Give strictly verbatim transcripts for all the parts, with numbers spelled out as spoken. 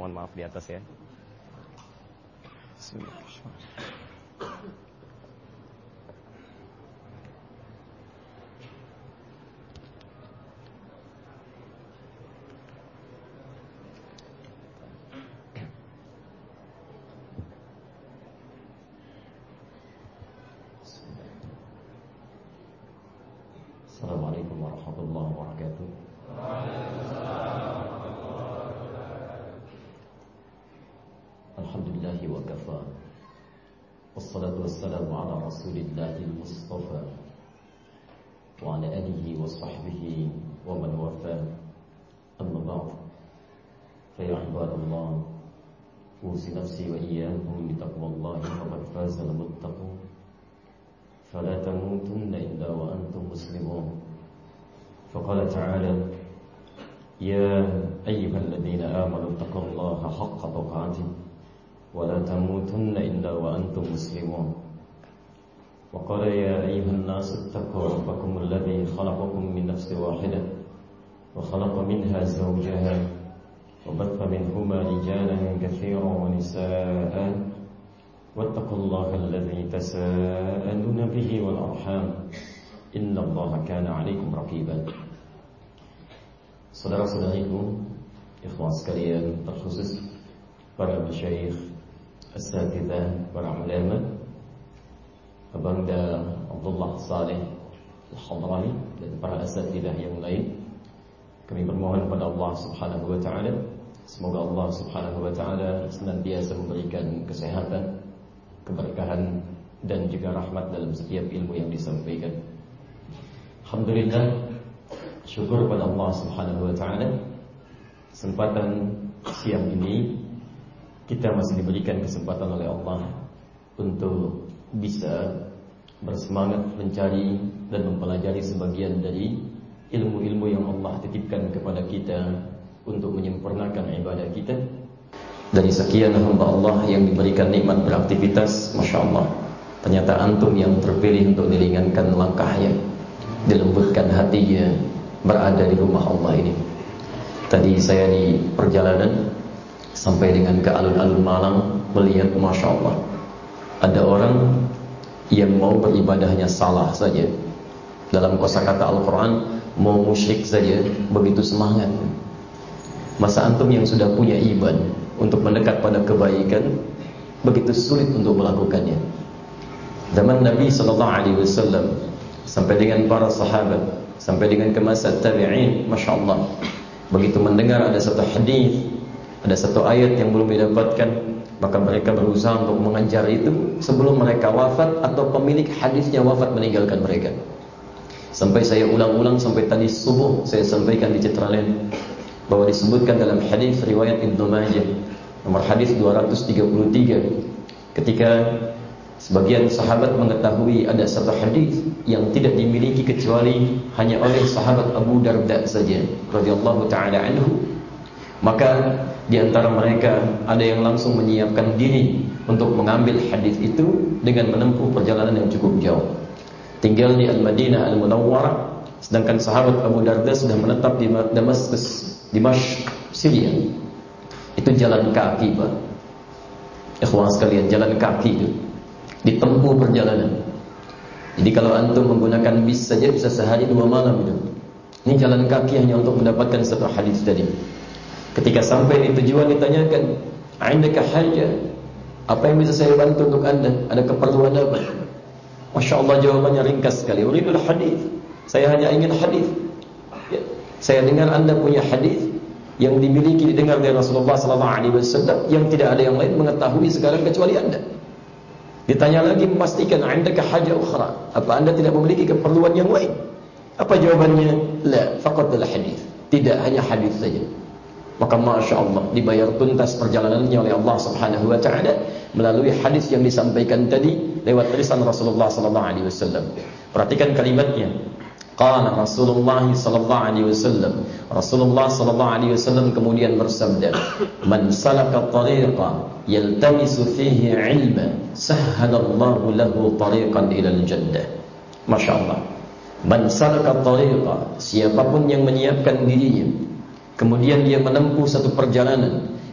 Mohon maaf di atas ya. Bismillahirrahmanirrahim. Assalamualaikum warahmatullahi wabarakatuh. Alhamdulillahi wa kafa. Wassalatu wassalamu ala rasulillahi al-mustafa wa ala alihi wa sahbihi wa man wafa. Amma ba'd. Fa ya ibadallah, usi nafsi wa iyyakum bi taqwallahi faqad faza al-muttaqun. فلا تموتن إلا وأنتم مسلمون. فقال تعالى: يا أيها الذين آمنوا اتقوا الله حق تقاته ولا تموتن إلا وأنتم مسلمون. وقال: يا أيها الناس اتقوا ربكم الذي خلقكم من نفس واحدة وخلق منها زوجها وبث منهما رجالا كثيرا ونساء واتقوا الله الذي تساءلون به والأرحام إن الله كان عليكم رقيبا. Saudara-saudariku, ikhwan sekalian, terkhusus para masyayikh, asatidzah, para ulama, Abangda Abdullah Saleh Al-Hadrami dan para asatidzah yang lain, kami bermohon kepada Allah Subhanahu wa taala, semoga Allah Subhanahu wa taala senantiasa memberikan kesehatan, keberkahan dan juga rahmat dalam setiap ilmu yang disampaikan. Alhamdulillah, syukur pada Allah Subhanahu wa taala, kesempatan siang ini kita masih diberikan kesempatan oleh Allah untuk bisa bersemangat mencari dan mempelajari sebagian dari ilmu-ilmu yang Allah titipkan kepada kita untuk menyempurnakan ibadah kita. Dari sekian hamba Allah yang diberikan nikmat beraktivitas, Masya Allah, ternyata antum yang terpilih untuk diringankan langkahnya, dilembutkan hatinya, berada di rumah Allah ini. Tadi saya di perjalanan sampai dengan ke alun-alun Malang, melihat Masya Allah, ada orang yang mau beribadahnya salah saja. Dalam kosakata Al-Quran, mau musyrik saja begitu semangat. Masa antum yang sudah punya iman untuk mendekat pada kebaikan begitu sulit untuk melakukannya? Zaman Nabi sallallahu alaihi wasallam sampai dengan para sahabat, sampai dengan ke masa tabi'in, Masya Allah, begitu mendengar ada satu hadis, ada satu ayat yang belum didapatkan, maka mereka berusaha untuk mengejar itu sebelum mereka wafat atau pemilik hadisnya wafat meninggalkan mereka. Sampai saya ulang-ulang, sampai tadi subuh saya sampaikan di Citraland bahwa disebutkan dalam hadis riwayat Ibnu Majah nomor hadis dua ratus tiga puluh tiga, ketika sebagian sahabat mengetahui ada satu hadis yang tidak dimiliki kecuali hanya oleh sahabat Abu Darda saja radhiyallahu taala anhu, maka di antara mereka ada yang langsung menyiapkan diri untuk mengambil hadis itu dengan menempuh perjalanan yang cukup jauh, tinggal di Al-Madinah Al-Munawwarah, sedangkan sahabat Abu Darda sudah menetap di Damaskus, Dimashq, Syria. Itu jalan kaki, Pak. Ikhwan sekalian, jalan kaki itu ditempuh perjalanan. Jadi kalau antum menggunakan bis saja bisa sehari dua malam itu. Ini jalan kaki hanya untuk mendapatkan satu hadis tadi. Ketika sampai di tujuan ditanyakan, "Indaka haja? Apa yang bisa saya bantu untuk Anda? Ada keperluan apa?" Masya Allah, jawabannya ringkas sekali. "Uridul hadis." Saya hanya ingin hadis. Ya. Saya dengar Anda punya hadis yang dimiliki didengar dari Rasulullah sallallahu alaihi wasallam yang tidak ada yang lain mengetahui sekarang kecuali Anda. Ditanya lagi memastikan, "Indaka haja ukhra?" Apa Anda tidak memiliki keperluan yang lain? Apa jawabannya? La, faqat al-hadis. Tidak, hanya hadis saja. Maka Masya Allah, dibayar tuntas perjalanannya oleh Allah Subhanahu wa taala melalui hadis yang disampaikan tadi lewat tulisan Rasulullah sallallahu alaihi wasallam. Perhatikan kalimatnya. Qala Rasulullah sallallahu alaihi wasallam. Rasulullah sallallahu alaihi wasallam kemudian bersabda, "Man salaka tariqa yaltamisu fihi 'ilman, sahhalallahu lahu tariqan ila al-jannah." Masya Allah. Man salaka tariqa, siapapun yang menyiapkan dirinya, kemudian dia menempuh satu perjalanan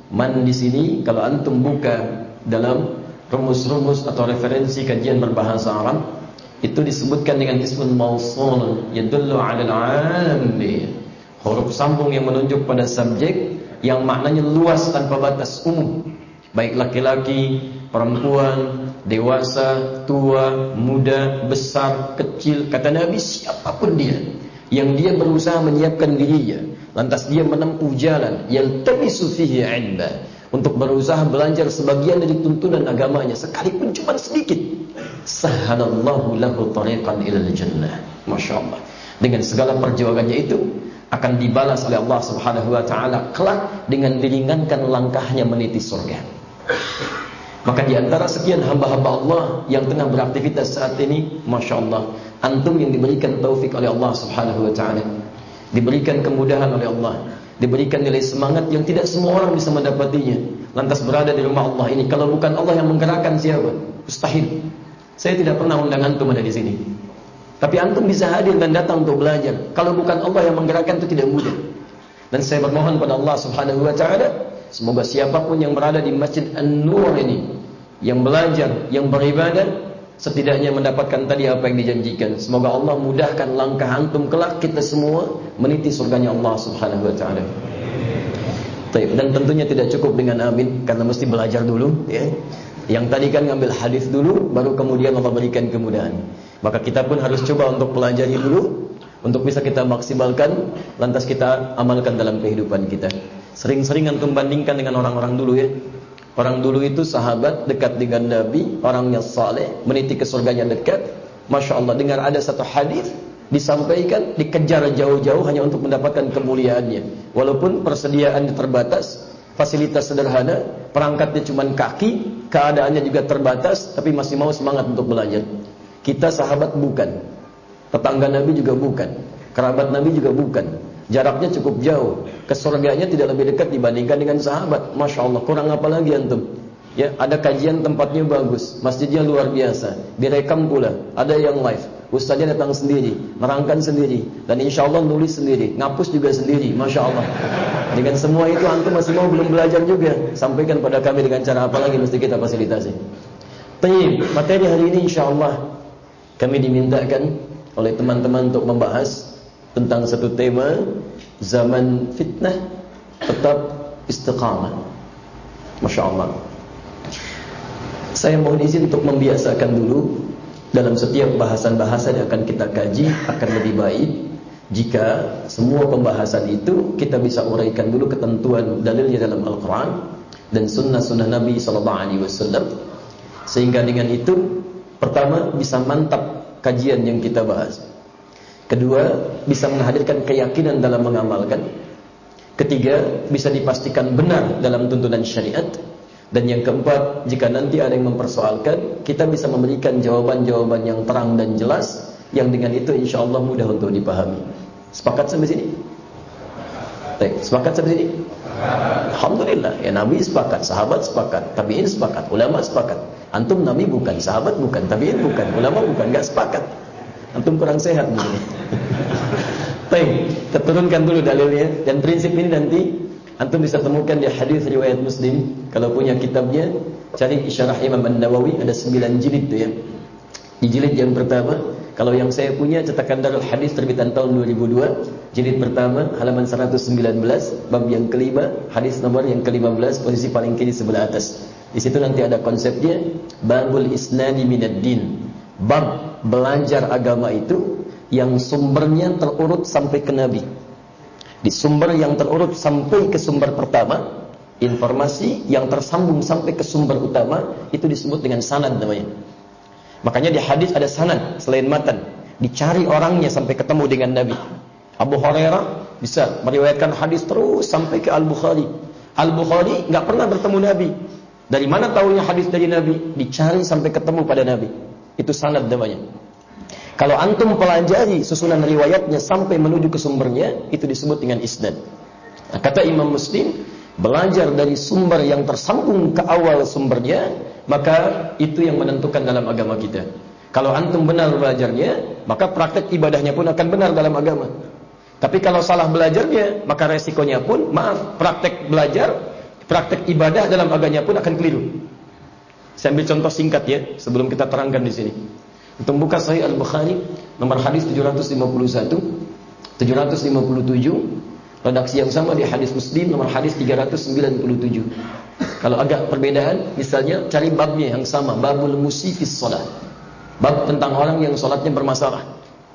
Man di sini kalau antum buka dalam rumus-rumus atau referensi kajian berbahasa Arab, itu disebutkan dengan ismul mausul yadullu 'ala al-'ammi, huruf sambung yang menunjuk pada subjek yang maknanya luas tanpa batas, umum, baik laki-laki, perempuan, dewasa, tua, muda, besar, kecil. Kata Nabi, siapapun dia yang dia berusaha menyiapkan dirinya, lantas dia menempuh jalan yaltamisu fihi 'ilma, untuk berusaha belajar sebagian dari tuntunan agamanya, sekalipun cuma sedikit, sahalallahu lahu tariqan ilal jannah. Masya Allah, dengan segala perjuangannya itu akan dibalas oleh Allah Subhanahu wa ta'ala kelak dengan diringankan langkahnya meniti surga. Maka di antara sekian hamba-hamba Allah yang tengah beraktivitas saat ini, Masya Allah, antum yang diberikan taufik oleh Allah Subhanahu wa ta'ala, diberikan kemudahan oleh Allah, diberikan nilai semangat yang tidak semua orang bisa mendapatinya, lantas berada di rumah Allah ini. Kalau bukan Allah yang menggerakkan, siapa? Mustahil. Saya tidak pernah undang antum ada di sini, tapi antum bisa hadir dan datang untuk belajar. Kalau bukan Allah yang menggerakkan, itu tidak mudah. Dan saya bermohon pada Allah Subhanahu wa ta'ala, semoga siapapun yang berada di Masjid An-Nur ini, yang belajar, yang beribadah, setidaknya mendapatkan tadi apa yang dijanjikan. Semoga Allah mudahkan langkah antum kelak, kita semua meniti surganya Allah Subhanahu wa ta'ala. Dan tentunya tidak cukup dengan amin, karena mesti belajar dulu, ya. Yang tadi kan ngambil hadis dulu, baru kemudian Allah berikan kemudahan. Maka kita pun harus coba untuk pelajari dulu, untuk bisa kita maksimalkan, lantas kita amalkan dalam kehidupan kita. Sering-sering antum bandingkan dengan orang-orang dulu, ya. Orang dulu itu sahabat, dekat dengan Nabi, orangnya saleh, meniti ke surganya dekat. Masya Allah, dengar ada satu hadis disampaikan, dikejar jauh-jauh hanya untuk mendapatkan kemuliaannya. Walaupun persediaan terbatas, fasilitas sederhana, perangkatnya cuma kaki, keadaannya juga terbatas, tapi masih mau semangat untuk belajar. Kita sahabat bukan, tetangga Nabi juga bukan, kerabat Nabi juga bukan, jaraknya cukup jauh, ke surganya tidak lebih dekat dibandingkan dengan sahabat. Masya Allah, kurang apa lagi antum? Ya, ada kajian tempatnya bagus, masjidnya luar biasa, direkam pula, ada yang live, ustaznya datang sendiri, nerangkan sendiri, dan insya Allah nulis sendiri, ngapus juga sendiri. Masya Allah. Dengan semua itu antum masih mau belum belajar juga? Sampaikan pada kami dengan cara apa lagi mesti kita fasilitasi. Baik, materi hari ini insya Allah kami dimintakan oleh teman-teman untuk membahas tentang satu tema, zaman fitnah tetap istiqamah. Masya Allah. Saya mohon izin untuk membiasakan dulu, dalam setiap bahasan-bahasan yang akan kita kaji, akan lebih baik jika semua pembahasan itu kita bisa uraikan dulu ketentuan dalilnya dalam Al-Quran dan sunnah-sunnah Nabi shallallahu alaihi wasallam, sehingga dengan itu, pertama, bisa mantap kajian yang kita bahas. Kedua, bisa menghadirkan keyakinan dalam mengamalkan. Ketiga, bisa dipastikan benar dalam tuntunan syariat. Dan yang keempat, jika nanti ada yang mempersoalkan, kita bisa memberikan jawaban-jawaban yang terang dan jelas, yang dengan itu insya Allah mudah untuk dipahami. Sepakat sampai sini? Baik, sepakat sampai sini? Alhamdulillah, ya, Nabi sepakat, sahabat sepakat, tabi'in sepakat, ulama sepakat. Antum Nabi bukan, sahabat bukan, tabi'in bukan, ulama bukan, enggak sepakat. Antum kurang sehat mungkin. Baik, kita turunkan dulu dalilnya, dan prinsip ini nanti antum bisa temukan di hadis riwayat Muslim. Kalau punya kitabnya, cari Isyarah Imam An-Nawawi, ada sembilan jilid tuh ya. Di jilid yang pertama, kalau yang saya punya cetakan Darul Hadis terbitan tahun dua ribu dua, jilid pertama halaman seratus sembilan belas, bab yang kelima, hadis nomor yang kelima belas, posisi paling kiri sebelah atas. Di situ nanti ada konsepnya, babul isnadi minad din. Bab belajar agama itu yang sumbernya terurut sampai ke Nabi. Di sumber yang terurut sampai ke sumber pertama, informasi yang tersambung sampai ke sumber utama, itu disebut dengan sanad namanya. Makanya di hadis ada sanad selain matan. Dicari orangnya sampai ketemu dengan Nabi. Abu Hurairah bisa meriwayatkan hadis terus sampai ke Al-Bukhari. Al-Bukhari nggak pernah bertemu Nabi. Dari mana tahunya hadis dari Nabi? Dicari sampai ketemu pada Nabi. Itu sanad namanya. Kalau antum pelajari susunan riwayatnya sampai menuju ke sumbernya, itu disebut dengan isnad. Nah, kata Imam Muslim, belajar dari sumber yang tersambung ke awal sumbernya, maka itu yang menentukan dalam agama kita. Kalau antum benar belajarnya, maka praktek ibadahnya pun akan benar dalam agama. Tapi kalau salah belajarnya, maka resikonya pun, maaf, praktek belajar praktek ibadah dalam agamanya pun akan keliru. Saya ambil contoh singkat ya, sebelum kita terangkan di sini. Untuk buka Sahih Al-Bukhari, nomor hadis tujuh ratus lima puluh satu, tujuh ratus lima puluh tujuh, redaksi yang sama di hadis Muslim nomor hadis tiga ratus sembilan puluh tujuh. Kalau agak perbedaan, misalnya cari babnya yang sama, babul musifis shalah. Bab tentang orang yang salatnya bermasalah.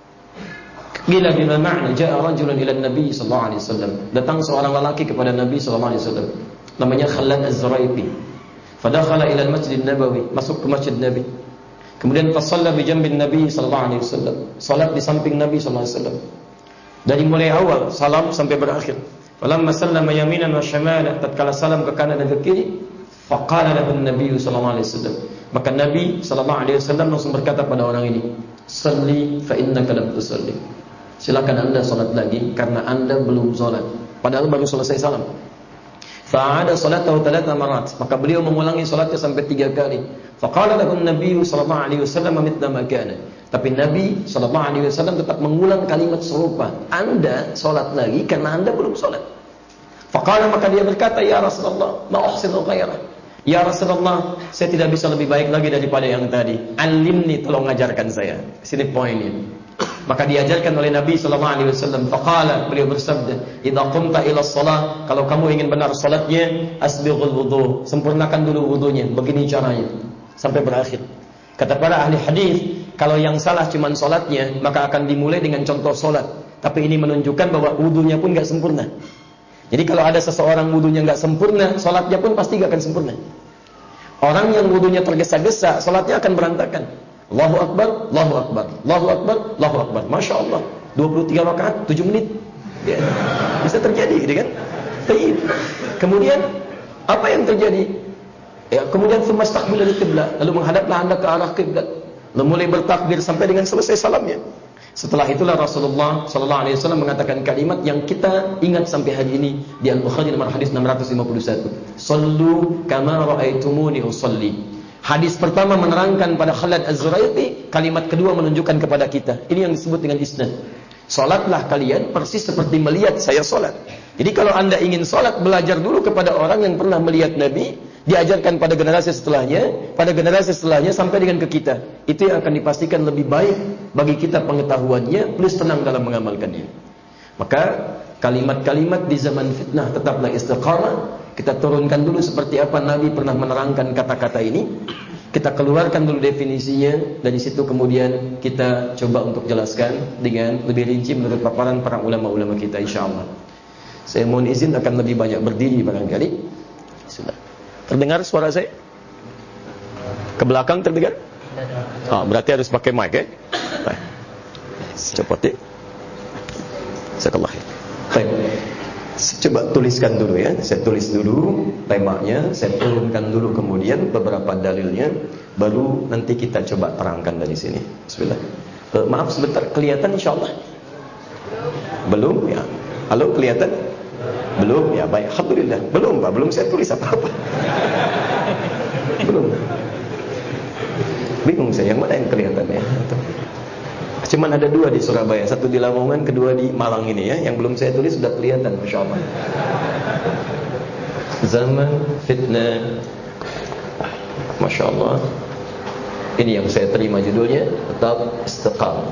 Qila bima ma'na ja'a rajulun ila an-nabi sallallahu alaihi wasallam. Datang seorang lelaki kepada Nabi sallallahu alaihi wasallam. Namanya Khalad Az-Zuraiqi. Fadakhala ila al-Masjid Nabawi, masuk ke Masjid Nabi. Kemudian fasalla bi jambin Nabi sallallahu alaihi wasallam. Salat di samping Nabi sallallahu alaihi wasallam. Dari mulai awal salam sampai berakhir. Falamma sallama yaminan wa shimalan, tatkala salam ke kanan dan ke kiri, faqala lahu an-nabi sallallahu alaihi wasallam. Maka Nabi sallallahu alaihi wasallam langsung berkata pada orang ini, "Shalli fa innaka lam tusalli." Silakan Anda salat lagi karena Anda belum salat. Padahal baru selesai salam. Fa'ada salatahu thalatha marat, maka beliau mengulangi salatnya sampai tiga kali. Faqala lahu an-nabi sallallahu alaihi wasallam mithla ma kana. Tapi Nabi sallallahu alaihi wasallam tetap mengulang kalimat serupa. Anda salat lagi karena Anda belum salat. Faqala, maka dia berkata, "Ya Rasulullah, ma uhsinu ghairah." Ya Rasulullah, saya tidak bisa lebih baik lagi daripada yang tadi. Alimni, tolong ajarkan saya. Sini poinnya. Maka diajarkan oleh Nabi sallallahu alaihi wasallam. Faqala, beliau bersabda, "Idza qumta ila shalah," kalau kamu ingin benar salatnya, asbighul wudu, sempurnakan dulu wudunya. Begini caranya sampai berakhir. Kata para ahli hadis, kalau yang salah cuma salatnya, maka akan dimulai dengan contoh salat. Tapi ini menunjukkan bahwa wudunya pun enggak sempurna. Jadi kalau ada seseorang wudunya enggak sempurna, salatnya pun pasti enggak akan sempurna. Orang yang wudunya tergesa-gesa, salatnya akan berantakan. Allahu Akbar, Allahu Akbar, Allahu Akbar, Allahu Akbar. Masya Allah, dua puluh tiga rakaat, tujuh menit. Ya, bisa terjadi, gitu kan? Kemudian, apa yang terjadi? Ya, kemudian sumastaqbil al-qiblah, lalu menghadaplah Anda ke arah kiblat. Lalu mulai bertakbir sampai dengan selesai salamnya. Setelah itulah Rasulullah sallallahu alaihi wasallam mengatakan kalimat yang kita ingat sampai hari ini di Al-Bukhari nomor hadis enam ratus lima puluh satu. Sallu kama ra'aitumuni usalli. Hadis pertama menerangkan pada Khalad Az-Zuraiqi, kalimat kedua menunjukkan kepada kita. Ini yang disebut dengan isnad. Salatlah kalian persis seperti melihat saya salat. Jadi kalau Anda ingin salat, belajar dulu kepada orang yang pernah melihat Nabi, diajarkan pada generasi setelahnya, pada generasi setelahnya sampai dengan ke kita. Itu yang akan dipastikan lebih baik bagi kita pengetahuannya plus tenang dalam mengamalkannya. Maka kalimat-kalimat di zaman fitnah tetaplah istiqamah. Kita turunkan dulu seperti apa Nabi pernah menerangkan kata-kata ini. Kita keluarkan dulu definisinya. Dari situ kemudian kita coba untuk jelaskan dengan lebih rinci menurut paparan para ulama-ulama kita, insyaAllah. Saya mohon izin akan lebih banyak berdiri barangkali. Sudah. Terdengar suara saya? Ke belakang terdengar? Ah, berarti harus pakai mic ya. Baik. Cepat ya. Jazakallah. Baik. Coba tuliskan dulu ya. Saya tulis dulu temanya, saya turunkan dulu kemudian beberapa dalilnya, baru nanti kita coba terangkan dari sini. Bismillah. Uh, maaf sebentar, kelihatan insyaallah? Belum ya. Halo, kelihatan? Belum ya. Baik, alhamdulillah. Belum, Pak. Belum saya tulis apa-apa. Belum. Bingung saya yang mana yang kelihatan ya. Cuman ada dua di Surabaya, satu di Lamongan, kedua di Malang ini ya. Yang belum saya tulis sudah kelihatan, Masya Allah. Zaman fitnah, Masya Allah. Ini yang saya terima judulnya, tetap istiqamah.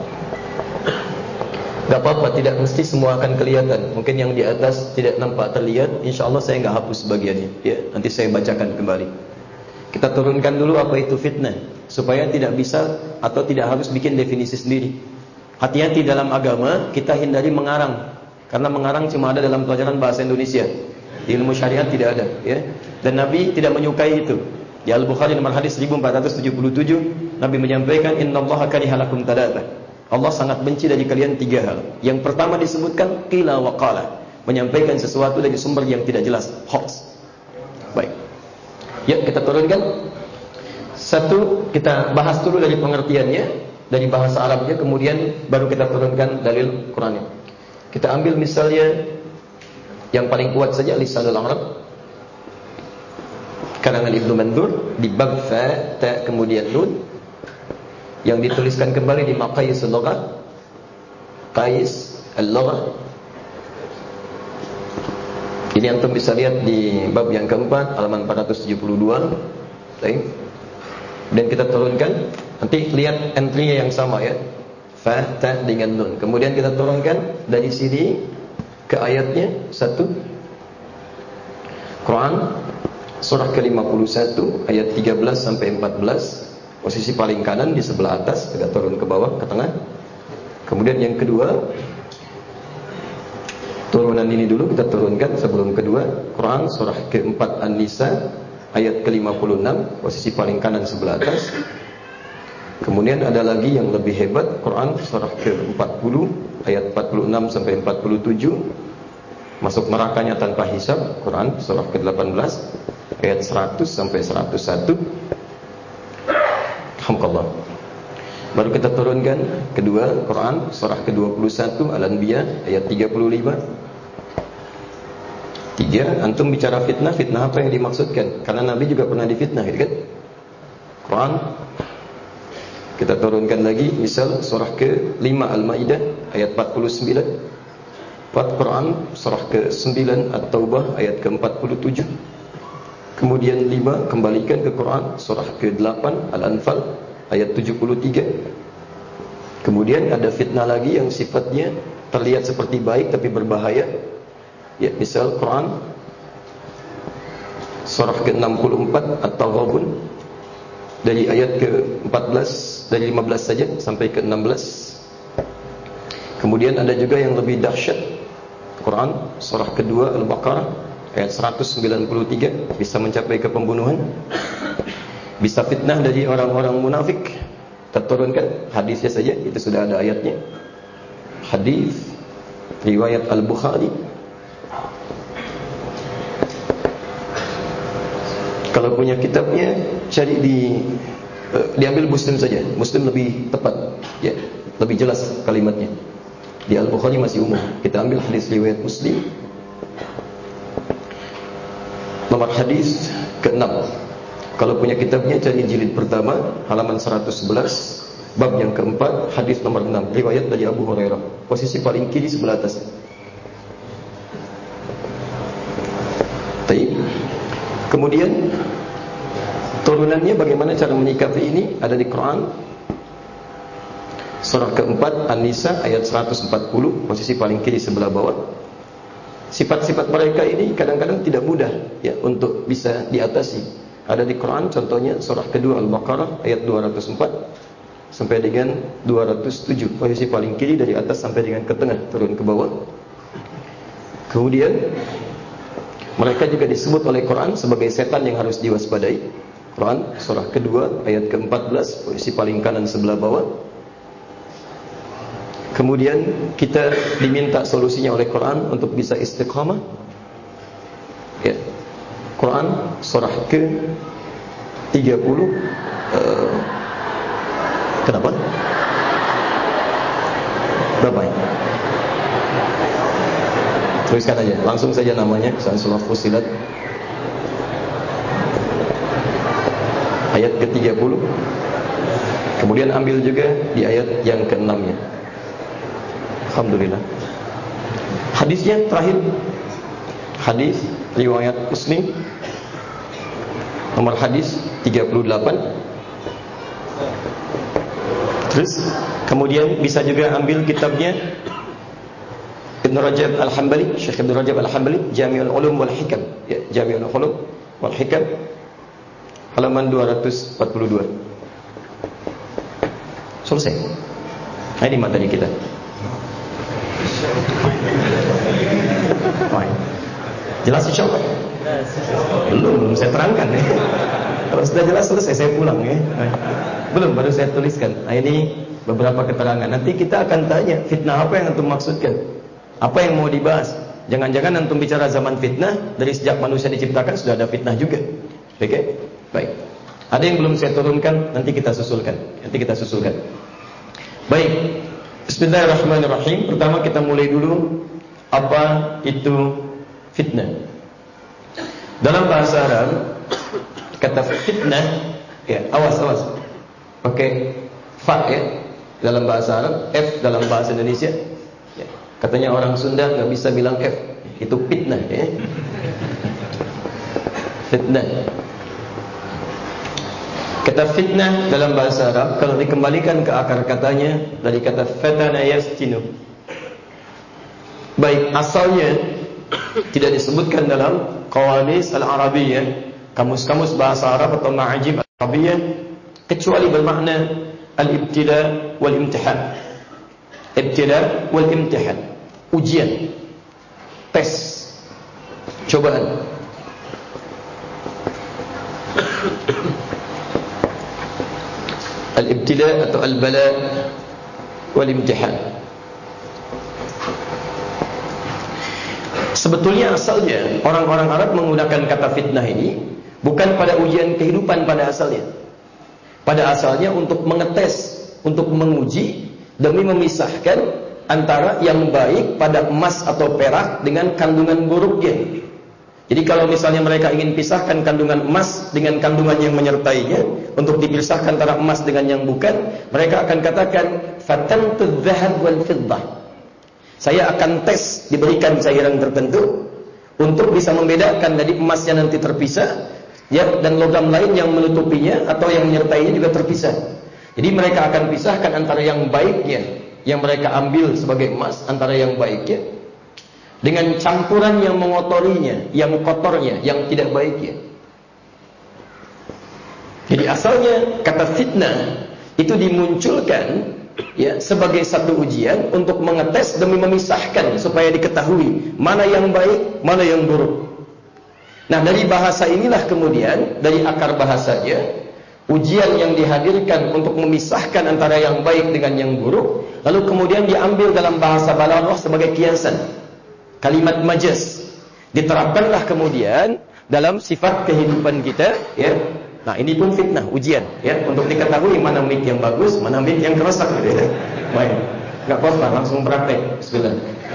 Gak apa-apa, tidak mesti semua akan kelihatan. Mungkin yang di atas tidak nampak terlihat, insya Allah saya nggak hapus bagiannya ya, nanti saya bacakan kembali. Kita turunkan dulu apa itu fitnah, supaya tidak bisa atau tidak harus bikin definisi sendiri. Hati-hati dalam agama, kita hindari mengarang. Karena mengarang cuma ada dalam pelajaran bahasa Indonesia. Di ilmu syariat tidak ada ya. Dan Nabi tidak menyukai itu. Di Al-Bukhari nomor hadis seribu empat ratus tujuh puluh tujuh, Nabi menyampaikan, "Innallaha kariha lakum talatha." Allah sangat benci dari kalian tiga hal. Yang pertama disebutkan qila wa qala, menyampaikan sesuatu dari sumber yang tidak jelas, hoax. Baik. Ya, kita turunkan. Satu, kita bahas dulu dari pengertiannya, dari bahasa Arabnya, kemudian baru kita turunkan dalil Qur'annya. Kita ambil misalnya yang paling kuat saja, Lisanul Arab, karangan Ibnu Mandur, di bab fa, ta, kemudian nun, yang dituliskan kembali di Maqayis al-Lughah, Qais al-Lughah, Ini antum bisa lihat di bab yang keempat, halaman empat ratus tujuh puluh dua. Baik. Dan kita turunkan, nanti lihat entry-nya yang sama ya. Fa, ta dengan nun. Kemudian kita turunkan dari sini ke ayatnya satu. Quran surah ke lima puluh satu ayat tiga belas sampai empat belas. Posisi paling kanan di sebelah atas, agak turun ke bawah, ke tengah. Kemudian yang kedua, turunan ini dulu kita turunkan sebelum kedua. Quran surah keempat An-Nisa ayat ke lima puluh enam, posisi paling kanan sebelah atas. Kemudian ada lagi yang lebih hebat, Quran surah ke empat puluh ayat empat puluh enam sampai empat puluh tujuh, masuk nerakanya tanpa hisab. Quran surah ke delapan belas ayat seratus sampai seratus satu. Alhamdulillah. Baru kita turunkan kedua, Quran surah ke dua puluh satu Al-Anbiya ayat tiga puluh lima. Tiga, antum bicara fitnah, fitnah apa yang dimaksudkan? Karena Nabi juga pernah difitnah, gitu kan? Quran kita turunkan lagi, misal surah ke lima Al-Maidah ayat empat puluh sembilan. Empat, Quran surah ke sembilan At-Taubah ayat ke empat puluh tujuh. Kemudian lima, kembalikan ke Quran surah ke delapan Al-Anfal ayat tujuh puluh tiga. Kemudian ada fitnah lagi yang sifatnya terlihat seperti baik tapi berbahaya. Ya, misal Quran surah ke enam puluh empat At-Taghabun dari ayat ke empat belas, dari lima belas saja sampai ke enam belas. Kemudian ada juga yang lebih dahsyat, Quran surah kedua Al-Baqarah ayat seratus sembilan puluh tiga, bisa mencapai ke pembunuhan. Bisa fitnah dari orang-orang munafik. Kita turunkan hadisnya saja, itu sudah ada ayatnya. Hadis riwayat Al-Bukhari. Kalau punya kitabnya, cari di uh, diambil Muslim saja. Muslim lebih tepat, ya, lebih jelas kalimatnya. Di Al-Bukhari masih umum. Kita ambil hadis riwayat Muslim. Nomor hadis keenam. Kalau punya kitabnya, cari jilid pertama, halaman seratus sebelas, bab yang keempat, hadis nomor enam, riwayat dari Abu Hurairah. Posisi paling kiri sebelah atas. Baik. Kemudian turunannya bagaimana cara menyikapi ini ada di Quran surah keempat An-Nisa ayat seratus empat puluh, posisi paling kiri sebelah bawah. Sifat-sifat mereka ini kadang-kadang tidak mudah ya untuk bisa diatasi. Ada di Quran, contohnya surah kedua Al-Baqarah ayat dua ratus empat sampai dengan dua ratus tujuh, posisi paling kiri dari atas sampai dengan ke tengah, turun ke bawah. Kemudian mereka juga disebut oleh Quran sebagai setan yang harus diwaspadai. Quran surah kedua ayat ke empat belas, posisi paling kanan sebelah bawah. Kemudian kita diminta solusinya oleh Quran untuk bisa istiqamah. Ya. Quran surah ke tiga puluh. Uh, kenapa? Berapa ya? Tuliskan aja, langsung saja namanya, surah Fussilat ayat ke tiga puluh. Kemudian ambil juga di ayat yang keenamnya. Alhamdulillah. Hadisnya terakhir, hadis riwayat Muslim, nomor hadis tiga puluh delapan. Terus kemudian bisa juga ambil kitabnya Ibn Rajab Al-Hambali, Syekh Ibn Rajab Al-Hambali, Jami'ul Ulum wal Hikam, ya, Jami'ul Ulum wal Hikam, halaman dua ratus empat puluh dua. Selesai. Nah, ini materi kita. Jelas insyaallah? Belum, belum saya terangkan ya. Kalau sudah jelas selesai saya pulang ya. Belum, baru saya tuliskan. Nah, ini beberapa keterangan. Nanti kita akan tanya fitnah apa yang antum maksudkan? Apa yang mau dibahas? Jangan-jangan antum bicara zaman fitnah, dari sejak manusia diciptakan sudah ada fitnah juga. Oke? Okay? Baik. Ada yang belum saya turunkan, nanti kita susulkan. Nanti kita susulkan. Baik. Bismillahirrahmanirrahim. Pertama kita mulai dulu apa itu fitnah. Dalam bahasa Arab kata fitnah, ya, awas awas. Pakai fa ya dalam bahasa Arab, f dalam bahasa Indonesia. Ya. Katanya orang Sunda nggak bisa bilang f, itu fitnah ya. Fitnah. Kata fitnah dalam bahasa Arab kalau dikembalikan ke akar katanya dari kata fatana yastinu. Baik asalnya tidak disebutkan dalam qawamis al-arabiyyah, kamus-kamus bahasa Arab atau ma'ajib al-arabiyyah, kecuali bermakna al-ibtila wal imtihan. Ibtila wal imtihan, ujian, tes, cobaan. Al-ibtila atau al-bala wal imtihan. Sebetulnya asalnya orang-orang Arab menggunakan kata fitnah ini bukan pada ujian kehidupan pada asalnya. Pada asalnya untuk mengetes, untuk menguji demi memisahkan antara yang baik pada emas atau perak dengan kandungan buruknya. Jadi kalau misalnya mereka ingin pisahkan kandungan emas dengan kandungan yang menyertainya, untuk dipisahkan antara emas dengan yang bukan, mereka akan katakan fatantu dzahab wal fiddah. Saya akan tes, diberikan cairan tertentu untuk bisa membedakan dari emasnya nanti terpisah, ya, dan logam lain yang menutupinya atau yang menyertainya juga terpisah. Jadi mereka akan pisahkan antara yang baiknya yang mereka ambil sebagai emas, antara yang baiknya dengan campuran yang mengotorinya, yang kotornya, yang tidak baiknya. Jadi asalnya kata fitnah itu dimunculkan, ya, sebagai satu ujian untuk mengetes demi memisahkan supaya diketahui mana yang baik, mana yang buruk. Nah, dari bahasa inilah kemudian dari akar bahasanya ujian yang dihadirkan untuk memisahkan antara yang baik dengan yang buruk, lalu kemudian diambil dalam bahasa balaghah sebagai kiasan. Kalimat majaz diterapkanlah kemudian dalam sifat kehidupan kita, ya. Nah, ini pun fitnah, ujian, ya, untuk diketahui mana mic yang bagus, mana mic yang kerosak, gitu, ya. Baik, enggak apa-apa, langsung praktek. Bismillah.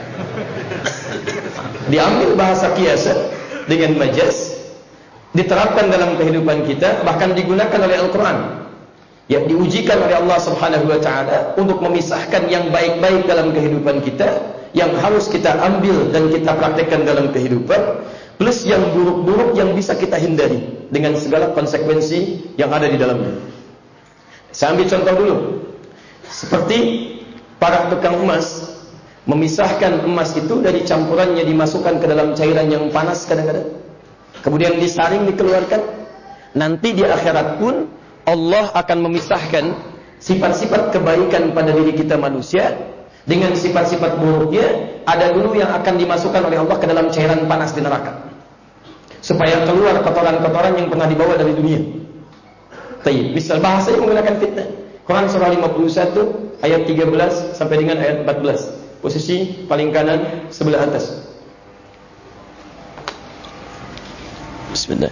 Diambil bahasa kiasan dengan majaz, diterapkan dalam kehidupan kita, bahkan digunakan oleh Al-Quran, ya, diujikan oleh Allah Subhanahu wa taala untuk memisahkan yang baik-baik dalam kehidupan kita, yang harus kita ambil dan kita praktekkan dalam kehidupan, plus yang buruk-buruk yang bisa kita hindari dengan segala konsekuensi yang ada di dalamnya. Saya ambil contoh dulu. Seperti para tukang emas memisahkan emas itu dari campurannya, dimasukkan ke dalam cairan yang panas kadang-kadang, kemudian disaring, dikeluarkan. Nanti di akhirat pun Allah akan memisahkan sifat-sifat kebaikan pada diri kita manusia dengan sifat-sifat buruknya. Ada dulu yang akan dimasukkan oleh Allah ke dalam cairan panas di neraka, supaya keluar kotoran-kotoran yang pernah dibawa dari dunia. Tayyib. Misal bahasanya menggunakan fitnah. Quran surah lima puluh satu ayat tiga belas sampai dengan ayat empat belas. Posisi paling kanan sebelah atas. Bismillah.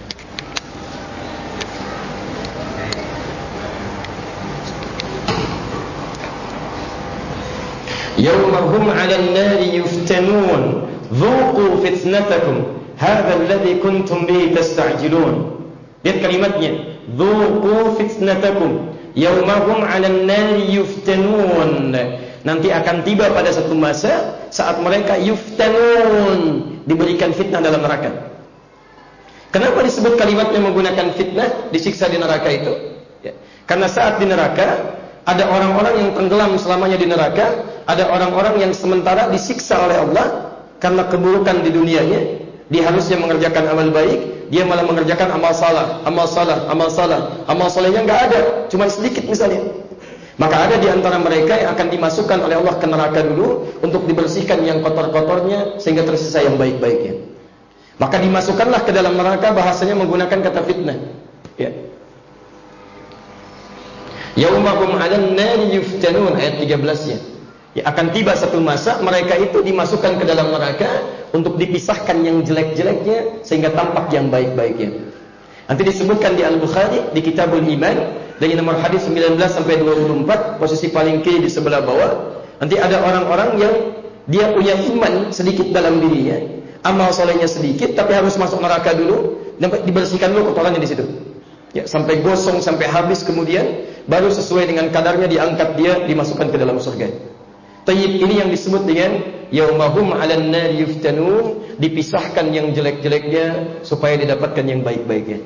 Yawmahum 'alan nari yuftanun dhuqu fitnatakum hadha alladhi kuntum bihi tasta'jilun. Lihat kalimatnya, dhuqu fitnatakum yawmahum 'alan nari yuftanun. Nanti akan tiba pada satu masa saat mereka yuftanun, diberikan fitnah dalam neraka. Kenapa disebut kalimatnya menggunakan fitnah, disiksa di neraka itu? Ya. Karena saat di neraka ada orang-orang yang tenggelam selamanya di neraka, ada orang-orang yang sementara disiksa oleh Allah karena keburukan di dunianya. Dia harusnya mengerjakan amal baik, dia malah mengerjakan amal salah, amal salah, amal salah. Amal salehnya enggak ada, cuma sedikit misalnya. Maka ada di antara mereka yang akan dimasukkan oleh Allah ke neraka dulu untuk dibersihkan yang kotor-kotornya sehingga tersisa yang baik-baiknya. Maka dimasukkanlah ke dalam neraka, bahasanya menggunakan kata fitnah. Ya. Yaumahum 'alan nari yuftanun, ayat tiga belas-nya. Ya, akan tiba satu masa mereka itu dimasukkan ke dalam neraka untuk dipisahkan yang jelek-jeleknya sehingga tampak yang baik-baiknya. Nanti disebutkan di Al-Bukhari di Kitabul Iman dari nomor hadis sembilan belas sampai dua puluh empat, posisi paling kiri di sebelah bawah. Nanti ada orang-orang yang dia punya iman sedikit dalam dirinya, amal solehnya sedikit, tapi harus masuk neraka dulu dan dibersihkan dulu kotorannya di situ. Ya, sampai gosong, sampai habis, kemudian baru sesuai dengan kadarnya diangkat dia, dimasukkan ke dalam surga. Tayyib, ini yang disebut dengan yaumahum 'alan nar yuftanun, dipisahkan yang jelek-jeleknya supaya didapatkan yang baik-baiknya.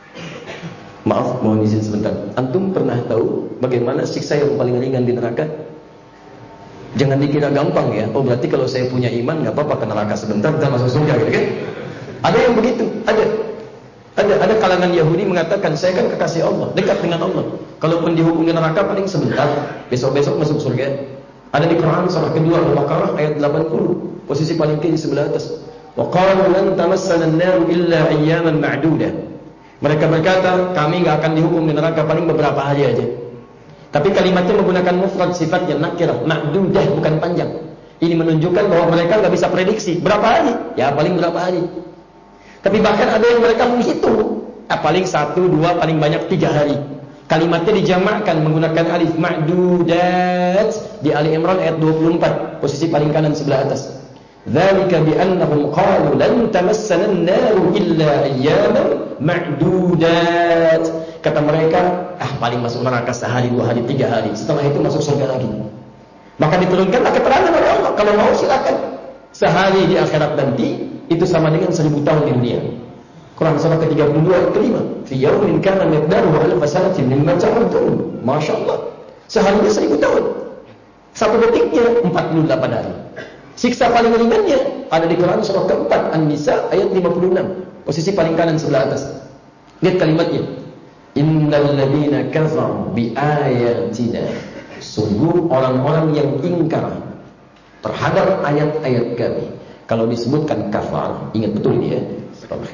Maaf, mohon izin sebentar. Antum pernah tahu bagaimana siksa yang paling ringan di neraka? Jangan dikira gampang ya. Oh berarti kalau saya punya iman nggak apa-apa ke neraka sebentar dan masuk surga gitu kan? Ada yang begitu, ada. Ada ada kalangan Yahudi mengatakan saya kan kekasih Allah, dekat dengan Allah. Kalaupun dihukum di neraka paling sebentar, besok-besok masuk surga. Ada di Quran surah kedua Al-Baqarah ayat delapan puluh, posisi paling kiri sebelah atas. Wa qalu lan tamassana an-nar illa ayyaman ma'dudah. Mereka berkata, kami enggak akan dihukum di neraka paling beberapa hari aja. Tapi kalimatnya menggunakan mufrad, sifatnya nakirah, ma'dudah, bukan panjang. Ini menunjukkan bahwa mereka enggak bisa prediksi berapa hari. Ya paling berapa hari. Tapi bahkan ada yang mereka menghitung, ah, paling satu, dua, paling banyak tiga hari. Kalimatnya dijamakkan menggunakan alif ma'dudat di Ali Imran ayat dua puluh empat, posisi paling kanan sebelah atas. Dzalika bi annahum qalu lan tamassana an-nar illa ayyaman ma'dudat. Kata mereka, ah paling masuk neraka sehari, dua hari, tiga hari. Setelah itu masuk surga lagi. Maka diturunkanlah keterangan oleh Allah, kalau mau silakan. Sehari di akhirat nanti itu sama dengan seribu tahun di dunia. Quran surah ke tiga puluh dua ayat kelima. Fi yaumin kana miqdaruhu alf sanatin mimma ta'udun. Masyaallah. Seharinya seribu tahun. Satu detiknya empat puluh delapan hari. Siksa paling ringannya ada di Quran surah keempat An-Nisa ayat lima puluh enam. Posisi paling kanan sebelah atas. Lihat kalimatnya. Innal ladzina kafaru bi ayatina. Sungguh orang-orang yang ingkar terhadap ayat-ayat kami. Kalau disebutkan kafar, ingat betul ini ya. Sekolah.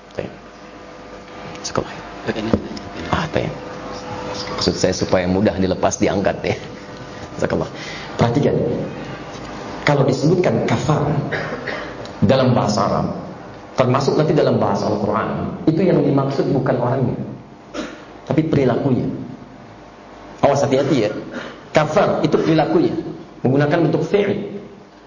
Sekolah. Ah, tanya. Maksud saya supaya mudah dilepas, diangkat ya. Sekolah. Perhatikan. Kalau disebutkan kafar dalam bahasa Arab, termasuk nanti dalam bahasa Al-Quran, itu yang dimaksud bukan orangnya, tapi perilakunya. Awas hati-hati ya. Kafar itu perilakunya, menggunakan bentuk fi'il.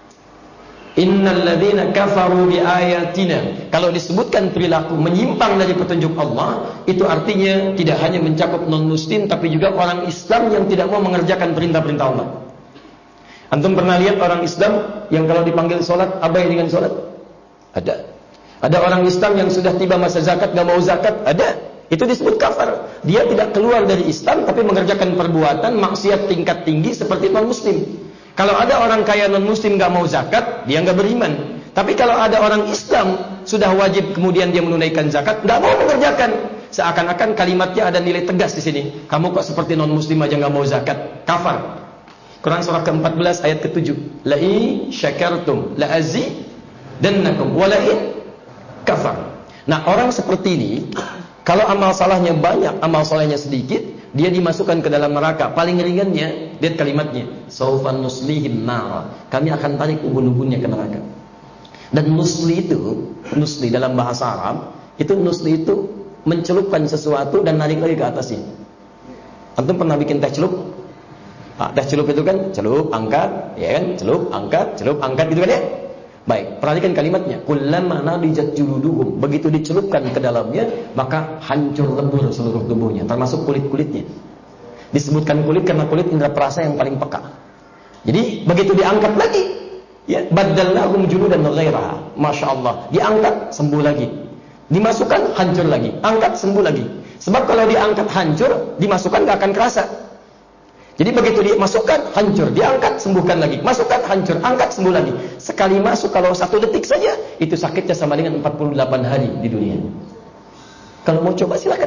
Innal ladzina kafaru bi ayatina. Kalau disebutkan perilaku menyimpang dari petunjuk Allah, itu artinya tidak hanya mencakup non muslim tapi juga orang Islam yang tidak mau mengerjakan perintah-perintah Allah. Antum pernah lihat orang Islam yang kalau dipanggil sholat abai dengan sholat? Ada. Ada orang Islam yang sudah tiba masa zakat gak mau zakat? Ada. Itu disebut kafar. Dia tidak keluar dari Islam tapi mengerjakan perbuatan maksiat tingkat tinggi seperti non muslim. Kalau ada orang kaya non-muslim gak mau zakat, dia gak beriman. Tapi kalau ada orang Islam sudah wajib kemudian dia menunaikan zakat, gak mau mengerjakan. Seakan-akan kalimatnya ada nilai tegas di sini. Kamu kok seperti non-muslim aja gak mau zakat? Kafar. Quran surah ke empat belas ayat ke tujuh. La'i syakartum la'azidannakum wala'in kafar. Nah orang seperti ini, kalau amal salahnya banyak, amal salahnya sedikit, dia dimasukkan ke dalam neraka. Paling ringannya, lihat kalimatnya, saufan nuslihim nar. Kami akan tarik ubun-ubunnya ke neraka. Dan nusli itu, nusli dalam bahasa Arab, itu nusli itu mencelupkan sesuatu dan narik lagi ke atasnya. Antum pernah bikin teh celup? Ah, teh celup itu kan celup, angkat, ya kan? Celup, angkat, celup, angkat gitu kan ya? Baik, perhatikan kalimatnya. Kullama nadijat juluduhum. Begitu dicelupkan ke dalamnya, maka hancur lebur seluruh tubuhnya, termasuk kulit-kulitnya. Disebutkan kulit karena kulit indera perasa yang paling peka. Jadi, begitu diangkat lagi, ya, badalnahum juludan ghairaha. Masya Allah, diangkat, sembuh lagi. Dimasukkan, hancur lagi. Angkat, sembuh lagi. Sebab kalau diangkat hancur, dimasukkan gak akan kerasa. Jadi begitu dimasukkan, hancur, diangkat, sembuhkan lagi. Masukkan, hancur, angkat, sembuh lagi. Sekali masuk, kalau satu detik saja, itu sakitnya sama dengan empat puluh delapan hari di dunia. Kalau mau coba silakan.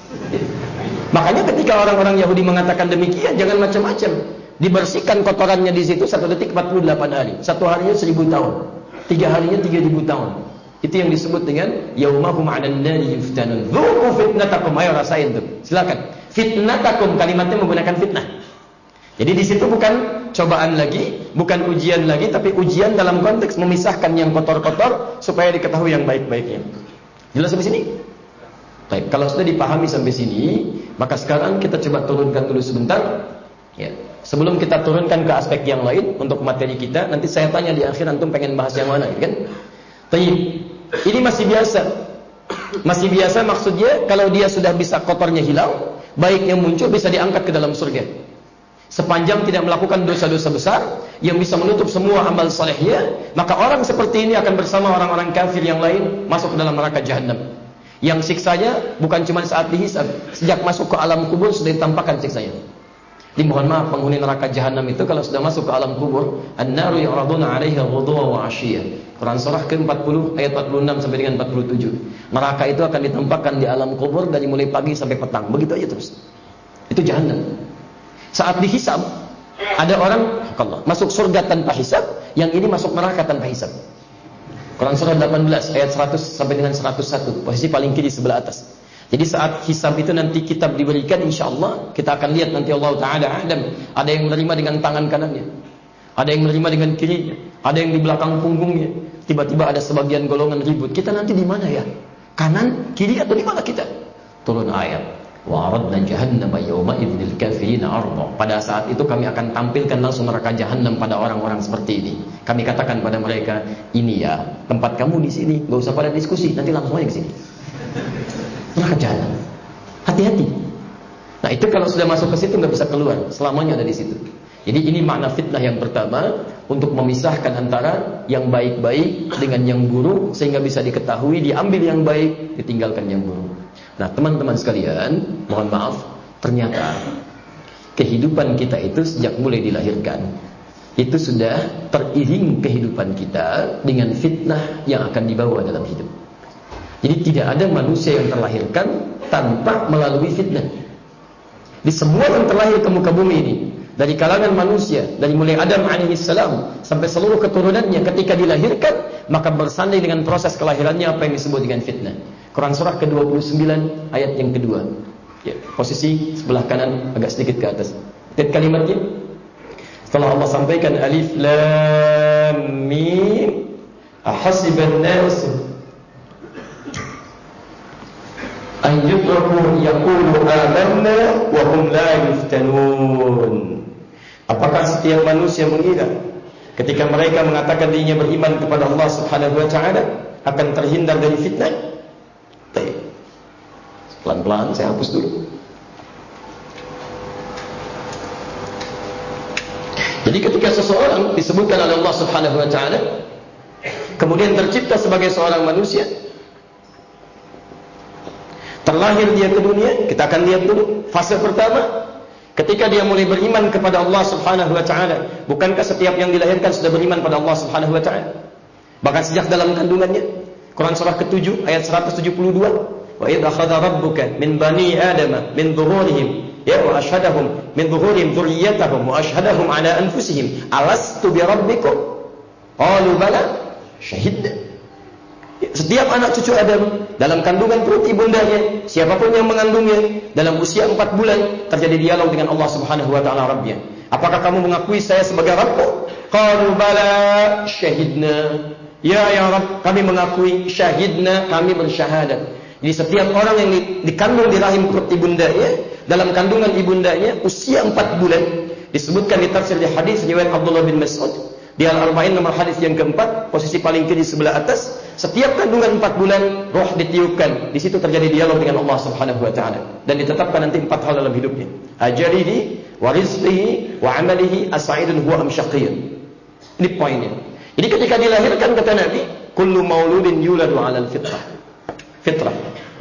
Makanya ketika orang-orang Yahudi mengatakan demikian, jangan macam-macam. Dibersihkan kotorannya di situ, satu detik empat puluh delapan hari. Satu harinya seribu tahun. Tiga harinya tiga ribu tahun. Itu yang disebut dengan yaumahum 'alan nari yuftanun. Dzuqu fitnatakum. Ayo rasain tuh. Silakan. Fitnatakum, kalimatnya menggunakan fitnah. Jadi di situ bukan cobaan lagi, bukan ujian lagi, tapi ujian dalam konteks memisahkan yang kotor-kotor supaya diketahui yang baik-baiknya. Jelas sampai sini? Baik, kalau sudah dipahami sampai sini, maka sekarang kita coba turunkan dulu sebentar. Ya, sebelum kita turunkan ke aspek yang lain untuk materi kita, nanti saya tanya di akhir antum pengen bahas yang mana, kan? Baik, ini masih biasa. Masih biasa maksudnya kalau dia sudah bisa kotornya hilang, baiknya muncul bisa diangkat ke dalam surga. Sepanjang tidak melakukan dosa-dosa besar yang bisa menutup semua amal salehnya, maka orang seperti ini akan bersama orang-orang kafir yang lain masuk ke dalam neraka jahanam. Yang siksanya bukan cuma saat dihisab, sejak masuk ke alam kubur sudah ditampakkan siksanya. Dimohon maaf, penghuni neraka jahanam itu kalau sudah masuk ke alam kubur, an-naru yu'raduna 'alaiha ghudwa wa 'ashiyya. Quran surah ke empat puluh ayat empat puluh enam sampai dengan empat puluh tujuh. Neraka itu akan ditampakkan di alam kubur dari mulai pagi sampai petang. Begitu aja terus. Itu jahanam. Saat dihisab, ada orang Allah, masuk surga tanpa hisab, yang ini masuk neraka tanpa hisab. Quran surah delapan belas ayat seratus sampai dengan seratus satu, posisi paling kiri sebelah atas. Jadi saat hisab itu nanti kitab diberikan, insya Allah kita akan lihat nanti Allah Ta'ala Adam. Ada yang menerima dengan tangan kanannya, ada yang menerima dengan kirinya, ada yang di belakang punggungnya. Tiba-tiba ada sebagian golongan ribut, kita nanti di mana ya? Kanan, kiri atau di mana kita? Turun ayat, wa aradna jahannama yawma idzil kafirina arba. Pada saat itu kami akan tampilkan langsung neraka jahanam pada orang-orang seperti ini. Kami katakan pada mereka, ini ya tempat kamu di sini, enggak usah pada diskusi, nanti langsung aja ke sini. Neraka jahanam. Hati-hati. Nah, itu kalau sudah masuk ke situ nggak bisa keluar, selamanya ada di situ. Jadi ini makna fitnah yang pertama, untuk memisahkan antara yang baik-baik dengan yang buruk sehingga bisa diketahui, diambil yang baik, ditinggalkan yang buruk. Nah, teman-teman sekalian, mohon maaf, ternyata kehidupan kita itu sejak mulai dilahirkan itu sudah teriring kehidupan kita dengan fitnah yang akan dibawa dalam hidup. Jadi tidak ada manusia yang terlahirkan tanpa melalui fitnah. Di semua yang terlahir ke muka bumi ini, dari kalangan manusia, dari mulai Adam alaihissalam sampai seluruh keturunannya, ketika dilahirkan maka bersanding dengan proses kelahirannya apa yang disebut dengan fitnah. Quran surah ke dua puluh sembilan ayat yang kedua, ya, posisi sebelah kanan agak sedikit ke atas. Lihat kalimatnya. Setelah Allah sampaikan alif lam mim, ahasiban nas an yutraku yaqulu amanna wa hum la yuftanun. Apakah setiap manusia mengira ketika mereka mengatakan dirinya beriman kepada Allah Subhanahu wa taala akan terhindar dari fitnah? Pelan-pelan saya hapus dulu. Jadi ketika seseorang disebutkan oleh Allah Subhanahu wa taala kemudian tercipta sebagai seorang manusia, terlahir dia ke dunia, kita akan lihat dulu fase pertama ketika dia mulai beriman kepada Allah Subhanahu wa taala. Bukankah setiap yang dilahirkan sudah beriman pada Allah Subhanahu wa taala? Bahkan sejak dalam kandungannya. Quran surah ketujuh ayat seratus tujuh puluh dua, wa idz akhadha rabbuka min bani adama min dhuhurihim ya wa ashhadahum min dhuhurihim dzurriyyatahum wa ashhadahum ala anfusihim alastu bi rabbikum qalu bala syahidna. Setiap anak cucu Adam dalam kandungan perut ibundanya, siapapun yang mengandungnya dalam usia empat bulan, terjadi dialog dengan Allah Subhanahu wa taala Rabbnya. Apakah kamu mengakui saya sebagai Rabbku? Qalu bala syahidna. Ya ya Rabb, kami mengakui, syahidna, kami bersyahadat. Jadi setiap orang yang dikandung di rahim perut ibundanya, dalam kandungan ibundanya usia empat bulan, disebutkan di tafsir di hadis riwayat Abdullah bin Mas'ud di Al-Arba'in nomor hadis yang keempat, posisi paling kiri sebelah atas. Setiap kandungan empat bulan roh ditiupkan. Di situ terjadi dialog dengan Allah Subhanahu wa taala dan ditetapkan nanti empat hal dalam hidupnya. Ajalihi wa rizqihi wa amalihi as'idun huwa am syaqiyyun. Ini poinnya. Jadi ketika dilahirkan kata Nabi, kullu mauludin yuladu 'alal fitrah. Fitrah.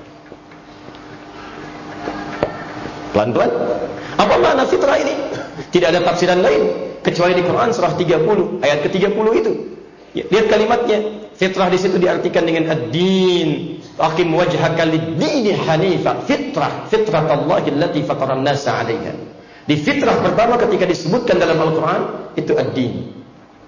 Pelan-pelan. Apa makna fitrah ini? Tidak ada tafsiran lain kecuali di Quran surah tiga puluh ayat ke tiga puluh itu. Ya, lihat kalimatnya. Fitrah di situ diartikan dengan ad-din. Aqim wajhaka lid-dini hanifa. Fitrah, fitratallahi allati fatara an-nasa 'alaiha. Di fitrah pertama ketika disebutkan dalam Al-Qur'an itu ad-din.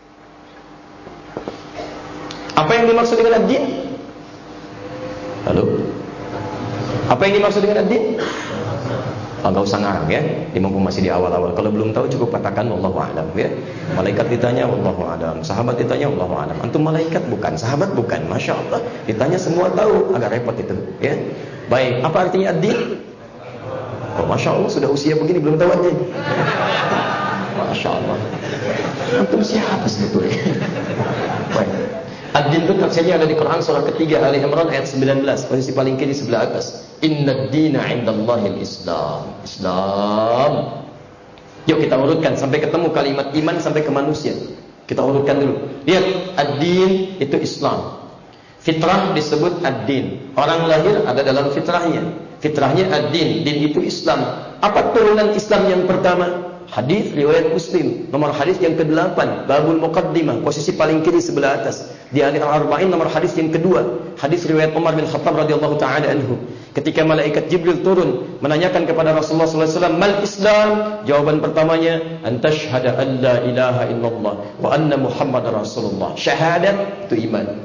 Apa yang dimaksud dengan ad-din? Halo? Apa yang dimaksud dengan ad-din? Oh, enggak usah ngarang ya. Ini mumpung masih di awal-awal. Kalau belum tahu cukup katakan wallahu a'lam ya. Malaikat ditanya wallahu a'lam, sahabat ditanya wallahu a'lam. Antum malaikat bukan, sahabat bukan. Masya Allah. Ditanya semua tahu, agak repot itu ya. Baik, apa artinya ad-din? Oh, Masya Allah, sudah usia begini belum tahu ad-din. Masya Allah. Antum siapa sebetulnya? Baik. Ad-din itu tafsirnya ada di Quran surah ketiga Ali Imran ayat sembilan belas, posisi paling kiri sebelah atas. Innad dina 'indallahil Islam. Islam. Yuk kita urutkan sampai ketemu kalimat iman sampai ke manusia. Kita urutkan dulu. Lihat, ad-din itu Islam. Fitrah disebut ad-din. Orang lahir ada dalam fitrahnya. Fitrahnya ad-din. Din itu Islam. Apa turunan Islam yang pertama? Hadis riwayat Muslim, nomor hadis yang kedelapan, babul muqaddimah, posisi paling kiri sebelah atas. Di akhir al-arba'in nomor hadis yang kedua, hadis riwayat Umar bin Khattab radhiyallahu taala anhu. Ketika malaikat Jibril turun menanyakan kepada Rasulullah sallallahu alaihi wasallam, "Mal Islam?" Jawaban pertamanya, "An tashhada an la ilaha illallah wa anna Muhammadar Rasulullah." Syahadat itu iman.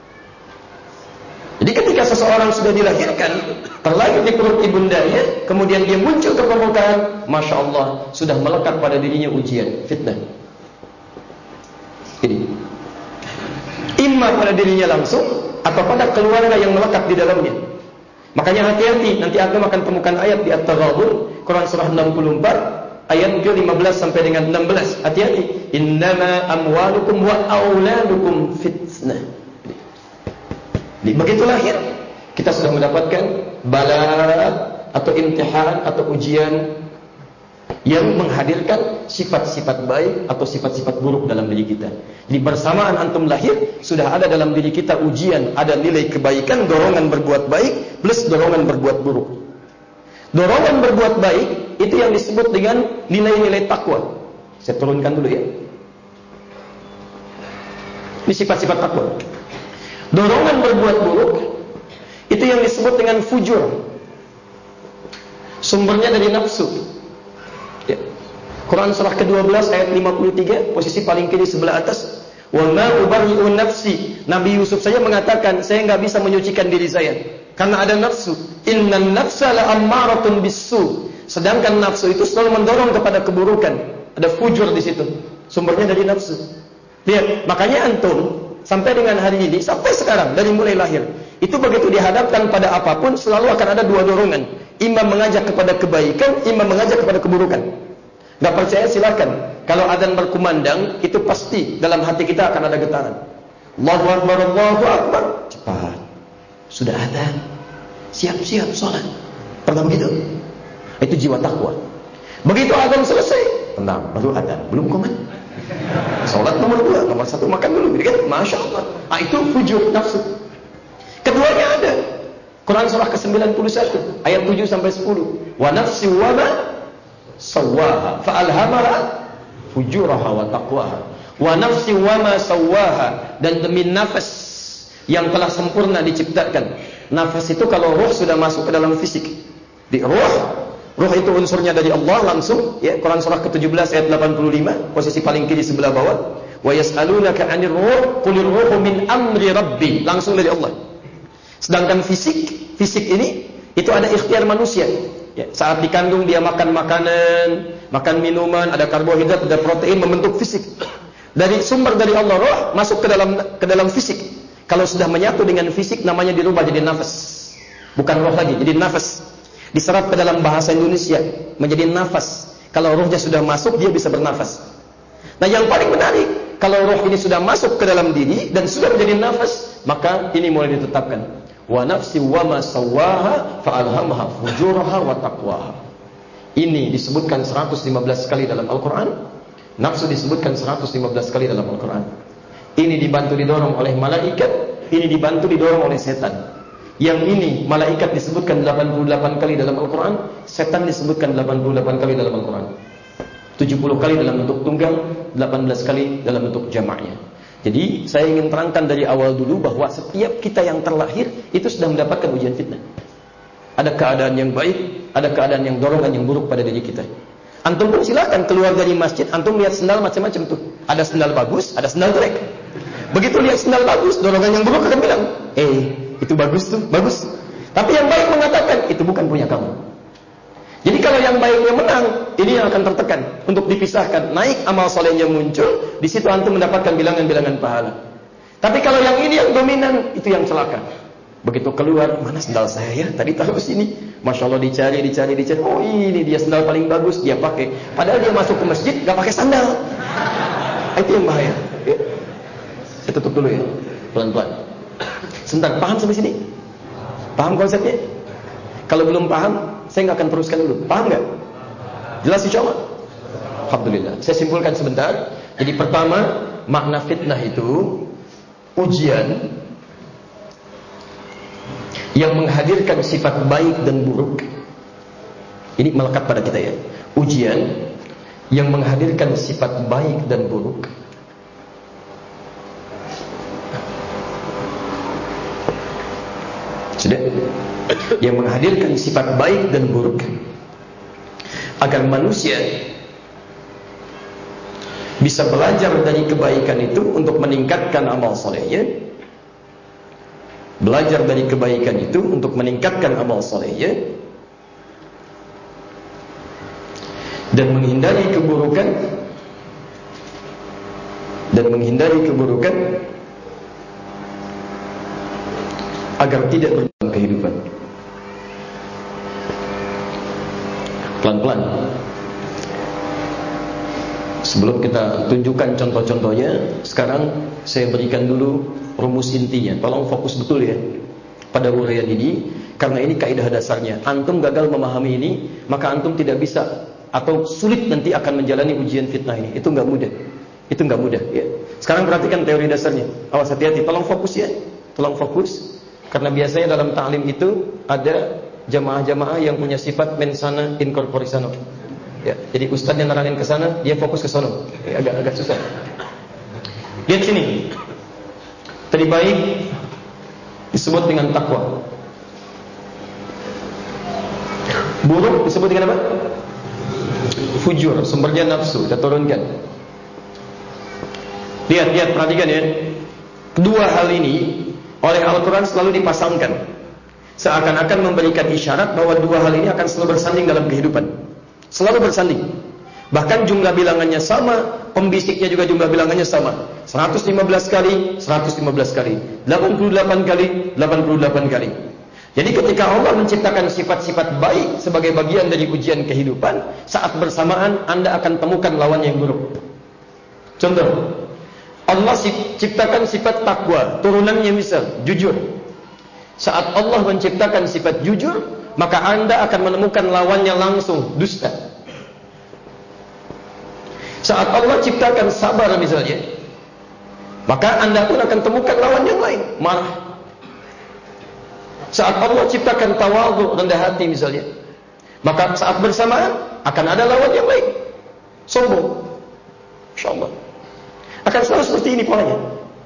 Jadi ketika seseorang sudah dilahirkan, terlahir di perut ibundanya, kemudian dia muncul ke permukaan, Masya Allah, sudah melekat pada dirinya ujian, fitnah. Ini imma pada dirinya langsung, atau pada keluarga yang melekat di dalamnya. Makanya hati-hati, nanti Anda akan temukan ayat di At-Taghabun, Quran surah enam puluh empat, ayat ke lima belas sampai dengan enam belas. Hati-hati. Innama amwalukum wa auladukum fitnah. Begitu lahir, kita sudah mendapatkan bala atau imtihan atau ujian yang menghadirkan sifat-sifat baik atau sifat-sifat buruk dalam diri kita. Di bersamaan antum lahir, sudah ada dalam diri kita ujian, ada nilai kebaikan, dorongan berbuat baik, plus dorongan berbuat buruk. Dorongan berbuat baik, itu yang disebut dengan nilai-nilai takwa. Saya turunkan dulu ya. Ini sifat-sifat takwa. Dorongan berbuat buruk, itu yang disebut dengan fujur. Sumbernya dari nafsu. Ya. Quran surah kedua belas ayat lima puluh tiga, posisi paling kiri sebelah atas. Wa ma ubarri'u nafsi. Nabi Yusuf saja mengatakan, saya enggak bisa menyucikan diri saya karena ada nafsu. Innan nafsa la'ammaratun bis-su. Sedangkan nafsu itu selalu mendorong kepada keburukan. Ada fujur di situ. Sumbernya dari nafsu. Lihat, makanya antum sampai dengan hari ini, sampai sekarang, dari mulai lahir, itu begitu dihadapkan pada apapun, selalu akan ada dua dorongan. Imam mengajak kepada kebaikan, imam mengajak kepada keburukan. Gak percaya silakan. Kalau adzan berkumandang, itu pasti dalam hati kita akan ada getaran. Allahu Akbar, Allahu Akbar. Cepat. Sudah adzan. Siap-siap sholat. Pernah begitu? Itu jiwa takwa. Begitu adzan selesai, tenang, baru adzan, belum komat. Salat nomor dua, nomor satu makan dulu, kan? Masya Allah. Ah, itu fujur nafsu. Keduanya ada. Quran surah ke sembilan puluh satu, ayat tujuh sampai sepuluh. Wa nafsi wa ma sawwaha, fa'alhamaha fujuraha wa taqwaha. Wa nafsi wa ma sawwaha, dan demi nafas yang telah sempurna diciptakan. Nafas itu kalau ruh sudah masuk ke dalam fisik. Di ruh Ruh itu unsurnya dari Allah langsung, ya. Quran surah ke tujuh belas ayat delapan puluh lima, posisi paling kiri sebelah bawah. Wa yas'alunaka 'anir ruh, qulir ruhu min amri rabbi, langsung dari Allah. Sedangkan fisik, fisik ini itu ada ikhtiar manusia. Ya, saat dikandung dia makan makanan, makan minuman, ada karbohidrat, ada protein membentuk fisik. Dari sumber dari Allah, roh masuk ke dalam ke dalam fisik. Kalau sudah menyatu dengan fisik, namanya dirubah jadi nafas. Bukan roh lagi, jadi nafas. Diserap ke dalam bahasa Indonesia menjadi nafas. Kalau rohnya sudah masuk, dia bisa bernafas. Nah, yang paling menarik, kalau roh ini sudah masuk ke dalam diri dan sudah menjadi nafas, maka ini mulai ditetapkan. Wa nafsi wa ma sawwaha fa'alhamaha fujuraha wa taqwaha. Ini disebutkan seratus lima belas kali dalam Al-Quran. Nafsu disebutkan seratus lima belas kali dalam Al-Quran. Ini dibantu didorong oleh malaikat, ini dibantu didorong oleh setan. Yang ini malaikat disebutkan delapan puluh delapan kali dalam Al-Quran, setan disebutkan delapan puluh delapan kali dalam Al-Quran. tujuh puluh kali dalam bentuk tunggal, delapan belas kali dalam bentuk jamaknya. Jadi saya ingin terangkan dari awal dulu bahwa setiap kita yang terlahir itu sudah mendapatkan ujian fitnah. Ada keadaan yang baik, ada keadaan yang dorongan yang buruk pada diri kita. Antum pun silakan keluar dari masjid, antum lihat sendal macam-macam tuh. Ada sendal bagus, ada sendal jelek. Begitu lihat sendal bagus, dorongan yang buruk akan bilang, eh, itu bagus tuh, bagus. Tapi yang baik mengatakan, itu bukan punya kamu. Jadi kalau yang baiknya menang, ini yang akan tertekan untuk dipisahkan. Naik amal solehnya muncul, di situ antum mendapatkan bilangan-bilangan pahala. Tapi kalau yang ini yang dominan, itu yang celaka. Begitu keluar, mana sendal saya ya? Tadi taruh sini. Masya Allah dicari, dicari, dicari. Oh ini dia sendal paling bagus, dia pakai. Padahal dia masuk ke masjid, gak pakai sandal. Itu yang bahaya. Ya. Saya tutup dulu ya, pelan-pelan. Sebentar, paham sampai sini? Paham konsepnya? Kalau belum paham, saya nggak akan teruskan dulu. Paham nggak? Jelas insya Allah? Alhamdulillah. Saya simpulkan sebentar. Jadi pertama, makna fitnah itu ujian yang menghadirkan sifat baik dan buruk. Ini melekat pada kita ya. Ujian yang menghadirkan sifat baik dan buruk. Sudah? Yang menghadirkan sifat baik dan buruk, agar manusia bisa belajar dari kebaikan itu untuk meningkatkan amal solehnya, belajar dari kebaikan itu untuk meningkatkan amal solehnya, dan menghindari keburukan dan menghindari keburukan agar tidak berdalam kehidupan. Pelan-pelan. Sebelum kita tunjukkan contoh-contohnya, sekarang saya berikan dulu rumus intinya. Tolong fokus betul ya pada uraian ini, karena ini kaidah dasarnya. Antum gagal memahami ini, maka antum tidak bisa atau sulit nanti akan menjalani ujian fitnah ini. Itu nggak mudah. Itu nggak mudah ya. Sekarang perhatikan teori dasarnya. Awas, hati-hati. Tolong fokus ya. Tolong fokus. Karena biasanya dalam ta'lim itu ada jamaah-jamaah yang punya sifat mensana in corpore sano. Ya, jadi ustaz yang nerangin ke sana, dia fokus ke sono. Ya, agak agak susah. Lihat sini. Tadi baik disebut dengan takwa. Buruk disebut dengan apa? Fujur, sumbernya nafsu. Kita turunkan. Lihat, lihat, perhatikan ya. Kedua hal ini oleh Al-Quran selalu dipasangkan, seakan-akan memberikan isyarat bahwa dua hal ini akan selalu bersanding dalam kehidupan. Selalu bersanding. Bahkan jumlah bilangannya sama, pembisiknya juga jumlah bilangannya sama. seratus lima belas kali, seratus lima belas kali, delapan puluh delapan kali, delapan puluh delapan kali. Jadi ketika Allah menciptakan sifat-sifat baik sebagai bagian dari ujian kehidupan, saat bersamaan Anda akan temukan lawan yang buruk. Contoh, Allah ciptakan sifat takwa, turunannya misal jujur. Saat Allah menciptakan sifat jujur, maka Anda akan menemukan lawannya langsung, dusta. Saat Allah ciptakan sabar misalnya, maka Anda pun akan temukan lawan yang lain, marah. Saat Allah ciptakan tawadhu, rendah hati misalnya, maka saat bersamaan akan ada lawan yang lain, sombong. Insyaallah akan selalu seperti ini polanya.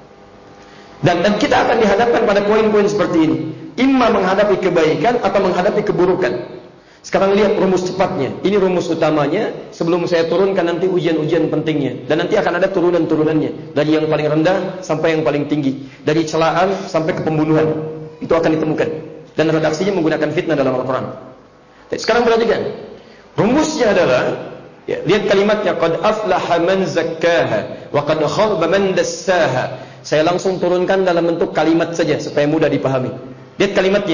Dan, dan kita akan dihadapkan pada poin-poin seperti ini. Imma menghadapi kebaikan atau menghadapi keburukan. Sekarang lihat rumus cepatnya. Ini rumus utamanya. Sebelum saya turunkan nanti ujian-ujian pentingnya. Dan nanti akan ada turunan-turunannya. Dari yang paling rendah sampai yang paling tinggi. Dari celaan sampai ke pembunuhan. Itu akan ditemukan. Dan redaksinya menggunakan fitnah dalam Al-Quran. Sekarang perhatikan. Rumusnya adalah, ya, lihat kalimatnya, qad aflaha man zakkaha wa qad khaba man dassaha. Saya langsung turunkan dalam bentuk kalimat saja supaya mudah dipahami. Lihat kalimatnya.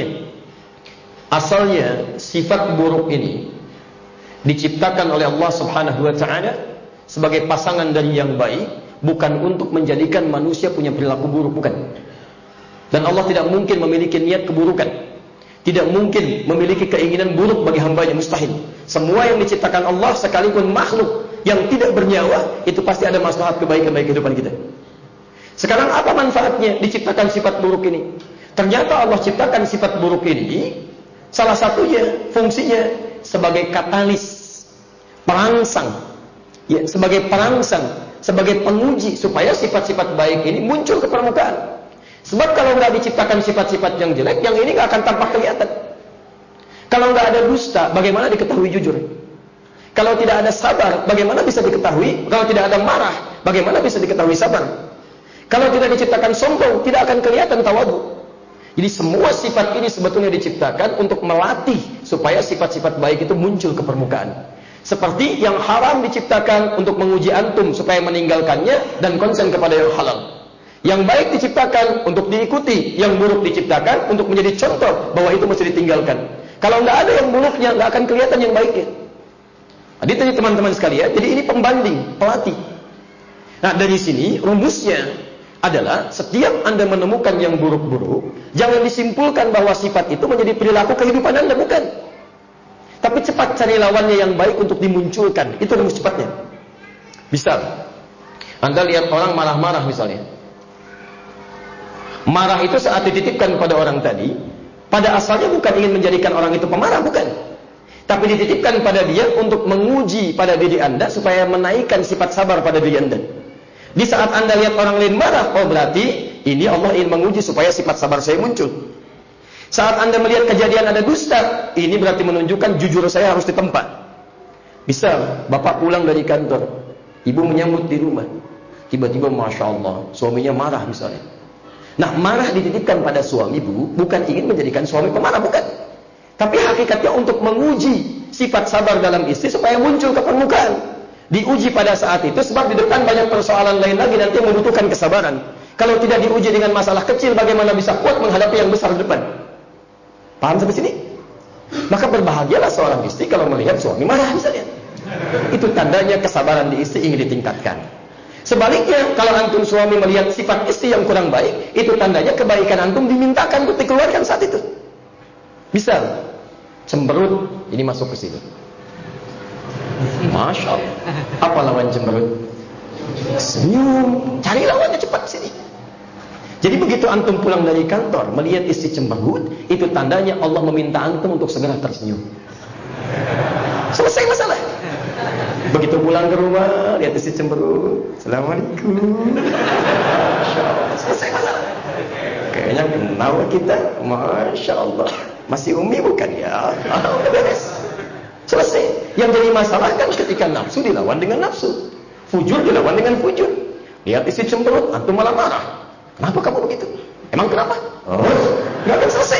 Asalnya sifat buruk ini diciptakan oleh Allah Subhanahu wa taala sebagai pasangan dari yang baik, bukan untuk menjadikan manusia punya perilaku buruk, bukan. Dan Allah tidak mungkin memiliki niat keburukan. Tidak mungkin memiliki keinginan buruk bagi hambanya, mustahil. Semua yang diciptakan Allah, sekalipun makhluk yang tidak bernyawa, itu pasti ada maslahat kebaikan bagi kehidupan kita. Sekarang apa manfaatnya diciptakan sifat buruk ini? Ternyata Allah ciptakan sifat buruk ini, salah satunya fungsinya sebagai katalis, perangsang, ya, sebagai perangsang, sebagai penguji supaya sifat-sifat baik ini muncul ke permukaan. Sebab kalau nggak diciptakan sifat-sifat yang jelek, yang ini nggak akan tampak kelihatan. Kalau nggak ada dusta, bagaimana diketahui jujur? Kalau tidak ada sabar, bagaimana bisa diketahui? Kalau tidak ada marah, bagaimana bisa diketahui sabar? Kalau tidak diciptakan sombong, tidak akan kelihatan tawadhu. Jadi semua sifat ini sebetulnya diciptakan untuk melatih supaya sifat-sifat baik itu muncul ke permukaan. Seperti yang haram diciptakan untuk menguji antum supaya meninggalkannya dan konsen kepada yang halal. Yang baik diciptakan untuk diikuti, yang buruk diciptakan untuk menjadi contoh bahwa itu mesti ditinggalkan. Kalau nggak ada yang buruknya, nggak akan kelihatan yang baiknya. Jadi tadi teman-teman sekalian, jadi ini pembanding, pelatih. Nah dari sini rumusnya adalah setiap Anda menemukan yang buruk-buruk, jangan disimpulkan bahwa sifat itu menjadi perilaku kehidupan Anda, bukan. Tapi cepat cari lawannya yang baik untuk dimunculkan. Itu rumus cepatnya. Misal, Anda lihat orang marah-marah misalnya. Marah itu saat dititipkan kepada orang tadi, pada asalnya bukan ingin menjadikan orang itu pemarah, bukan. Tapi dititipkan pada dia untuk menguji pada diri Anda supaya menaikkan sifat sabar pada diri Anda. Di saat Anda lihat orang lain marah, oh berarti ini Allah ingin menguji supaya sifat sabar saya muncul. Saat Anda melihat kejadian ada dusta, ini berarti menunjukkan jujur saya harus ditempa. Bisa, bapak pulang dari kantor, ibu menyambut di rumah, tiba-tiba Masya Allah, suaminya marah misalnya. Nah, marah dititipkan pada suami ibu, bukan ingin menjadikan suami pemarah, bukan. Tapi hakikatnya untuk menguji sifat sabar dalam istri supaya muncul ke permukaan. Diuji pada saat itu, sebab di depan banyak persoalan lain lagi nanti yang membutuhkan kesabaran. Kalau tidak diuji dengan masalah kecil, bagaimana bisa kuat menghadapi yang besar di depan? Paham sampai sini? Maka berbahagialah seorang istri kalau melihat suami marah misalnya. Itu tandanya kesabaran di istri ingin ditingkatkan. Sebaliknya, kalau antum suami melihat sifat istri yang kurang baik, itu tandanya kebaikan antum dimintakan untuk dikeluarkan saat itu. Misal, cemberut, ini masuk ke sini. Masya Allah. Apa lawan cemberut? Senyum. Cari lawannya cepat sini. Jadi begitu antum pulang dari kantor, melihat istri cemberut, itu tandanya Allah meminta antum untuk segera tersenyum. Selesai masalah. Begitu pulang ke rumah, lihat istri cemberut, Assalamualaikum. Masya Allah. Selesai masalah. Kayaknya kenal kita. Masya Allah. Masih umi bukan ya? Ah, udah beres. Selesai. Yang jadi masalah kan ketika nafsu dilawan dengan nafsu, fujur dilawan dengan fujur. Lihat istri cemberut, antum malah marah. Kenapa kamu begitu? Emang kenapa? Oh, nggak akan selesai.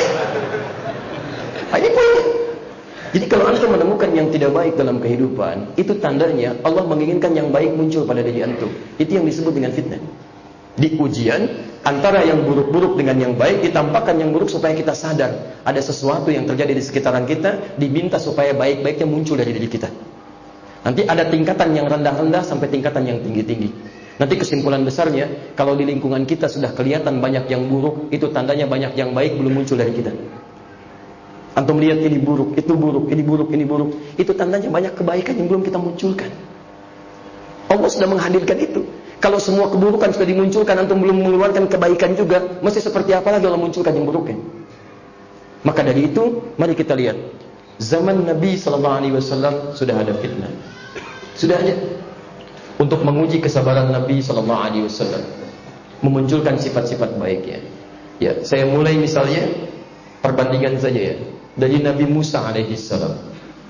Nah, ini poinnya. Jadi kalau antum menemukan yang tidak baik dalam kehidupan, itu tandanya Allah menginginkan yang baik muncul pada diri antum. Itu yang disebut dengan fitnah. Di ujian, antara yang buruk-buruk dengan yang baik, ditampakkan yang buruk supaya kita sadar ada sesuatu yang terjadi di sekitaran kita, diminta supaya baik-baiknya muncul dari diri kita. Nanti ada tingkatan yang rendah-rendah sampai tingkatan yang tinggi-tinggi. Nanti kesimpulan besarnya, kalau di lingkungan kita sudah kelihatan banyak yang buruk, itu tandanya banyak yang baik belum muncul dari kita. Antum melihat ini buruk, itu buruk, ini buruk, ini buruk, itu tandanya banyak kebaikan yang belum kita munculkan. Allah sudah menghadirkan itu. Kalau semua keburukan sudah dimunculkan, antum belum mengeluarkan kebaikan juga, mesti seperti apa lagi Allah munculkan yang buruknya? Maka dari itu, mari kita lihat. Zaman Nabi Sallallahu Alaihi Wasallam sudah ada fitnah, sudah ada untuk menguji kesabaran Nabi Sallallahu Alaihi Wasallam, memunculkan sifat-sifat baiknya. Ya, saya mulai misalnya perbandingan saja ya, dari Nabi Musa Alaihissalam.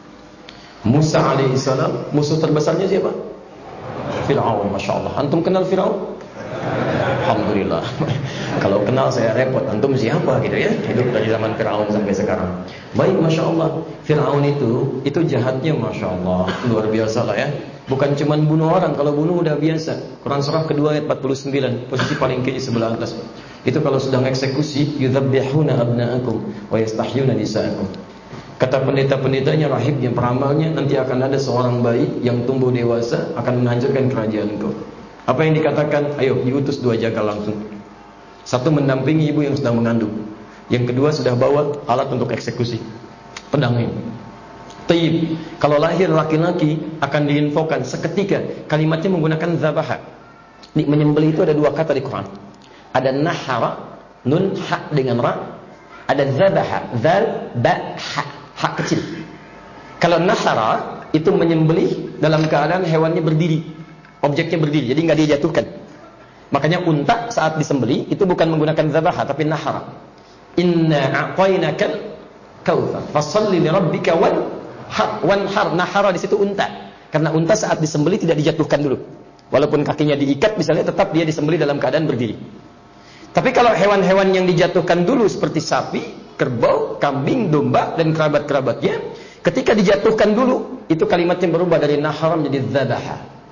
Musa Alaihissalam, musuh terbesarnya siapa? Fir'aun, Masya Allah. Antum kenal Fir'aun? Alhamdulillah. Kalau kenal saya repot. Antum siapa gitu ya? Hidup dari zaman Fir'aun sampai sekarang. Baik, Masya Allah. Fir'aun itu, itu jahatnya Masya Allah. Luar biasa lah ya. Bukan cuma bunuh orang. Kalau bunuh udah biasa. Quran surah kedua ayat empat puluh sembilan. Posisi paling kiri sebelah atas. Itu kalau sedang eksekusi, yudzabbihuna abna'akum wa yastahyuna nisa'akum. Kata pendeta-pendetanya, rahibnya, peramalnya, nanti akan ada seorang bayi yang tumbuh dewasa akan menghancurkan kerajaan engkau. Apa yang dikatakan? Ayo diutus dua jagal langsung. Satu mendampingi ibu yang sedang mengandung, yang kedua sudah bawa alat untuk eksekusi, pedang ini. Taib. Kalau lahir laki-laki akan diinfokan seketika. Kalimatnya menggunakan zabaha. Di menyembelih itu ada dua kata di Quran. Ada nahara, nun ha dengan ra. Ada zabaha, zal ba ha. Hak kecil. Kalau nahara itu menyembelih dalam keadaan hewannya berdiri, objeknya berdiri, jadi nggak dijatuhkan. Makanya unta saat disembelih itu bukan menggunakan zabaha tapi nahara. Inna a'tainakal kautsar, fashalli li rabbika wan har. Wanhar, nahara di situ unta. Karena unta saat disembelih tidak dijatuhkan dulu. Walaupun kakinya diikat misalnya, tetap dia disembelih dalam keadaan berdiri. Tapi kalau hewan-hewan yang dijatuhkan dulu seperti sapi, kerbau, kambing, domba, dan kerabat-kerabatnya, ketika dijatuhkan dulu, itu kalimatnya berubah dari nahara menjadi zabaha.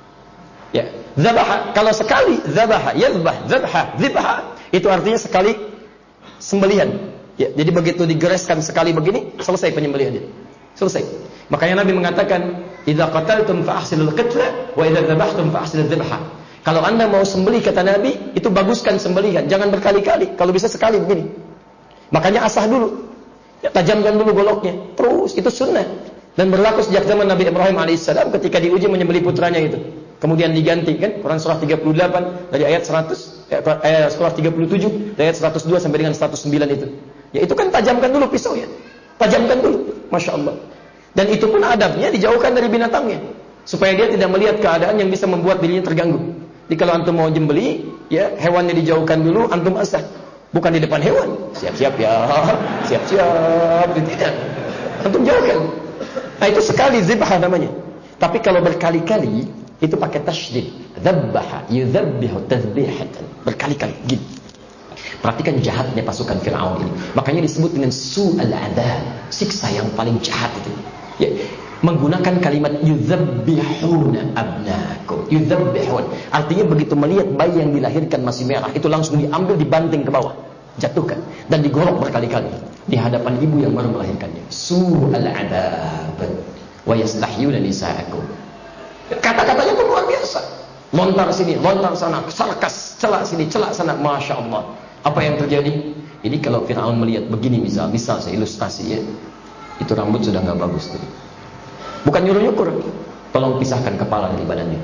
Ya, zabaha. Kalau sekali zabaha, yazbah, zabha, zibha, itu artinya sekali sembelihan. Ya, jadi begitu digereskan sekali begini, selesai penyembelihannya. Selesai. Makanya Nabi mengatakan, "Idza qataltum fa ahsinul qitla, wa idza dzabhtum fa ahsinul dzabha." Kalau Anda mau sembelih, kata Nabi, itu baguskan sembelihan, jangan berkali-kali. Kalau bisa sekali begini. Makanya asah dulu, ya, tajamkan dulu goloknya. Terus, itu sunnah. Dan berlaku sejak zaman Nabi Ibrahim alaihissalam ketika diuji menyembelih putranya itu. Kemudian diganti kan Quran surah tiga puluh delapan dari ayat seratus eh, eh, surah tiga puluh tujuh dari ayat seratus dua sampai dengan seratus sembilan itu. Ya itu kan tajamkan dulu pisaunya. Tajamkan dulu. Masya Allah. Dan itu pun adabnya dijauhkan dari binatangnya supaya dia tidak melihat keadaan yang bisa membuat dirinya terganggu. Jadi kalau antum mau jembeli, ya hewannya dijauhkan dulu, antum asah. Bukan di depan hewan. Siap-siap ya. Siap-siap. Tidak. Antum jauhkan. Nah itu sekali zibah namanya. Tapi kalau berkali-kali itu pakai tasydid. Dzabbaha yudzabbihu tadzbihatan. Berkali-kali gini. Perhatikan jahatnya pasukan Firaun ini. Makanya disebut dengan su'al adzab, siksa yang paling jahat itu. Ya, menggunakan kalimat yudzabbihuna abnakum. Yudzabbihun. Artinya begitu melihat bayi yang dilahirkan masih merah, itu langsung diambil, dibanting ke bawah, jatuhkan dan digorok berkali-kali di hadapan ibu yang baru melahirkannya. Su'al adzab. Wa yastahyuna nisa'akum. Kata-katanya pun luar biasa. Lontar sini, lontar sana, sarkas, celak sini, celak sana. Masya Allah. Apa yang terjadi? Ini kalau Fir'aun melihat begini, misal, misal saya ilustrasi ya, itu rambut sudah nggak bagus tuh. Bukan nyuruh-nyukur. Tolong pisahkan kepala dari badannya.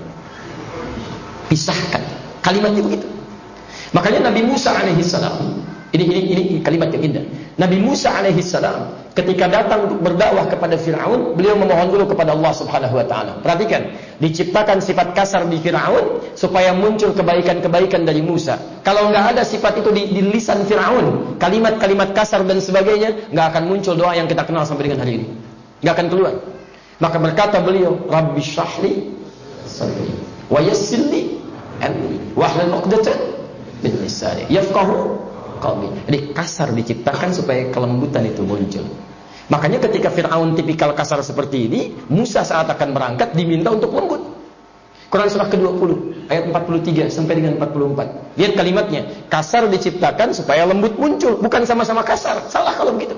Pisahkan. Kalimatnya begitu. Makanya Nabi Musa alaihissalam, ini ini ini kalimat yang indah. Nabi Musa alaihissalam ketika datang untuk berdakwah kepada Firaun, beliau memohon dulu kepada Allah Subhanahu wa taala. Perhatikan, diciptakan sifat kasar di Firaun supaya muncul kebaikan-kebaikan dari Musa. Kalau nggak ada sifat itu di, di lisan Firaun, kalimat-kalimat kasar dan sebagainya, nggak akan muncul doa yang kita kenal sampai dengan hari ini. Nggak akan keluar. Maka berkata beliau, Rabbi shrahli sadri wa yassir li amri wahlul 'uqdatam min lisani yafqahu qawli. Jadi kasar diciptakan supaya kelembutan itu muncul. Makanya ketika Fir'aun tipikal kasar seperti ini, Musa saat akan berangkat diminta untuk lembut. Quran surah ke dua puluh ayat empat puluh tiga sampai dengan empat puluh empat. Lihat kalimatnya, kasar diciptakan supaya lembut muncul, bukan sama-sama kasar. Salah kalau begitu.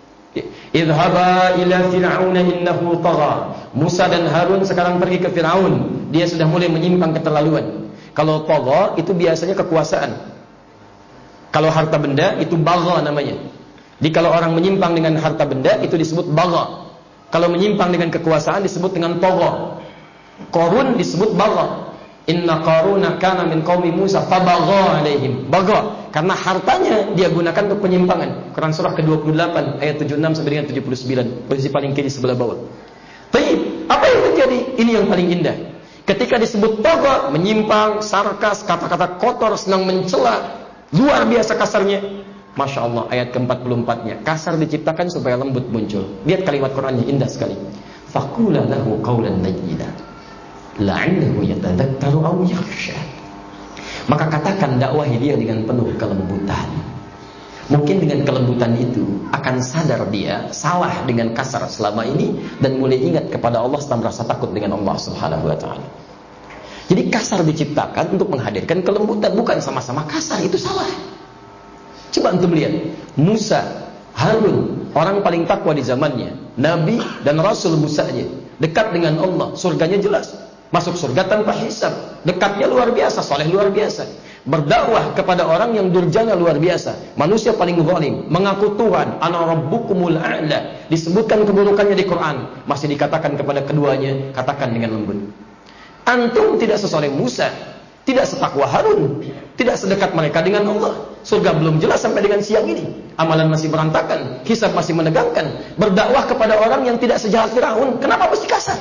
Idhaba ila fir'auna innahu tagha. Musa dan Harun sekarang pergi ke Fir'aun. Dia sudah mulai menyimpang keterlaluan. Kalau tagha itu biasanya kekuasaan. Kalau harta benda itu bagha namanya. Jadi kalau orang menyimpang dengan harta benda itu disebut bagha. Kalau menyimpang dengan kekuasaan disebut dengan tagha. Qarun disebut bagha. Inna qaruna kana min qaumi Musa fabagha alaihim. Bagha karena hartanya dia gunakan untuk penyimpangan. Quran surah ke dua puluh delapan ayat tujuh puluh enam sampai dengan tujuh puluh sembilan, posisi paling kiri sebelah bawah. Baik, apa yang terjadi? Ini yang paling indah. Ketika disebut bagha, menyimpang, sarkas, kata-kata kotor, senang mencela, luar biasa kasarnya. Masya Allah, ayat ke empat puluh empat-nya. Kasar diciptakan supaya lembut muncul. Lihat kalimat Qurannya, indah sekali. Faqula lahu qawlan layyina la'allahu yatadzakkaru aw yakhsha. Maka katakan, dakwahi dia dengan penuh kelembutan. Mungkin dengan kelembutan itu akan sadar dia salah dengan kasar selama ini dan mulai ingat kepada Allah setelah merasa takut dengan Allah Subhanahu wa taala. Jadi kasar diciptakan untuk menghadirkan kelembutan, bukan sama-sama kasar, itu salah. Coba antum lihat, Musa, Harun, orang paling takwa di zamannya, Nabi dan Rasul Musa-nya, dekat dengan Allah, surganya jelas. Masuk surga tanpa hisab, dekatnya luar biasa, soleh luar biasa. Berdakwah kepada orang yang durjana luar biasa, manusia paling zalim, mengaku Tuhan, ana rabbukumul a'la. Disebutkan keburukannya di Quran, masih dikatakan kepada keduanya, katakan dengan lembut. Antum tidak sesoleh Musa, tidak setakwa Harun, tidak sedekat mereka dengan Allah. Surga belum jelas sampai dengan siang ini. Amalan masih berantakan, hisab masih menegangkan. Berdakwah kepada orang yang tidak sejahat Firaun, kenapa mesti kasar?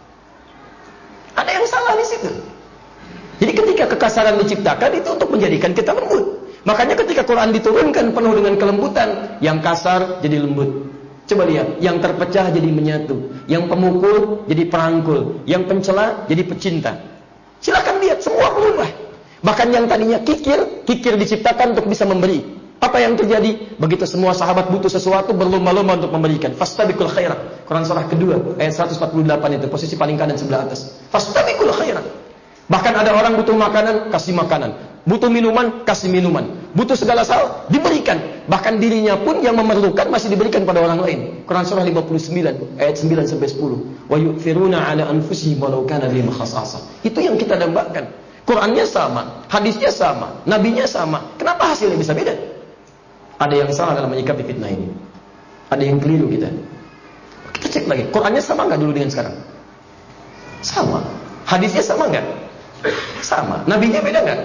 Ada yang salah di situ. Jadi ketika kekasaran diciptakan itu untuk menjadikan kita lembut. Makanya ketika Quran diturunkan penuh dengan kelembutan, yang kasar jadi lembut. Coba lihat, yang terpecah jadi menyatu, yang pemukul jadi perangkul, yang pencela jadi pecinta. Silakan lihat, semua berubah. Bahkan yang tadinya kikir, kikir diciptakan untuk bisa memberi. Apa yang terjadi? Begitu semua sahabat butuh sesuatu, berlomba-lomba untuk memberikan. Fastabiqul khairat. Quran surah kedua ayat seratus empat puluh delapan itu, posisi paling kanan sebelah atas. Fastabiqul khairat. Bahkan ada orang butuh makanan, kasih makanan. Butuh minuman, kasih minuman. Butuh segala hal, diberikan. Bahkan dirinya pun yang memerlukan masih diberikan pada orang lain. Quran surah lima puluh sembilan ayat sembilan sampai sepuluh. Wa yu'thiruna 'ala anfusihim walau kana bihim khassasah. Itu yang kita dambakan. Qurannya sama, hadisnya sama, nabinya sama. Kenapa hasilnya bisa beda? Ada yang salah dalam menyikapi fitnah ini. Ada yang keliru kita. Kita cek lagi, Qurannya sama nggak dulu dengan sekarang? Sama. Hadisnya sama nggak? Sama. Nabinya beda nggak?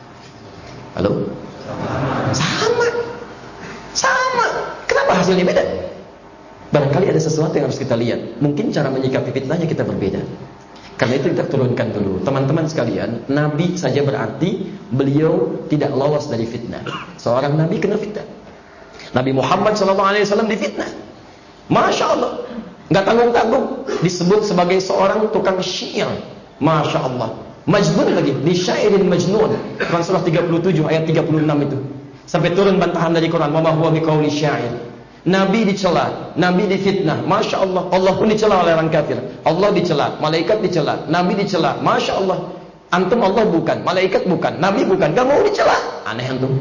Halo? Sama. Sama. Kenapa hasilnya beda? Barangkali ada sesuatu yang harus kita lihat. Mungkin cara menyikapi fitnahnya kita berbeda. Karena itu kita turunkan dulu. Teman-teman sekalian, Nabi saja berarti beliau tidak lolos dari fitnah. Seorang Nabi kena fitnah. Nabi Muhammad shallallahu alaihi wasallam difitnah. Masya Allah, nggak tanggung-tanggung, disebut sebagai seorang tukang syair. Masya Allah, majnun lagi, di syairin majnun. Quran surah tiga puluh tujuh ayat tiga puluh enam itu. Sampai turun bantahan dari Quran, wa ma huwa biqauli syair. Nabi dicela, Nabi difitnah. Masya Allah, Allah pun dicela oleh orang kafir. Allah dicela, malaikat dicela, Nabi dicela. Masya Allah, antum Allah bukan, malaikat bukan, Nabi bukan, gak mau dicela. Aneh antum.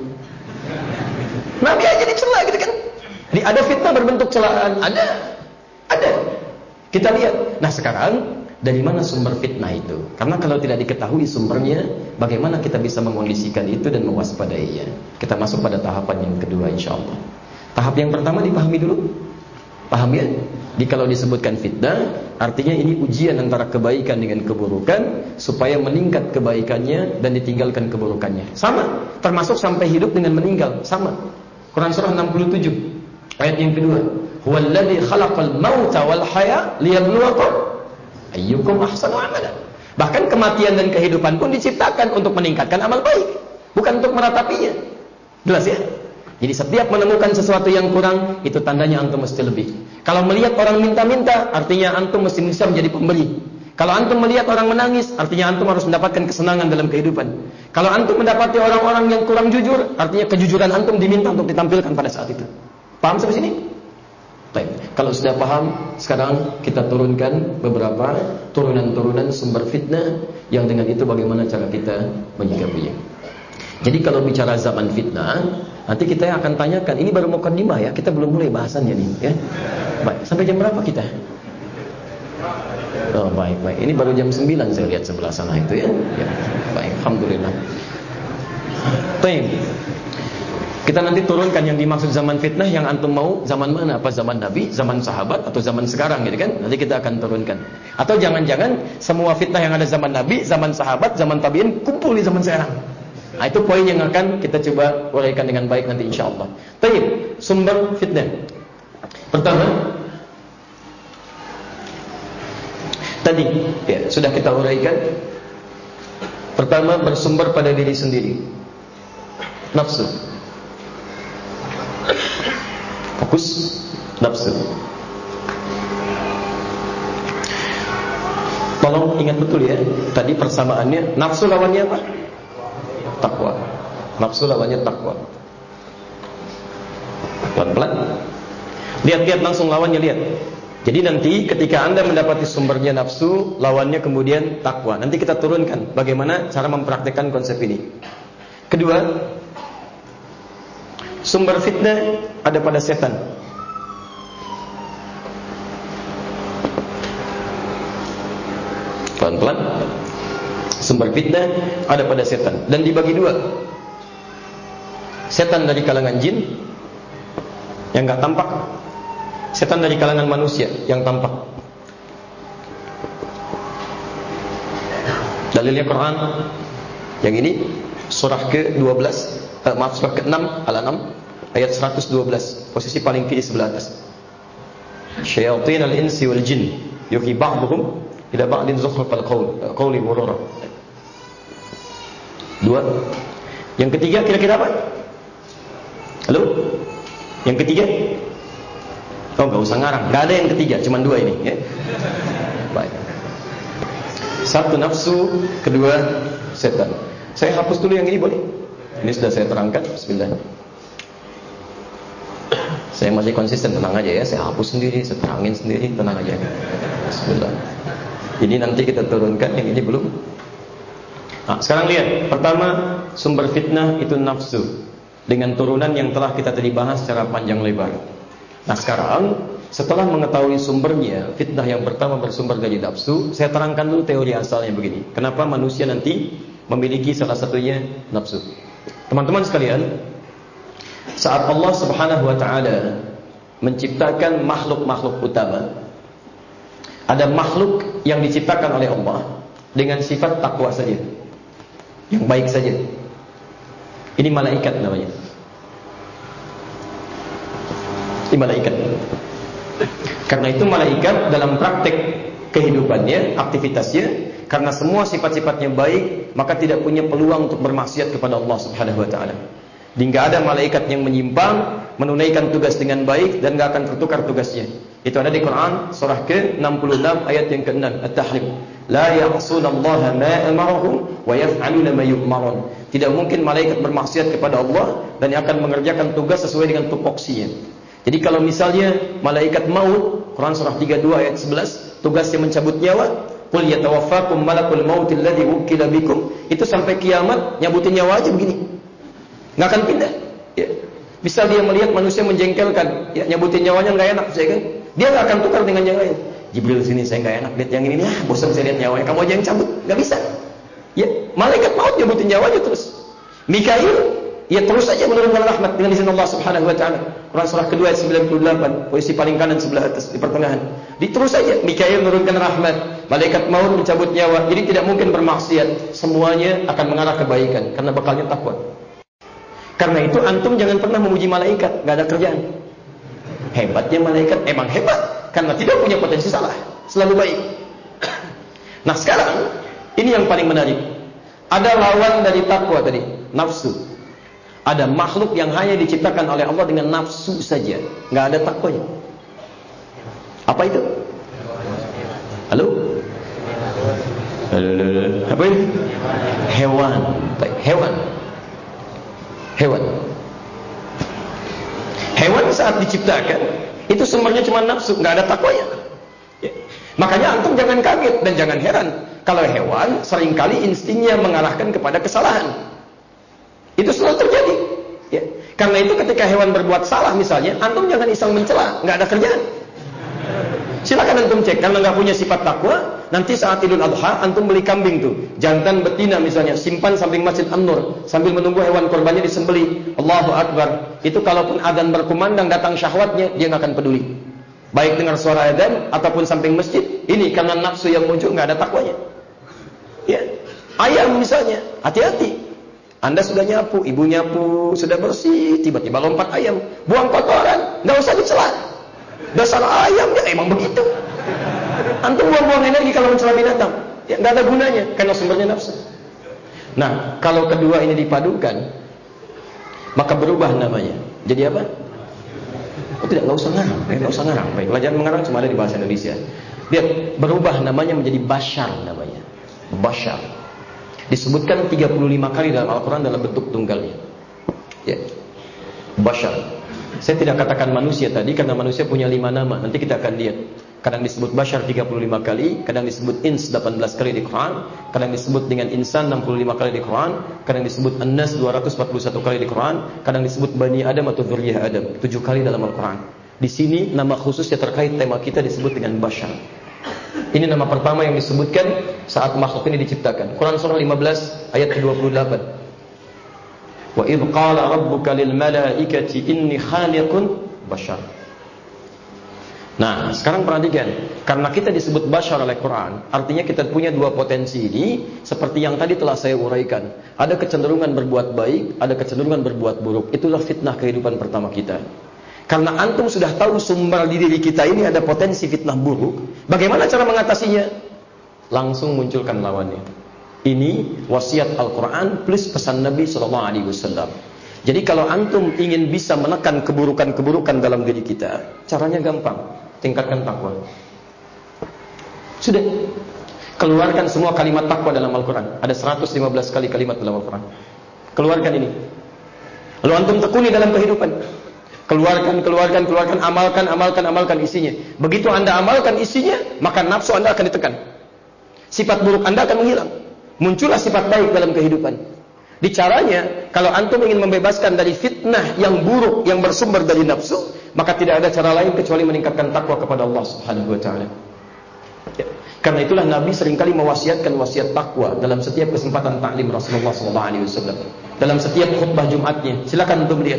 Nabi aja dicela gitu kan. Jadi ada fitnah berbentuk celaan, ada, ada. Kita lihat. Nah sekarang dari mana sumber fitnah itu? Karena kalau tidak diketahui sumbernya, bagaimana kita bisa mengondisikan itu dan mewaspadainya? Kita masuk pada tahapan yang kedua, insya Allah. Tahap yang pertama dipahami dulu. Paham ya? Jadi kalau disebutkan fitnah, artinya ini ujian antara kebaikan dengan keburukan, supaya meningkat kebaikannya dan ditinggalkan keburukannya. Sama, termasuk sampai hidup dengan meninggal. Sama. Quran surah enam puluh tujuh ayat yang kedua. Huwallazi khalaqal mauta wal haya liyabluwakum ayyukum ahsanu amala. Bahkan kematian dan kehidupan pun diciptakan untuk meningkatkan amal baik, bukan untuk meratapinya. Jelas ya? Jadi setiap menemukan sesuatu yang kurang, itu tandanya antum mesti lebih. Kalau melihat orang minta-minta, artinya antum mesti bisa menjadi pemberi. Kalau antum melihat orang menangis, artinya antum harus mendapatkan kesenangan dalam kehidupan. Kalau antum mendapati orang-orang yang kurang jujur, artinya kejujuran antum diminta untuk ditampilkan pada saat itu. Paham sampai sini? Baik. Kalau sudah paham, sekarang kita turunkan beberapa turunan-turunan sumber fitnah, yang dengan itu bagaimana cara kita menyikapinya. Jadi kalau bicara zaman fitnah, nanti kita akan tanyakan, ini baru mukadimah ya, kita belum mulai bahasannya nih ya. Baik, sampai jam berapa kita? Oh baik, baik, ini baru jam sembilan saya lihat sebelah sana itu ya, ya. Baik, alhamdulillah. Baik. Kita nanti turunkan yang dimaksud zaman fitnah yang antum mau, zaman mana? Apa zaman Nabi, zaman sahabat, atau zaman sekarang gitu kan? Nanti kita akan turunkan. Atau jangan-jangan semua fitnah yang ada zaman Nabi, zaman sahabat, zaman tabi'in kumpul di zaman sekarang. Nah, itu poin yang akan kita coba uraikan dengan baik nanti insyaAllah. Baik, sumber fitnah. Pertama, tadi ya, sudah kita uraikan. Pertama, bersumber pada diri sendiri. Nafsu. Fokus nafsu. Tolong ingat betul ya, tadi persamaannya, nafsu lawannya apa? Takwa. Nafsu lawannya takwa. Pelan-pelan. Lihat-lihat langsung lawannya, lihat. Jadi nanti ketika Anda mendapati sumbernya nafsu, lawannya kemudian takwa. Nanti kita turunkan bagaimana cara mempraktikkan konsep ini. Kedua, sumber fitnah ada pada setan. Pelan-pelan. Sumber fitnah ada pada setan, dan dibagi dua. Setan dari kalangan jin yang enggak tampak, setan dari kalangan manusia yang tampak. Dalilnya Quran yang ini surah ke dua belas, eh, maaf surah ke enam Al-An'am ayat seratus dua belas, posisi paling kiri sebelah atas. Syayatin al-insi wal jin yuhi ba'duhum ila ba'din zukhrufal qaul qawli ghurura. Dua. Yang ketiga kira-kira apa? Halo? Yang ketiga? Oh, enggak usah ngarang. Enggak ada yang ketiga, cuma dua ini ya. Baik. Satu nafsu, kedua setan. Saya hapus dulu yang ini boleh? Ini sudah saya terangkan. Bismillah. Saya masih konsisten, tenang aja ya. Saya hapus sendiri, saya terangin sendiri, tenang aja. Bismillah. Ini nanti kita turunkan, yang ini belum. Nah, sekarang lihat. Pertama, sumber fitnah itu nafsu, dengan turunan yang telah kita tadi bahas secara panjang lebar. Nah sekarang, setelah mengetahui sumbernya, fitnah yang pertama bersumber dari nafsu, saya terangkan dulu teori asalnya begini. Kenapa manusia nanti memiliki salah satunya nafsu? Teman-teman sekalian, saat Allah Subhanahu wa ta'ala menciptakan makhluk-makhluk utama, ada makhluk yang diciptakan oleh Allah, dengan sifat takwa saja, yang baik saja. Ini malaikat namanya. Ini malaikat. Karena itu malaikat dalam praktek kehidupannya, aktivitasnya, karena semua sifat-sifatnya baik, maka tidak punya peluang untuk bermaksiat kepada Allah Subhanahu wa taala. Tidak ada malaikat yang menyimpang, menunaikan tugas dengan baik dan tidak akan tertukar tugasnya. Itu ada di Quran surah ke enam puluh enam ayat yang keenam, At-Tahrim. La ya'sunallaha ma amarahum wa yaf'aluna ma yu'marun. Tidak mungkin malaikat bermaksiat kepada Allah dan akan mengerjakan tugas sesuai dengan tupoksinya. Jadi kalau misalnya malaikat maut, Quran surah tiga puluh dua ayat sebelas, tugasnya mencabut nyawa, qul yatawaffakum malakul maut alladhi wukila bikum, itu sampai kiamat nyabutin nyawa aja begini. Enggak akan pindah. Ya. Bisa dia melihat manusia menjengkelkan, ya, nyabutin nyawanya enggak enak, saya kan. Dia enggak akan tukar dengan yang lain. Jibril sini saya enggak enak lihat yang ini, ah bosan saya lihat nyawanya, kamu aja yang cabut. Enggak bisa. Ya, malaikat maut nyabutin nyawanya terus. Mikail, ya terus saja menurunkan rahmat dengan izin Allah Subhanahu wa taala. Quran surah kedua ayat sembilan puluh delapan, posisi paling kanan sebelah atas di pertengahan. Diterus saja Mikail menurunkan rahmat, malaikat maut mencabut nyawa. Jadi tidak mungkin bermaksiat. Semuanya akan mengarah kebaikan karena bekalnya takwa. Karena itu antum jangan pernah memuji malaikat, enggak ada kerjaan. Hebatnya malaikat, emang hebat karena tidak punya potensi salah, selalu baik. Nah, sekarang ini yang paling menarik. Ada lawan dari takwa tadi, nafsu. Ada makhluk yang hanya diciptakan oleh Allah dengan nafsu saja, nggak ada takwanya. Apa itu? Halo? Halo, halo, halo. Apa itu? Hewan. Hewan. Hewan. Hewan saat diciptakan itu sumbernya cuma nafsu, nggak ada takwanya. Ya. Makanya antum jangan kaget dan jangan heran kalau hewan seringkali instingnya mengarahkan kepada kesalahan. Itu selalu terjadi. Ya. Karena itu ketika hewan berbuat salah misalnya, antum jangan iseng mencela, nggak ada kerjaan. Silakan antum cek, karena nggak punya sifat takwa, nanti saat Idul Adha antum beli kambing tuh, jantan betina misalnya, simpan samping Masjid An-Nur sambil menunggu hewan korbannya disembelih. Allahu Akbar. Itu kalaupun adzan berkumandang datang syahwatnya, dia nggak akan peduli. Baik dengar suara adzan ataupun samping masjid, ini karena nafsu yang muncul, nggak ada takwanya. Ya. Ayam misalnya, hati-hati. Anda sudah nyapu, ibu nyapu, sudah bersih, tiba-tiba lompat ayam, buang kotoran, nggak usah dicela. Dasar ayam, ya emang begitu. Antum buang-buang energi kalau mencela binatang, ya nggak ada gunanya, karena sumbernya nafsu. Nah, kalau kedua ini dipadukan, maka berubah namanya. Jadi apa? Oh tidak, nggak usah ngarang, nggak usah ngarang. Baik, pelajaran mengarang cuma ada di bahasa Indonesia. Lihat, berubah namanya menjadi bashar namanya. Bashar. Disebutkan tiga puluh lima kali dalam Al-Quran dalam bentuk tunggalnya. Ya. Bashar. Saya tidak katakan manusia tadi karena manusia punya lima nama. Nanti kita akan lihat. Kadang disebut bashar tiga puluh lima kali, kadang disebut ins delapan belas kali di Quran, kadang disebut dengan insan enam puluh lima kali di Quran, kadang disebut an-nas dua ratus empat puluh satu kali di Quran, kadang disebut bani Adam atau dzurriyyah Adam tujuh kali dalam Al-Quran. Di sini nama khususnya terkait tema kita disebut dengan bashar. Ini nama pertama yang disebutkan saat makhluk ini diciptakan. Quran surah lima belas ayat ke dua puluh delapan. Wa idh qala rabbuka lil malaikati inni khaliqun bashar. Nah, sekarang perhatikan, karena kita disebut bashar oleh Quran, artinya kita punya dua potensi ini, seperti yang tadi telah saya uraikan. Ada kecenderungan berbuat baik, ada kecenderungan berbuat buruk. Itulah fitnah kehidupan pertama kita. Karena antum sudah tahu sumber di diri kita ini ada potensi fitnah buruk, bagaimana cara mengatasinya? Langsung munculkan lawannya. Ini wasiat Al-Quran plus pesan Nabi shallallahu alaihi wasallam. Jadi kalau antum ingin bisa menekan keburukan-keburukan dalam diri kita, caranya gampang, tingkatkan takwa. Sudah, keluarkan semua kalimat takwa dalam Al-Quran. Ada seratus lima belas kali kalimat dalam Al-Quran. Keluarkan ini. Lalu antum tekuni dalam kehidupan. Keluarkan, keluarkan, keluarkan, amalkan, amalkan, amalkan isinya. Begitu anda amalkan isinya, maka nafsu anda akan ditekan. Sifat buruk anda akan menghilang. Muncullah sifat baik dalam kehidupan. Di caranya, kalau antum ingin membebaskan dari fitnah yang buruk yang bersumber dari nafsu, maka tidak ada cara lain kecuali meningkatkan takwa kepada Allah Subhanahu wa taala. Ya. Karena itulah Nabi seringkali mewasiatkan wasiat takwa dalam setiap kesempatan taklim Rasulullah sallallahu alaihi wasallam. Dalam setiap khutbah Jumatnya, silakan untuk lihat.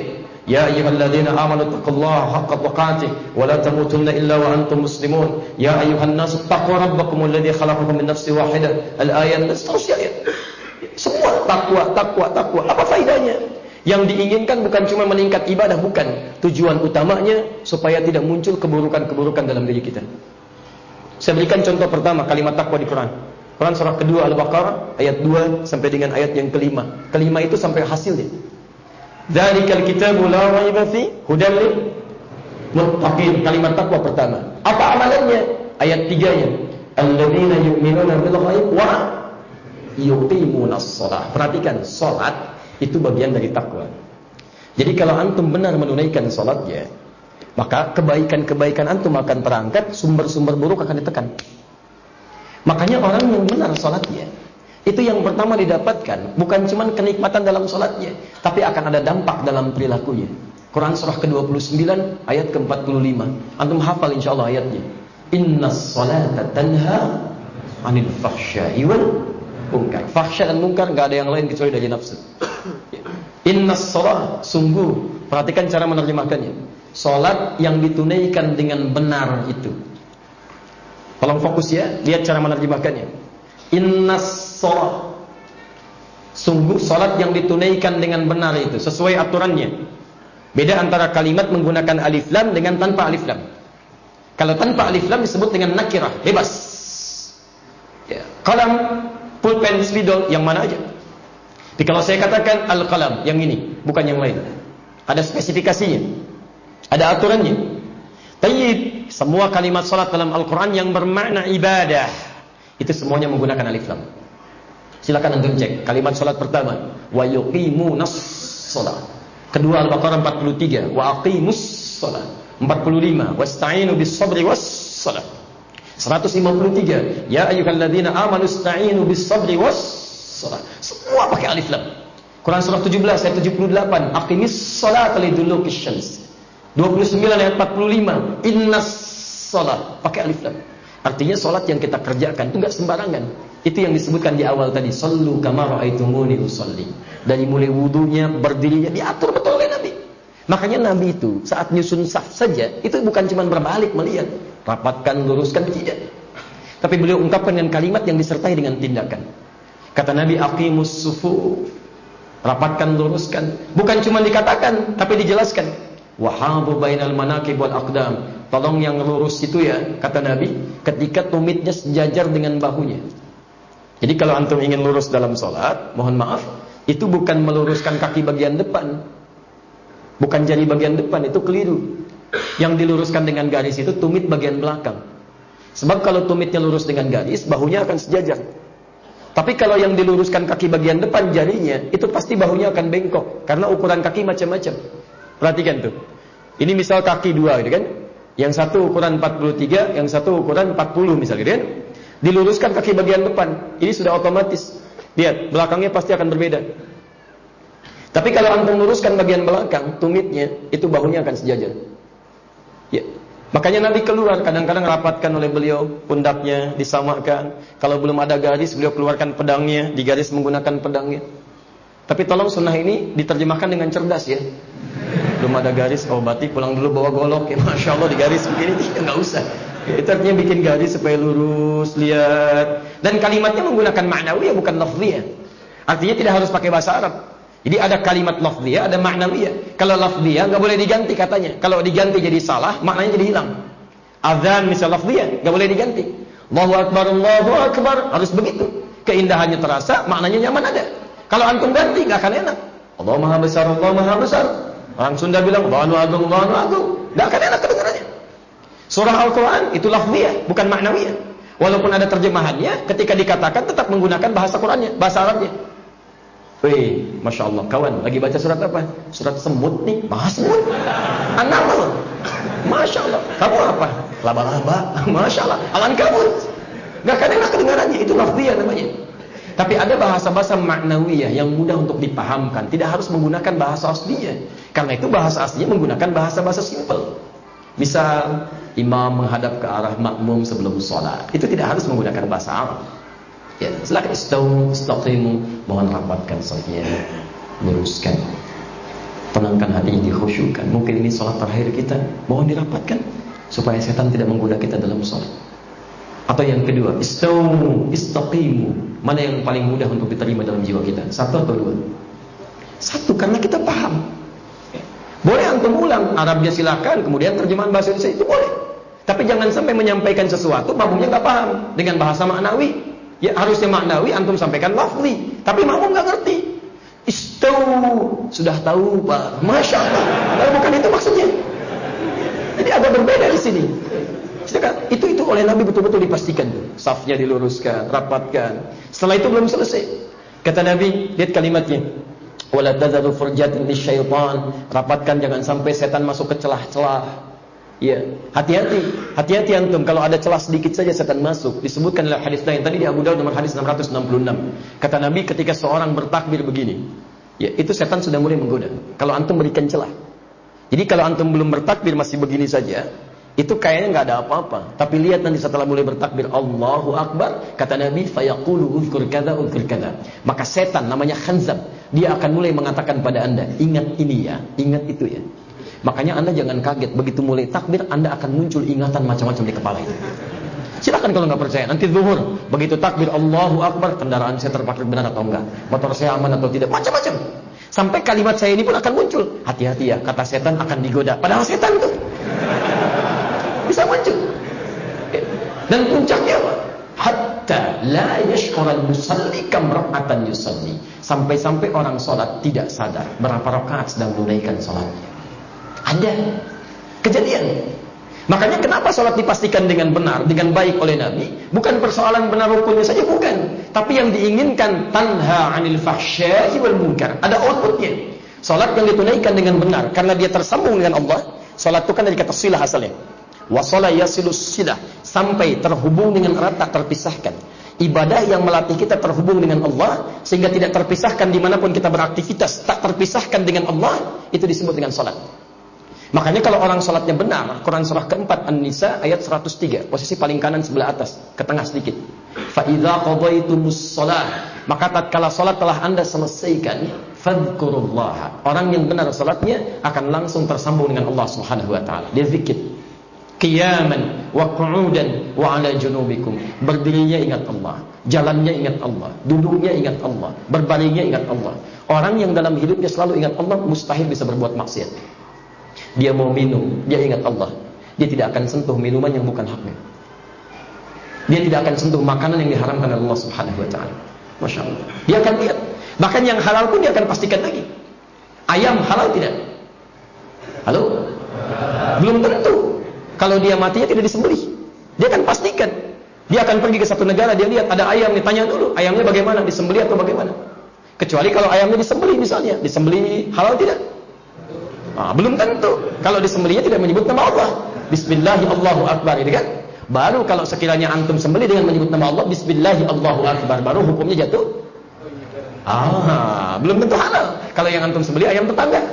Ya ayyuhalladzina amanu taqullaha haqqa tuqatih wa la tamutunna illa wa antum muslimun. Ya ayyuhan nasu taqu rabbakum alladzi khalaqakum min nafsin wahidah. Al-ayat dan seterusnya ayat. Semua takwa, takwa, takwa. Apa faedahnya? Yang diinginkan bukan cuma meningkat ibadah, bukan. Tujuan utamanya supaya tidak muncul keburukan-keburukan dalam diri kita. Saya berikan contoh pertama kalimat takwa di Quran. Quran surah kedua Al-Baqarah ayat dua sampai dengan ayat yang kelima. Kelima itu sampai hasilnya. Dzalikal kitabu la raiba fi hudal lil muttaqin. Kalimat takwa pertama. Apa amalannya? Ayat tiga-nya. Alladzina yu'minuna bil ghaib wa yuqimunas shalah. Perhatikan, salat itu bagian dari takwa. Jadi kalau antum benar menunaikan salatnya, maka kebaikan-kebaikan antum akan terangkat, sumber-sumber buruk akan ditekan. Makanya orang yang benar salatnya, itu yang pertama didapatkan bukan cuma kenikmatan dalam salatnya, tapi akan ada dampak dalam perilakunya. Quran surah ke dua puluh sembilan ayat ke empat puluh lima. Antum hafal insyaallah ayatnya. Innas salata tanha 'anil fahsya'i wal munkar. Fahsya dan munkar enggak ada yang lain kecuali dari nafsu. Innas salat, sungguh, perhatikan cara menerjemahkannya. Salat yang ditunaikan dengan benar itu. Tolong fokus ya, lihat cara menerjemahkannya. Innas salat, sungguh salat yang ditunaikan dengan benar itu sesuai aturannya. Beda antara kalimat menggunakan alif lam dengan tanpa alif lam. Kalau tanpa alif lam disebut dengan nakirah, bebas. Ya, qalam, pulpen, spidol, yang mana aja. Tapi kalau saya katakan al-qalam, yang ini, bukan yang lain. Ada spesifikasinya, ada aturannya. Tayyib, semua kalimat salat dalam Al-Quran yang bermakna ibadah, itu semuanya menggunakan alif lam. Silakan antum cek. Kalimat salat pertama, wa yuqimunas shalah. Kedua Al-Baqarah empat puluh tiga, wa aqimus shalah. empat puluh lima, wasta'inu bis sabri was shalah. seratus lima puluh tiga, ya ayyuhalladzina amanu ista'inu bis sabri was shalah. Semua pakai alif lam. Quran surah tujuh belas ayat tujuh puluh delapan, aqimis shalata lidulukish syams. dua puluh sembilan ayat empat puluh lima, innas shalah, pakai alif lam. Artinya salat yang kita kerjakan itu enggak sembarangan. Itu yang disebutkan di awal tadi, sallu kama ra'aitumuni usolli. Dari mulai wudunya, berdirinya diatur betul oleh Nabi. Makanya Nabi itu saat nyusun saf saja, itu bukan cuma berbalik melihat, rapatkan, luruskan, tidak. Tapi beliau ungkapkan dengan kalimat yang disertai dengan tindakan. Kata Nabi, aqimus sufuf, rapatkan, luruskan. Bukan cuma dikatakan, tapi dijelaskan. Wahabu bainal manakib wal aqdam. Tolong yang lurus itu ya, kata Nabi, ketika tumitnya sejajar dengan bahunya. Jadi kalau antum ingin lurus dalam sholat, mohon maaf, itu bukan meluruskan kaki bagian depan, bukan jari bagian depan, itu keliru. Yang diluruskan dengan garis itu tumit bagian belakang. Sebab kalau tumitnya lurus dengan garis, bahunya akan sejajar. Tapi kalau yang diluruskan kaki bagian depan, jarinya, itu pasti bahunya akan bengkok. Karena ukuran kaki macam-macam. Perhatikan tuh. Ini misal kaki dua gitu kan. Yang satu ukuran empat puluh tiga, yang satu ukuran empat puluh misalnya gitu kan. Diluruskan kaki bagian depan, ini sudah otomatis. Lihat, belakangnya pasti akan berbeda. Tapi kalau antum luruskan bagian belakang, tumitnya, itu bahunya akan sejajar. Ya. Makanya Nabi keluar, kadang-kadang rapatkan oleh beliau, pundaknya disamakan. Kalau belum ada garis, beliau keluarkan pedangnya, digaris menggunakan pedangnya. Tapi tolong sunnah ini diterjemahkan dengan cerdas ya. Belum ada garis, oh berarti pulang dulu bawa golok ya, masya Allah digaris begini, nggak usah. Ya, itu artinya bikin garis supaya lurus, lihat. Dan kalimatnya menggunakan ma'nawiyah bukan lafziyah. Artinya tidak harus pakai bahasa Arab. Jadi ada kalimat lafziyah, ada ma'nawiyah. Kalau lafziyah nggak boleh diganti katanya. Kalau diganti jadi salah, maknanya jadi hilang. Azan misal lafziyah nggak boleh diganti. Allahu Akbar, Allahu Akbar, harus begitu. Keindahannya terasa, maknanya nyaman ada. Kalau antum ganti nggak akan enak. Allah Maha Besar, Allah Maha Besar. Orang Sunda bilang Allahu Agung, Allahu Agung. Nggak akan enak kedengarannya. Surah Al-Quran itu lafziyah, bukan ma'nawiyah. Walaupun ada terjemahannya, ketika dikatakan tetap menggunakan bahasa Qurannya, bahasa Arabnya. Wih, masya Allah, kawan, lagi baca surat apa? Surat semut nih, bahas semut. An-Naml. Masya Allah, kamu apa? Laba-laba. Masya Allah, Al-Ankabut. Nggak akan enak kedengarannya, itu lafziyah namanya. Tapi ada bahasa-bahasa ma'nawiyah yang mudah untuk dipahamkan, tidak harus menggunakan bahasa aslinya. Karena itu bahasa aslinya menggunakan bahasa-bahasa simple. Misal imam menghadap ke arah makmum sebelum sholat, itu tidak harus menggunakan bahasa Arab. Ya, silakan istawu, istaqimu, mohon rapatkan safnya, luruskan. Tenangkan hatinya, dikhusyukkan. Mungkin ini sholat terakhir kita, mohon dirapatkan supaya setan tidak menggoda kita dalam sholat. Atau yang kedua, istawu, istaqimu. Mana yang paling mudah untuk diterima dalam jiwa kita? Satu atau dua? Satu, karena kita paham. Boleh antum ulang Arabnya silakan, kemudian terjemahan bahasa Indonesia itu boleh. Tapi jangan sampai menyampaikan sesuatu makmumnya nggak paham dengan bahasa maknawi. Ya harusnya maknawi antum sampaikan lafzi, tapi makmum nggak ngerti. Istawu, sudah tahu Pak, masya Allah. Padahal bukan itu maksudnya. Jadi agak berbeda di sini. Sedangkan itu itu oleh Nabi betul-betul dipastikan tuh, safnya diluruskan, rapatkan. Setelah itu belum selesai. Kata Nabi, lihat kalimatnya. Wala tadharu furjatin lisyaitan, rapatkan jangan sampai setan masuk ke celah-celah. Ya, hati-hati, hati-hati antum kalau ada celah sedikit saja setan masuk. Disebutkan dalam hadis lain tadi di Abu Daud nomor hadis enam ratus enam puluh enam. Kata Nabi ketika seorang bertakbir begini, ya itu setan sudah mulai menggoda. Kalau antum berikan celah. Jadi kalau antum belum bertakbir masih begini saja, itu kayaknya nggak ada apa-apa. Tapi lihat nanti setelah mulai bertakbir Allahu Akbar, kata Nabi fayaqulu uzkur kadza uzkur kadza. Maka setan namanya khanzab, dia akan mulai mengatakan pada Anda, ingat ini ya, ingat itu ya. Makanya Anda jangan kaget, begitu mulai takbir Anda akan muncul ingatan macam-macam di kepala itu. Silakan kalau nggak percaya, nanti zuhur begitu takbir Allahu Akbar, kendaraan saya terparkir benar atau enggak, motor saya aman atau tidak, macam-macam. Sampai kalimat saya ini pun akan muncul. Hati-hati ya, kata setan akan digoda. Padahal setan tuh bisa muncul. Dan puncaknya apa? Hatta la yash'ural musalli kam rak'atan yusalli. Sampai-sampai orang sholat tidak sadar berapa rakaat sedang menunaikan sholatnya. Ada kejadian. Makanya kenapa sholat dipastikan dengan benar, dengan baik oleh Nabi? Bukan persoalan benar rukunnya saja, bukan. Tapi yang diinginkan tanha 'anil fahsya'i wal munkar. Ada outputnya. Sholat yang ditunaikan dengan benar karena dia tersambung dengan Allah. Sholat itu kan dari kata silah asalnya. Wasala yasilus silah, sampai terhubung dengan erat, tak terpisahkan. Ibadah yang melatih kita terhubung dengan Allah sehingga tidak terpisahkan dimanapun kita beraktivitas, tak terpisahkan dengan Allah, itu disebut dengan sholat. Makanya kalau orang sholatnya benar, Quran surah keempat An-Nisa ayat seratus tiga, posisi paling kanan sebelah atas, ke tengah sedikit. Fa idza qadaytumus shalah, maka tatkala sholat telah Anda selesaikan, fadhkurullaha. Orang yang benar sholatnya akan langsung tersambung dengan Allah Subhanahu wa taala. Dia zikir. Qiyaman wa qu'udan wa 'ala junubikum. Berdirinya ingat Allah, jalannya ingat Allah, duduknya ingat Allah, berbaringnya ingat Allah. Orang yang dalam hidupnya selalu ingat Allah mustahil bisa berbuat maksiat. Dia mau minum, dia ingat Allah. Dia tidak akan sentuh minuman yang bukan haknya. Dia tidak akan sentuh makanan yang diharamkan oleh Allah Subhanahu wa taala. Masya Allah. Dia akan lihat. Bahkan yang halal pun dia akan pastikan lagi. Ayam halal tidak? Halo? Belum tentu. Kalau dia matinya tidak disembelih, dia akan pastikan. Dia akan pergi ke satu negara, dia lihat ada ayam, dia tanya dulu, ayamnya bagaimana, disembelih atau bagaimana? Kecuali kalau ayamnya disembelih misalnya, disembelih halal tidak? Nah, belum tentu. Kalau disembelihnya tidak menyebut nama Allah, Bismillahi Allahu Akbar, ini kan? Baru kalau sekiranya antum sembelih dengan menyebut nama Allah, Bismillahi Allahu Akbar, baru hukumnya jatuh. Ah, belum tentu halal. Kalau yang antum sembelih ayam tetangga.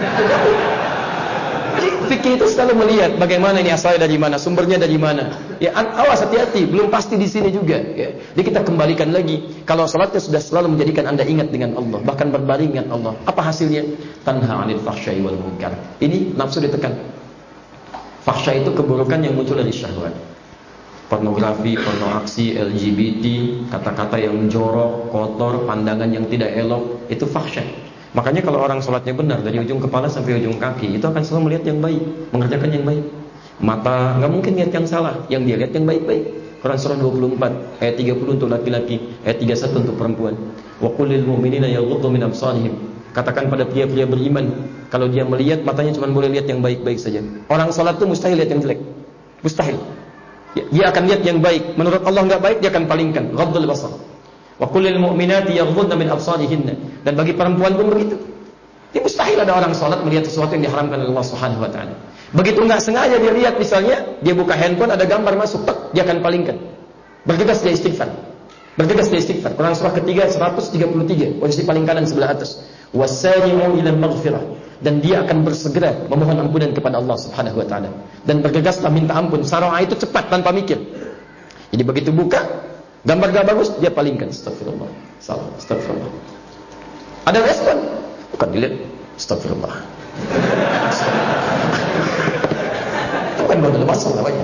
Jadi fikih itu selalu melihat bagaimana ini asalnya dari mana, sumbernya dari mana. Ya, awas hati-hati, belum pasti di sini juga. Ya. Jadi kita kembalikan lagi. Kalau salatnya sudah selalu menjadikan Anda ingat dengan Allah, bahkan berbaring ingat Allah. Apa hasilnya? Tanha 'anil fahsya'i wal munkar. Ini nafsu ditekan. Fahsya itu keburukan yang muncul dari syahwat. Pornografi, porno aksi, L G B T, kata-kata yang jorok, kotor, pandangan yang tidak elok, itu fahsya. Makanya kalau orang sholatnya benar dari ujung kepala sampai ujung kaki, itu akan selalu melihat yang baik, mengerjakan yang baik. Mata nggak mungkin lihat yang salah, yang dia lihat yang baik-baik. Quran surah dua puluh empat ayat tiga puluh untuk laki-laki, ayat tiga puluh satu untuk perempuan. Wa qul lil mu'minina yaghuddu min absarihim. Katakan pada pria-pria beriman, kalau dia melihat matanya cuma boleh lihat yang baik-baik saja. Orang sholat itu mustahil lihat yang jelek, mustahil. Dia akan lihat yang baik. Menurut Allah nggak baik, dia akan palingkan. Ghaddul basar. Wa qul lil mu'minati yaghuddna min absarihinna. Dan bagi perempuan pun begitu. Ini mustahil ada orang salat melihat sesuatu yang diharamkan oleh Allah Subhanahu wa taala. Begitu enggak sengaja dia lihat misalnya, dia buka handphone ada gambar masuk, tek, dia akan palingkan. Bergegas dia istighfar. Bergegas dia istighfar. Quran surah ketiga seratus tiga puluh tiga, posisi paling kanan sebelah atas. Wasari'u ila maghfirah. Dan dia akan bersegera memohon ampunan kepada Allah Subhanahu wa taala. Dan bergegaslah minta ampun. Sara'a itu cepat tanpa mikir. Jadi begitu buka gambar gak bagus, dia palingkan. Astagfirullah. Salah, astagfirullah. Ada respon? Bukan dilihat. Astagfirullah. Itu kan baru lepas namanya.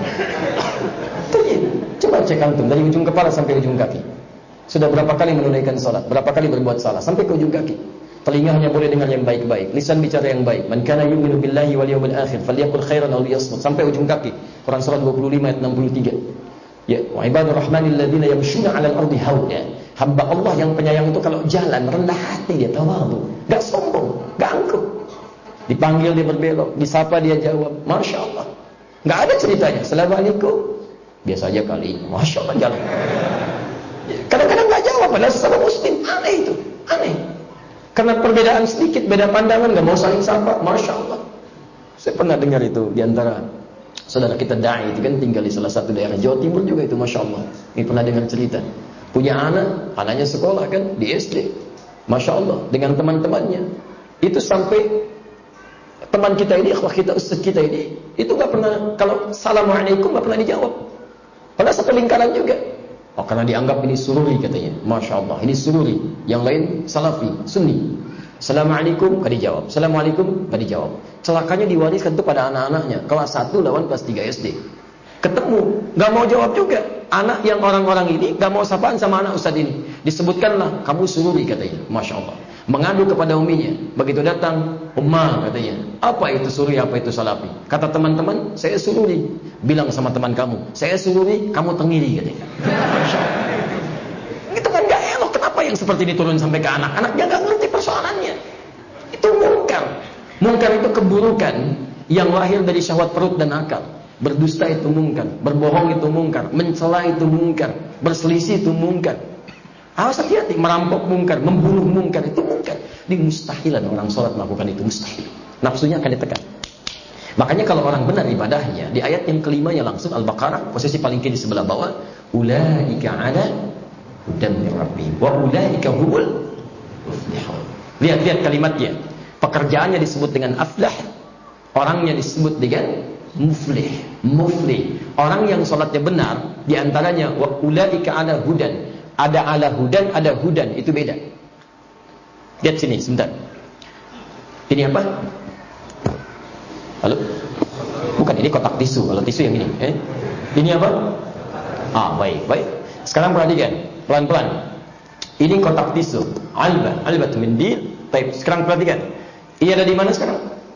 Coba cek antum dari ujung kepala sampai ujung kaki. Sudah berapa kali menunaikan salat? Berapa kali berbuat salah sampai ke ujung kaki? Telinga hanya boleh dengar yang baik-baik, lisan bicara yang baik. Man kana yu'minu billahi wal yawmil akhir falyaqul khairan aw liyasmut, sampai ujung kaki. Quran surah dua puluh lima ayat enam puluh tiga. Ya, wa ibadur rahmanil ladzina yamshuna 'alal ardi hawna. Hamba Allah yang penyayang itu kalau jalan rendah hati dia, tawadhu, enggak sombong, enggak angkuh. Dipanggil dia berbelok, disapa dia jawab, Masya Allah. Enggak ada ceritanya, Assalamualaikum. Biasa aja kali, Masya Allah jalan. Kadang-kadang enggak jawab, padahal sesama muslim. Aneh itu, aneh. Karena perbedaan sedikit, beda pandangan, gak mau saling sapa, Masya Allah. Saya pernah dengar itu di antara saudara kita da'i itu kan tinggal di salah satu daerah Jawa Timur juga itu, Masya Allah. Ini pernah dengar cerita. Punya anak, anaknya sekolah kan di S D, Masya Allah, dengan teman-temannya. Itu sampai teman kita ini, akhwah kita, ustaz kita ini, itu gak pernah, kalau Assalamualaikum gak pernah dijawab. Padahal satu lingkaran juga. Oh, karena dianggap ini sururi katanya. Masya Allah, ini sururi. Yang lain salafi, sunni. Assalamualaikum, gak dijawab. Assalamualaikum, gak dijawab. Celakanya diwariskan itu pada anak-anaknya. Kelas satu lawan kelas tiga S D. Ketemu, gak mau jawab juga. Anak yang orang-orang ini gak mau sapaan sama anak ustaz ini. Disebutkanlah, kamu sururi katanya. Masya Allah. Mengadu kepada uminya. Begitu datang, Ummah katanya, apa itu sururi, apa itu salafi? Kata teman-teman, saya sururi. Bilang sama teman kamu, saya sururi, kamu tengiri katanya. Masya Allah. Itu kan gak elok. Kenapa yang seperti ini turun sampai ke anak? Anaknya gak ngerti persoalannya. Itu mungkar. Mungkar itu keburukan yang lahir dari syahwat perut dan akal. Berdusta itu mungkar, berbohong itu mungkar, mencela itu mungkar, berselisih itu mungkar. Awas hati-hati, merampok mungkar, membunuh mungkar, itu mungkar. Di mustahilan orang sholat melakukan itu, mustahil. Nafsunya akan ditekan. Makanya kalau orang benar ibadahnya, di ayat yang kelima ya langsung Al-Baqarah, posisi paling kiri sebelah bawah, ulaika ala hudan min rabbihim wa ulaika humul muflihun. Lihat-lihat kalimatnya. Pekerjaannya disebut dengan aflah, orangnya disebut dengan muflih. Muflih, orang yang sholatnya benar, di antaranya wa ulaika ala hudan. Ada ala hudan, ada hudan, itu beda. Lihat sini sebentar. Ini apa? Halo? Bukan, ini kotak tisu. Kalau tisu yang ini, eh? Ini apa? Ah, baik, baik. Sekarang perhatikan, pelan-pelan. Ini kotak tisu. Alba, albat mindil. Baik, sekarang perhatikan. Ini ada di mana sekarang?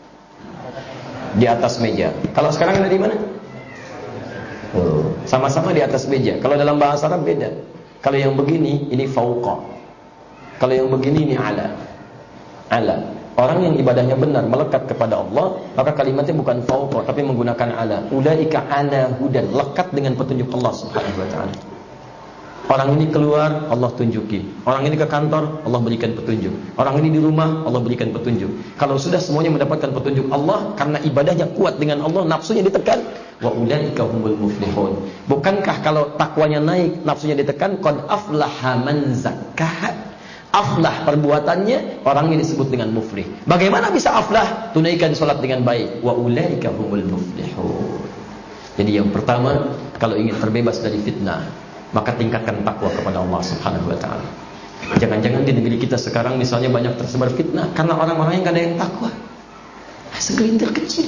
Di atas meja. Kalau sekarang ada di mana? Oh, sama-sama di atas meja. Kalau dalam bahasa Arab beda. Kalau yang begini, ini fauqa. Kalau yang begini, ini ala. Ala. Orang yang ibadahnya benar, melekat kepada Allah, maka kalimatnya bukan fauqa, tapi menggunakan ala. Ulaika ala hudan, lekat dengan petunjuk Allah subhanahu wa ta'ala. Orang ini keluar, Allah tunjuki. Orang ini ke kantor, Allah berikan petunjuk. Orang ini di rumah, Allah berikan petunjuk. Kalau sudah semuanya mendapatkan petunjuk Allah, karena ibadahnya kuat dengan Allah, nafsunya ditekan, wa ulaika humul muflihun. Bukankah kalau takwanya naik, nafsunya ditekan, qad aflaha man zakkaha. Aflah perbuatannya, orangnya disebut dengan muflih. Bagaimana bisa aflah? Tunaikan salat dengan baik. Wa ulaika humul muflihun. Jadi yang pertama, kalau ingin terbebas dari fitnah, maka tingkatkan takwa kepada Allah subhanahu wa ta'ala. Jangan-jangan di negeri kita sekarang misalnya banyak tersebar fitnah karena orang-orang yang gak ada yang takwa. Segelintir kecil.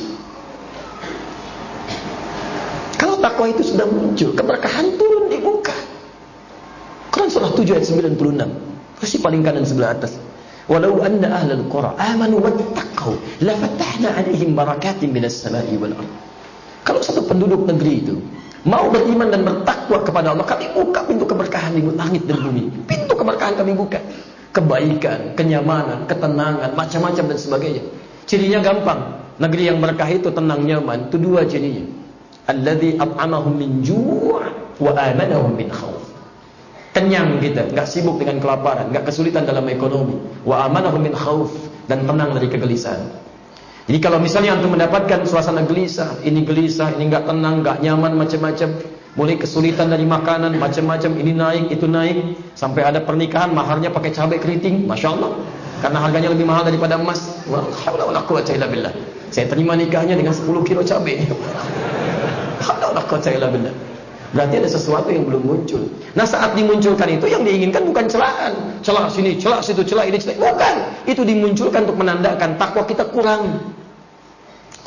Kalau takwa itu sudah muncul, keberkahan turun di muka. Quran surah tujuh ayat sembilan puluh enam. Posisi paling kanan sebelah atas. Walau anna ahlal qura amanu wattaqau la fatahna 'alaihim barakatin minas sama'i wal ardh. Kalau satu penduduk negeri itu mau beriman dan bertakwa kepada Allah, kami buka pintu keberkahan di langit dan bumi. Pintu keberkahan kami buka. Kebaikan, kenyamanan, ketenangan, macam-macam dan sebagainya. Cirinya gampang. Negeri yang berkah itu tenang, nyaman. Itu dua cirinya. Alladzi at'amahum min ju' wa amanahum min khauf. Kenyang kita, enggak sibuk dengan kelaparan, enggak kesulitan dalam ekonomi. Wa amanahum min khauf, dan tenang dari kegelisahan. Jadi kalau misalnya antum mendapatkan suasana gelisah, ini gelisah, ini enggak tenang, enggak nyaman, macam-macam, mulai kesulitan dari makanan, macam-macam, ini naik, itu naik, sampai ada pernikahan maharnya pakai cabai keriting, masya Allah, karena harganya lebih mahal daripada emas. Wala haula wala quwwata illa billah. Saya terima nikahnya dengan sepuluh kilo cabai. Haula wala quwwata illa billah. Berarti ada sesuatu yang belum muncul. Nah, saat dimunculkan itu yang diinginkan bukan celaan, celah sini, celah situ, celah ini, celah. Bukan. Itu dimunculkan untuk menandakan takwa kita kurang.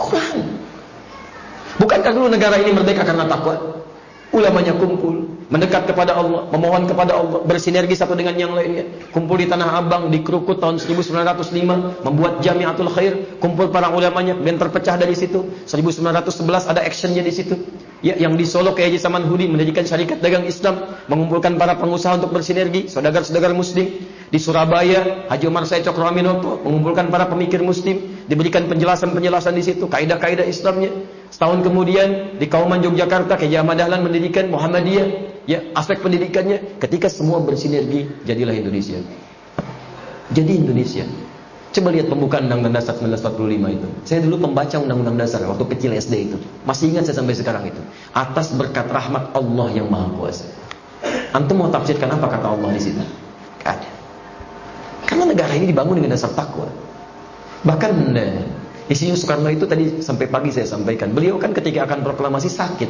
Kurang. Bukankah dulu negara ini merdeka karena takwa? Ulamanya kumpul, mendekat kepada Allah, memohon kepada Allah, bersinergi satu dengan yang lainnya. Kumpul di Tanah Abang, di Krukut tahun seribu sembilan ratus lima, membuat Jamiatul Khair, kumpul para ulamanya, dan terpecah dari situ. seribu sembilan ratus sebelas ada actionnya di situ. Ya, yang di Solo Kiai Haji Samanhudi mendirikan Syarikat Dagang Islam, mengumpulkan para pengusaha untuk bersinergi, saudagar-saudagar muslim. Di Surabaya, Haji Omar Said Cokroaminoto mengumpulkan para pemikir muslim, diberikan penjelasan-penjelasan di situ, kaidah-kaidah Islamnya. Setahun kemudian di Kauman Yogyakarta, Kiai Ahmad Dahlan mendirikan Muhammadiyah, ya, aspek pendidikannya. Ketika semua bersinergi, jadilah Indonesia. Jadi Indonesia. Coba lihat pembukaan Undang-Undang Dasar seribu sembilan ratus empat puluh lima itu. Saya dulu pembaca Undang-Undang Dasar waktu kecil S D itu. Masih ingat saya sampai sekarang itu. Atas berkat rahmat Allah yang Maha Kuasa. Antum mau tafsirkan apa kata Allah di situ? Ada. Karena negara ini dibangun dengan dasar takwa. Bahkan Insinyur Soekarno itu tadi sampai pagi saya sampaikan. Beliau kan ketika akan proklamasi sakit.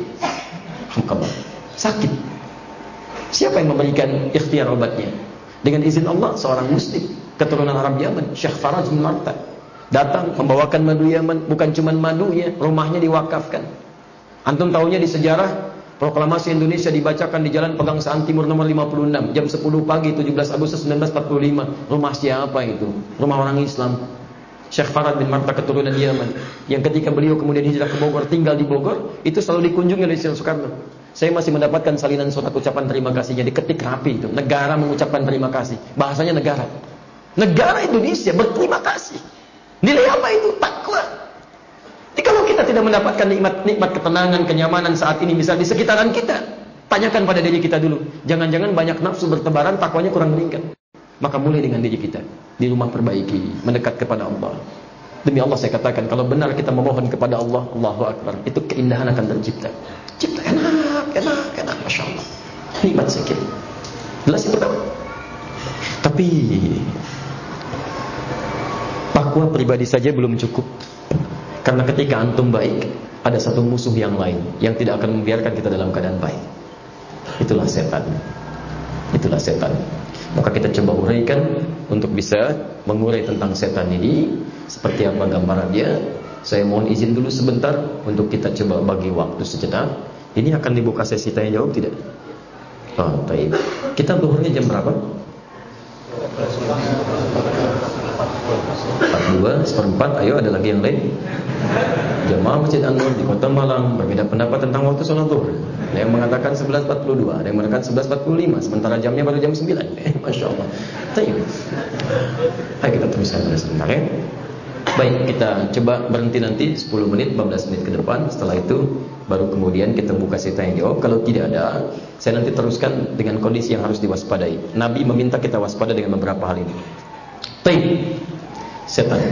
Sakit. Siapa yang memberikan ikhtiar obatnya? Dengan izin Allah, seorang muslim keturunan Arab Yaman, Syekh Faraj bin Marta, datang membawakan madu Yaman. Bukan cuma madunya, rumahnya diwakafkan. Antum tahunya di sejarah, proklamasi Indonesia dibacakan di Jalan Pegangsaan Timur nomor lima puluh enam, jam sepuluh pagi tujuh belas Agustus seribu sembilan ratus empat puluh lima. Rumah siapa itu? Rumah orang Islam. Syekh Farad bin Marta keturunan Yaman, yang ketika beliau kemudian hijrah ke Bogor, tinggal di Bogor, itu selalu dikunjungi oleh Insinyur Soekarno. Saya masih mendapatkan salinan surat ucapan terima kasihnya, diketik rapi itu. Negara mengucapkan terima kasih. Bahasanya negara. Negara Indonesia berterima kasih. Nilai apa itu? Takwa. Jadi kalau kita tidak mendapatkan nikmat-nikmat ketenangan, kenyamanan saat ini, misal di sekitaran kita, tanyakan pada diri kita dulu. Jangan-jangan banyak nafsu bertebaran, takwanya kurang meningkat. Maka mulai dengan diri kita. Di rumah perbaiki, mendekat kepada Allah. Demi Allah saya katakan, kalau benar kita memohon kepada Allah, Allahu Akbar, itu keindahan akan tercipta. Cipta enak, enak, enak, Masya Allah. Nikmat sikit. Jelas yang pertama. Tapi takwa pribadi saja belum cukup. Karena ketika antum baik, ada satu musuh yang lain yang tidak akan membiarkan kita dalam keadaan baik. Itulah setan. Itulah setan. Maka kita coba uraikan untuk bisa mengurai tentang setan ini. Seperti apa gambarannya. Saya mohon izin dulu sebentar untuk kita coba bagi waktu sejenak. Ini akan dibuka sesi tanya jawab tidak? Oh, baik. Kita zuhurnya jam berapa? empat puluh dua, seperempat. Ayo, ada lagi yang lain? Jamaah Masjid An-Nur di Kota Malang berbeda pendapat tentang waktu sholat zuhur. Ada yang mengatakan sebelas empat puluh dua, ada yang mengatakan sebelas empat puluh lima, sementara jamnya baru jam sembilan. Eh, Masya Allah. Baik. Ayo kita teruskan sebentar ya. Baik, kita coba berhenti nanti sepuluh menit, lima belas menit ke depan. Setelah itu baru kemudian kita buka sesi tanya jawab. Kalau tidak ada, saya nanti teruskan dengan kondisi yang harus diwaspadai. Nabi meminta kita waspada dengan beberapa hal ini. Baik. Setan.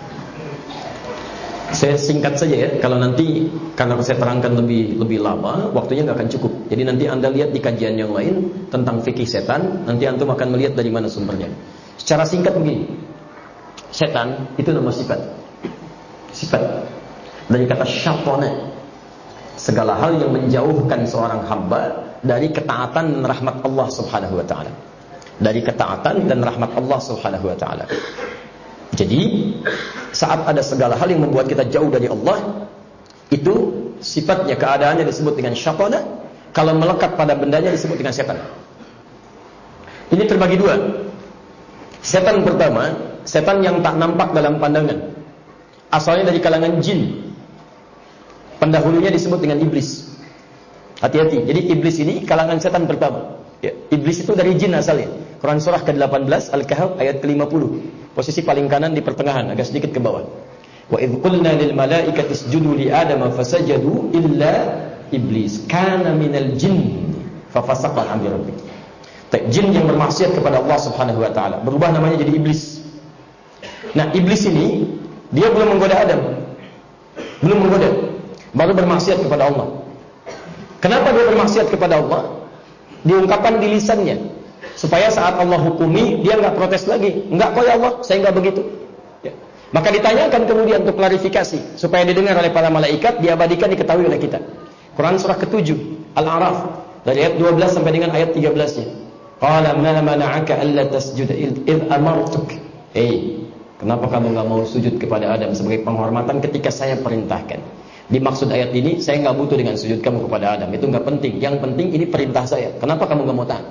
Saya singkat saja ya. Kalau nanti karena saya terangkan lebih lebih lama, waktunya nggak akan cukup. Jadi nanti Anda lihat di kajian yang lain tentang fikih setan. Nanti antum akan melihat dari mana sumbernya. Secara singkat begini. Setan itu nama sifat. Sifat dari kata syatana. Segala hal yang menjauhkan seorang hamba dari ketaatan dan rahmat Allah Subhanahu wa taala. Dari ketaatan dan rahmat Allah Subhanahu wa taala. Jadi saat ada segala hal yang membuat kita jauh dari Allah, itu sifatnya, keadaannya disebut dengan syatana. Kalau melekat pada bendanya disebut dengan setan. Ini terbagi dua. Setan pertama, setan yang tak nampak dalam pandangan, asalnya dari kalangan jin. Pendahulunya disebut dengan iblis. Hati-hati. Jadi iblis ini kalangan setan pertama ya. Iblis itu dari jin asalnya. Quran surah ke delapan belas Al-Kahf ayat ke lima puluh. Posisi paling kanan di pertengahan, agak sedikit ke bawah. Wa idh qulna lil malaikati isjudu li adama fasajadu illa iblis kana minal jinn fa fasaqa an amri rabbih. Jin yang bermaksiat kepada Allah Subhanahu wa taala berubah namanya jadi iblis. Nah, iblis ini dia belum menggoda Adam. Belum menggoda. Baru bermaksiat kepada Allah. Kenapa dia bermaksiat kepada Allah? Diungkapkan di lisannya. Supaya saat Allah hukumi, dia enggak protes lagi. Enggak kok ya Allah, saya enggak begitu. Ya. Maka ditanyakan kemudian untuk klarifikasi. Supaya didengar oleh para malaikat, diabadikan, diketahui oleh kita. Quran surah ketujuh, Al-A'raf. Dari ayat dua belas sampai dengan ayat tiga belas-nya. Qala ma mana'aka alla tasjuda id amartuk. Hei, Kenapa kamu nggak mau sujud kepada Adam sebagai penghormatan ketika saya perintahkan? Dimaksud ayat ini, saya nggak butuh dengan sujud kamu kepada Adam. Itu nggak penting. Yang penting ini perintah saya. Kenapa kamu nggak mau taat?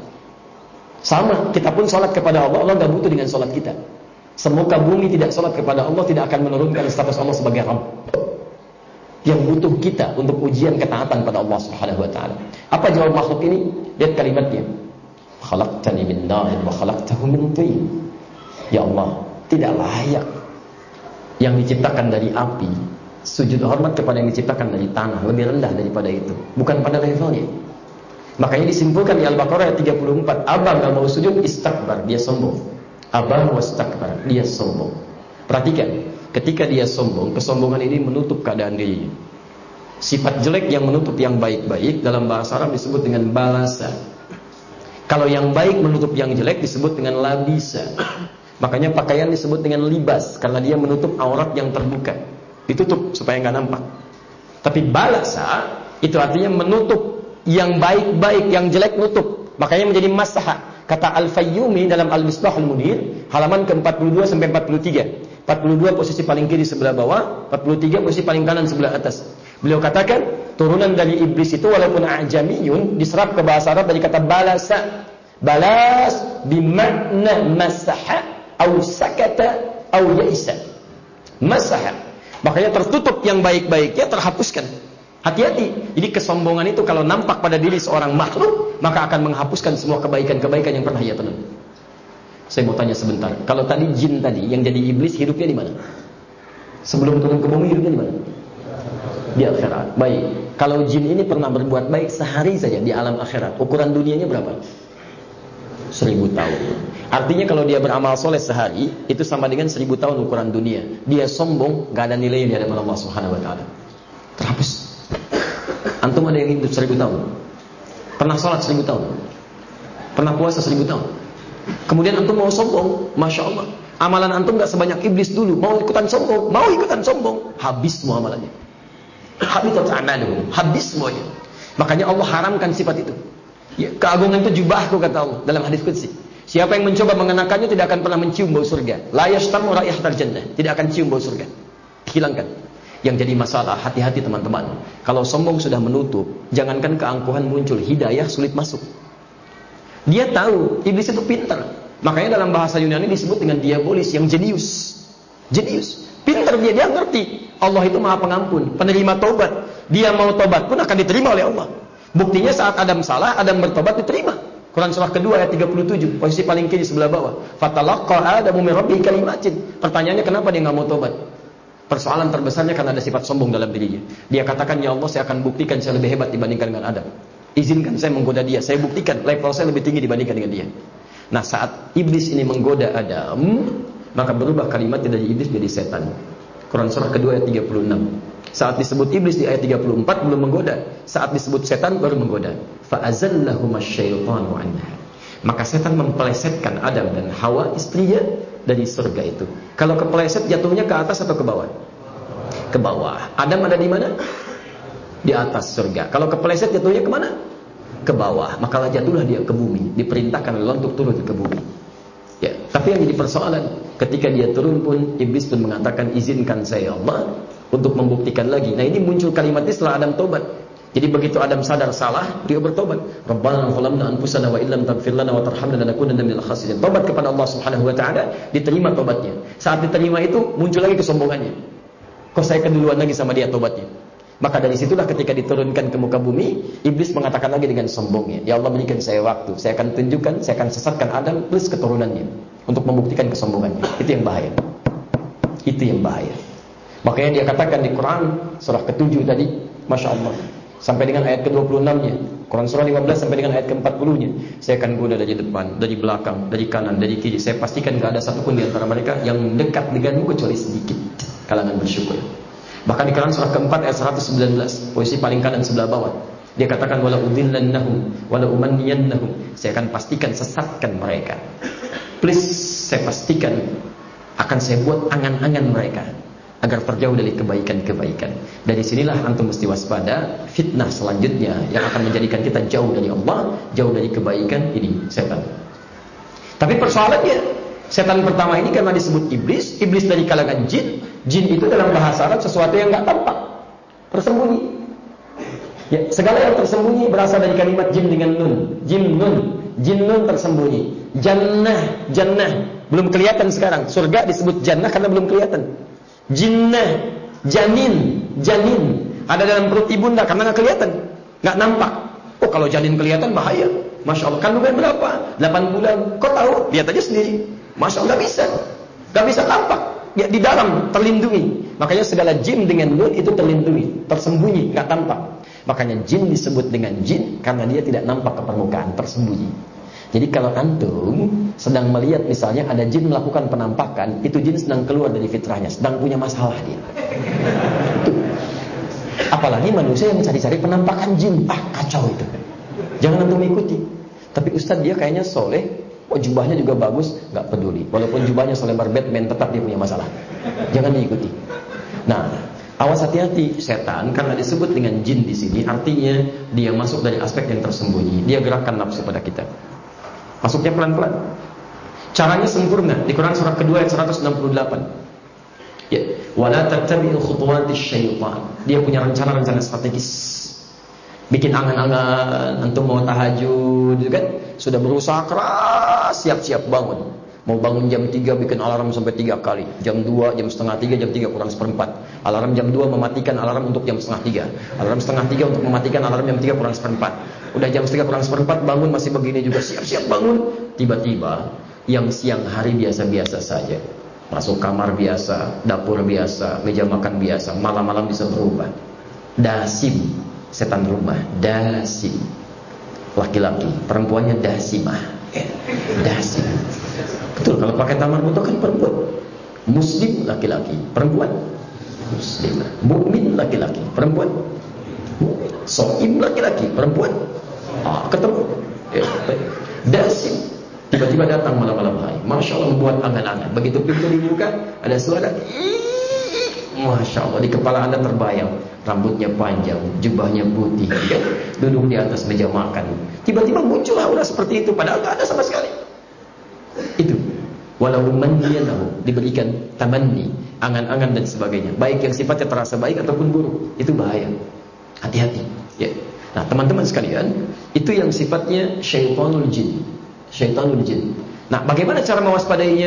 Sama, kita pun sholat kepada Allah. Allah nggak butuh dengan sholat kita. Semoga bumi tidak sholat kepada Allah, tidak akan menurunkan status Allah sebagai Rabb. Yang butuh kita untuk ujian ketaatan pada Allah Subhanahu wa taala. Apa jawab makhluk ini? Lihat kalimatnya. Khalaqtani min narin wa khalaqtahu min tin. Ya Allah, tidak layak yang diciptakan dari api sujud hormat kepada yang diciptakan dari tanah. Lebih rendah daripada itu. Bukan pada levelnya. Makanya disimpulkan di Al-Baqarah ayat tiga puluh empat, Abang gak mau sujud, istakbar, dia sombong. Abang wastakbar, dia sombong. Perhatikan, ketika dia sombong, kesombongan ini menutup keadaan dirinya. Sifat jelek yang menutup yang baik-baik dalam bahasa Arab disebut dengan balasa. Kalau yang baik menutup yang jelek disebut dengan labisa. Makanya pakaian disebut dengan libas, karena dia menutup aurat yang terbuka. Ditutup supaya nggak nampak. Tapi balasa itu artinya menutup yang baik-baik, yang jelek nutup. Makanya menjadi masaha. Kata Al-Fayyumi dalam Al-Misbahul Munir, halaman ke empat puluh dua sampai empat puluh tiga. empat puluh dua posisi paling kiri sebelah bawah, empat puluh tiga posisi paling kanan sebelah atas. Beliau katakan, turunan dari iblis itu walaupun ajamiyun diserap ke bahasa Arab dari kata balasa. Balas bimakna masaha au sakata au yaisa. Masaha. Makanya tertutup yang baik-baiknya, terhapuskan. Hati-hati. Jadi kesombongan itu kalau nampak pada diri seorang makhluk, maka akan menghapuskan semua kebaikan-kebaikan yang pernah ia tenun. Saya mau tanya sebentar. Kalau tadi jin tadi yang jadi iblis hidupnya di mana? Sebelum turun ke bumi hidupnya di mana? Di akhirat. Baik. Kalau jin ini pernah berbuat baik sehari saja di alam akhirat, ukuran dunianya berapa? Seribu tahun. Artinya kalau dia beramal soleh sehari, itu sama dengan seribu tahun ukuran dunia. Dia sombong, gak ada nilainya di hadapan Allah Subhanahu wa taala. Terhapus. Antum ada yang hidup seribu tahun? Pernah sholat seribu tahun? Pernah puasa seribu tahun? Kemudian antum mau sombong, masya Allah. Amalan antum gak sebanyak iblis dulu. Mau ikutan sombong, mau ikutan sombong, habis semua amalannya. Habitat amaluhum, habis semuanya. Makanya Allah haramkan sifat itu. Ya, keagungan itu jubahku kata Allah dalam hadis qudsi. Siapa yang mencoba mengenakannya tidak akan pernah mencium bau surga. La yashtamu raihatal jannah, tidak akan cium bau surga. Hilangkan. Yang jadi masalah, hati-hati teman-teman. Kalau sombong sudah menutup, jangankan keangkuhan muncul, hidayah sulit masuk. Dia tahu iblis itu pintar. Makanya dalam bahasa Yunani disebut dengan diabolis, yang jenius. Jenius. Pintar dia, dia ngerti. Allah itu Maha Pengampun, penerima taubat. Dia mau taubat pun akan diterima oleh Allah. Buktinya saat Adam salah, Adam bertobat diterima. Quran surah kedua ayat tiga puluh tujuh, posisi paling kiri sebelah bawah. Fatalaqqa Adamu min rabbihi kalimatin. Pertanyaannya kenapa dia enggak mau tobat? Persoalan terbesarnya karena ada sifat sombong dalam dirinya. Dia katakan, ya Allah, saya akan buktikan saya lebih hebat dibandingkan dengan Adam. Izinkan saya menggoda dia. Saya buktikan level saya lebih tinggi dibandingkan dengan dia. Nah, saat iblis ini menggoda Adam, maka berubah kalimatnya dari iblis jadi setan. Quran surah kedua ayat tiga puluh enam. Saat disebut iblis di ayat tiga puluh empat belum menggoda. Saat disebut setan baru menggoda. Fa'azallahumashyaitanu anha. Maka setan mempelesetkan Adam dan Hawa istrinya dari surga itu. Kalau kepeleset jatuhnya ke atas atau ke bawah? Ke bawah. Adam ada di mana? Di atas surga. Kalau kepeleset jatuhnya ke mana? Ke bawah. Maka jatuhlah dia ke bumi. Diperintahkan Allah untuk turun ke bumi. Ya, tapi yang jadi persoalan, ketika dia turun pun iblis pun mengatakan, izinkan saya Allah untuk membuktikan lagi. Nah, ini muncul kalimat ini setelah Adam tobat. Jadi begitu Adam sadar salah, dia bertobat. Rabbana zalamna anfusana wa illam taghfir lana wa tarhamna lanakunanna minal khasirin. Tobat kepada Allah Subhanahu wa taala, diterima tobatnya. Saat diterima itu muncul lagi kesombongannya. Kok saya keduluan lagi sama dia tobatnya? Maka dari situlah ketika diturunkan ke muka bumi, iblis mengatakan lagi dengan sombongnya, ya Allah, berikan saya waktu, saya akan tunjukkan, saya akan sesatkan Adam plus keturunannya untuk membuktikan kesombongannya. Itu yang bahaya. Itu yang bahaya. Makanya dia katakan di Quran surah ketujuh tadi, masya Allah, sampai dengan ayat ke dua puluh enam-nya. Quran surah lima belas sampai dengan ayat ke empat puluh-nya. Saya akan goda dari depan, dari belakang, dari kanan, dari kiri. Saya pastikan tidak ada satupun di antara mereka yang dekat denganmu kecuali sedikit kalangan bersyukur. Bahkan di Quran surah keempat ayat seratus sembilan belas, posisi paling kanan sebelah bawah, dia katakan wala udhillannahum wala umanniyannahum. Saya akan pastikan sesatkan mereka. Please, saya pastikan akan saya buat angan-angan mereka agar terjauh dari kebaikan-kebaikan. Dari sinilah antum mesti waspada fitnah selanjutnya yang akan menjadikan kita jauh dari Allah, jauh dari kebaikan, ini setan. Tapi persoalannya, Setan pertama ini karena disebut iblis, iblis dari kalangan jin. Jin itu dalam bahasa Arab sesuatu yang nggak tampak, tersembunyi. Ya, segala yang tersembunyi berasal dari kalimat jin dengan nun. Jin nun, jin nun tersembunyi. Jannah, jannah belum kelihatan sekarang. Surga disebut jannah karena belum kelihatan. Jinnah, janin, janin ada dalam perut ibunda karena nggak kelihatan, nggak nampak. Oh kalau janin kelihatan bahaya. Masya Allah, kandungan berapa? delapan bulan. Kau tahu? Lihat aja sendiri. Masya Allah, nggak bisa, nggak bisa tampak. Ya di dalam terlindungi. Makanya segala jin dengan nun itu terlindungi, tersembunyi, nggak tampak. Makanya jin disebut dengan jin karena dia tidak nampak ke permukaan, tersembunyi. Jadi kalau antum sedang melihat misalnya ada jin melakukan penampakan, itu jin sedang keluar dari fitrahnya, sedang punya masalah dia. Itu. Apalagi manusia yang cari-cari penampakan jin, ah kacau itu. Jangan antum ikuti. Tapi Ustadz dia kayaknya soleh, oh jubahnya juga bagus, nggak peduli. Walaupun jubahnya selebar Batman, tetap dia punya masalah. Jangan diikuti. Nah, awas hati-hati, setan karena disebut dengan jin di sini, artinya dia masuk dari aspek yang tersembunyi. Dia gerakkan nafsu pada kita. Masuknya pelan-pelan. Caranya sempurna di Quran surah kedua ayat seratus enam puluh delapan. Ya, wala tattabi'u khutuwatis syaitan. Dia punya rencana-rencana strategis. Bikin angan-angan, antum mau tahajud, gitu kan? Sudah berusaha keras, siap-siap bangun. Mau bangun jam tiga, bikin alarm sampai tiga kali. Jam dua, jam setengah tiga, jam tiga kurang seperempat. Alarm jam dua mematikan alarm untuk jam setengah tiga. Alarm setengah tiga untuk mematikan alarm jam tiga kurang seperempat. Udah jam tiga kurang seperempat, bangun masih begini juga, siap-siap bangun. Tiba-tiba, yang siang hari biasa-biasa saja. Masuk kamar biasa, dapur biasa, meja makan biasa, malam-malam bisa berubah. Dasim, setan rumah, dasim. Laki-laki, perempuannya dasimah. Eh, dasim. Betul, kalau pakai tamar butuh kan perempuan. Muslim laki-laki, perempuan muslimah. Mukmin laki-laki, perempuan mukmin. Shaim laki-laki, perempuan. Ah, ketemu. Eh, dasim. Tiba-tiba datang malam-malam hari. Masya Allah membuat angan-angan. Begitu pintu dibuka, ada suara. Masya Allah, di kepala anda terbayang. Rambutnya panjang, jubahnya putih, ya? Duduk di atas meja makan. Tiba-tiba muncul aura seperti itu, padahal tidak ada sama sekali. Itu. Walau maniyanahu, diberikan tamanni, angan-angan dan sebagainya. Baik yang sifatnya terasa baik ataupun buruk. Itu bahaya. Hati-hati. Ya. Nah teman-teman sekalian, itu yang sifatnya syaitanul jin. Syaitanul jin. Nah, bagaimana cara mewaspadainya?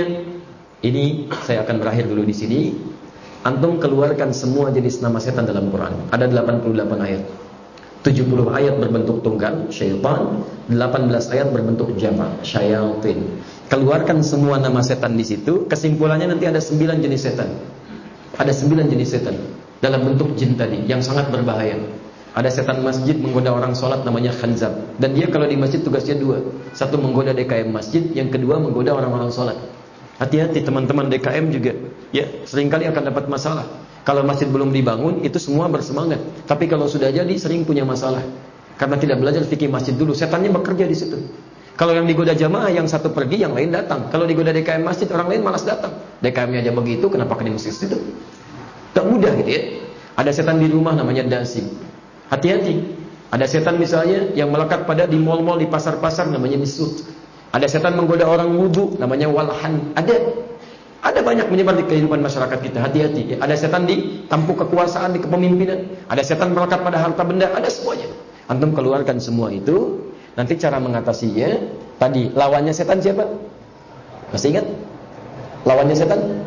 Ini saya akan berakhir dulu di sini. Antum keluarkan semua jenis nama setan dalam Quran. Ada delapan puluh delapan ayat. tujuh puluh ayat berbentuk tunggal, syaitan. delapan belas ayat berbentuk jamak, syayatin. Keluarkan semua nama setan di situ. Kesimpulannya nanti ada sembilan jenis setan. Ada sembilan jenis setan dalam bentuk jin tadi yang sangat berbahaya. Ada setan masjid menggoda orang sholat namanya khanzab. Dan dia kalau di masjid tugasnya dua. Satu menggoda D K M masjid, yang kedua menggoda orang-orang sholat. Hati-hati teman-teman D K M juga. Ya, seringkali akan dapat masalah. Kalau masjid belum dibangun, itu semua bersemangat. Tapi kalau sudah jadi, sering punya masalah. Karena tidak belajar fikih masjid dulu. Setannya bekerja di situ. Kalau yang digoda jamaah, yang satu pergi, yang lain datang. Kalau digoda D K M masjid, orang lain malas datang. D K M-nya aja begitu, kenapa ke masjid situ? Gak mudah gitu ya. Ada setan di rumah namanya dasim. Hati-hati. Ada setan misalnya yang melekat pada di mal-mal, di pasar-pasar namanya nisut. Ada setan menggoda orang wudu namanya walhan. Ada. Ada banyak menyebar di kehidupan masyarakat kita. Hati-hati. Ada setan di tampuk kekuasaan, di kepemimpinan. Ada setan melekat pada harta benda. Ada semuanya. Antum keluarkan semua itu. Nanti cara mengatasinya. Tadi lawannya setan siapa? Masih ingat? Lawannya setan?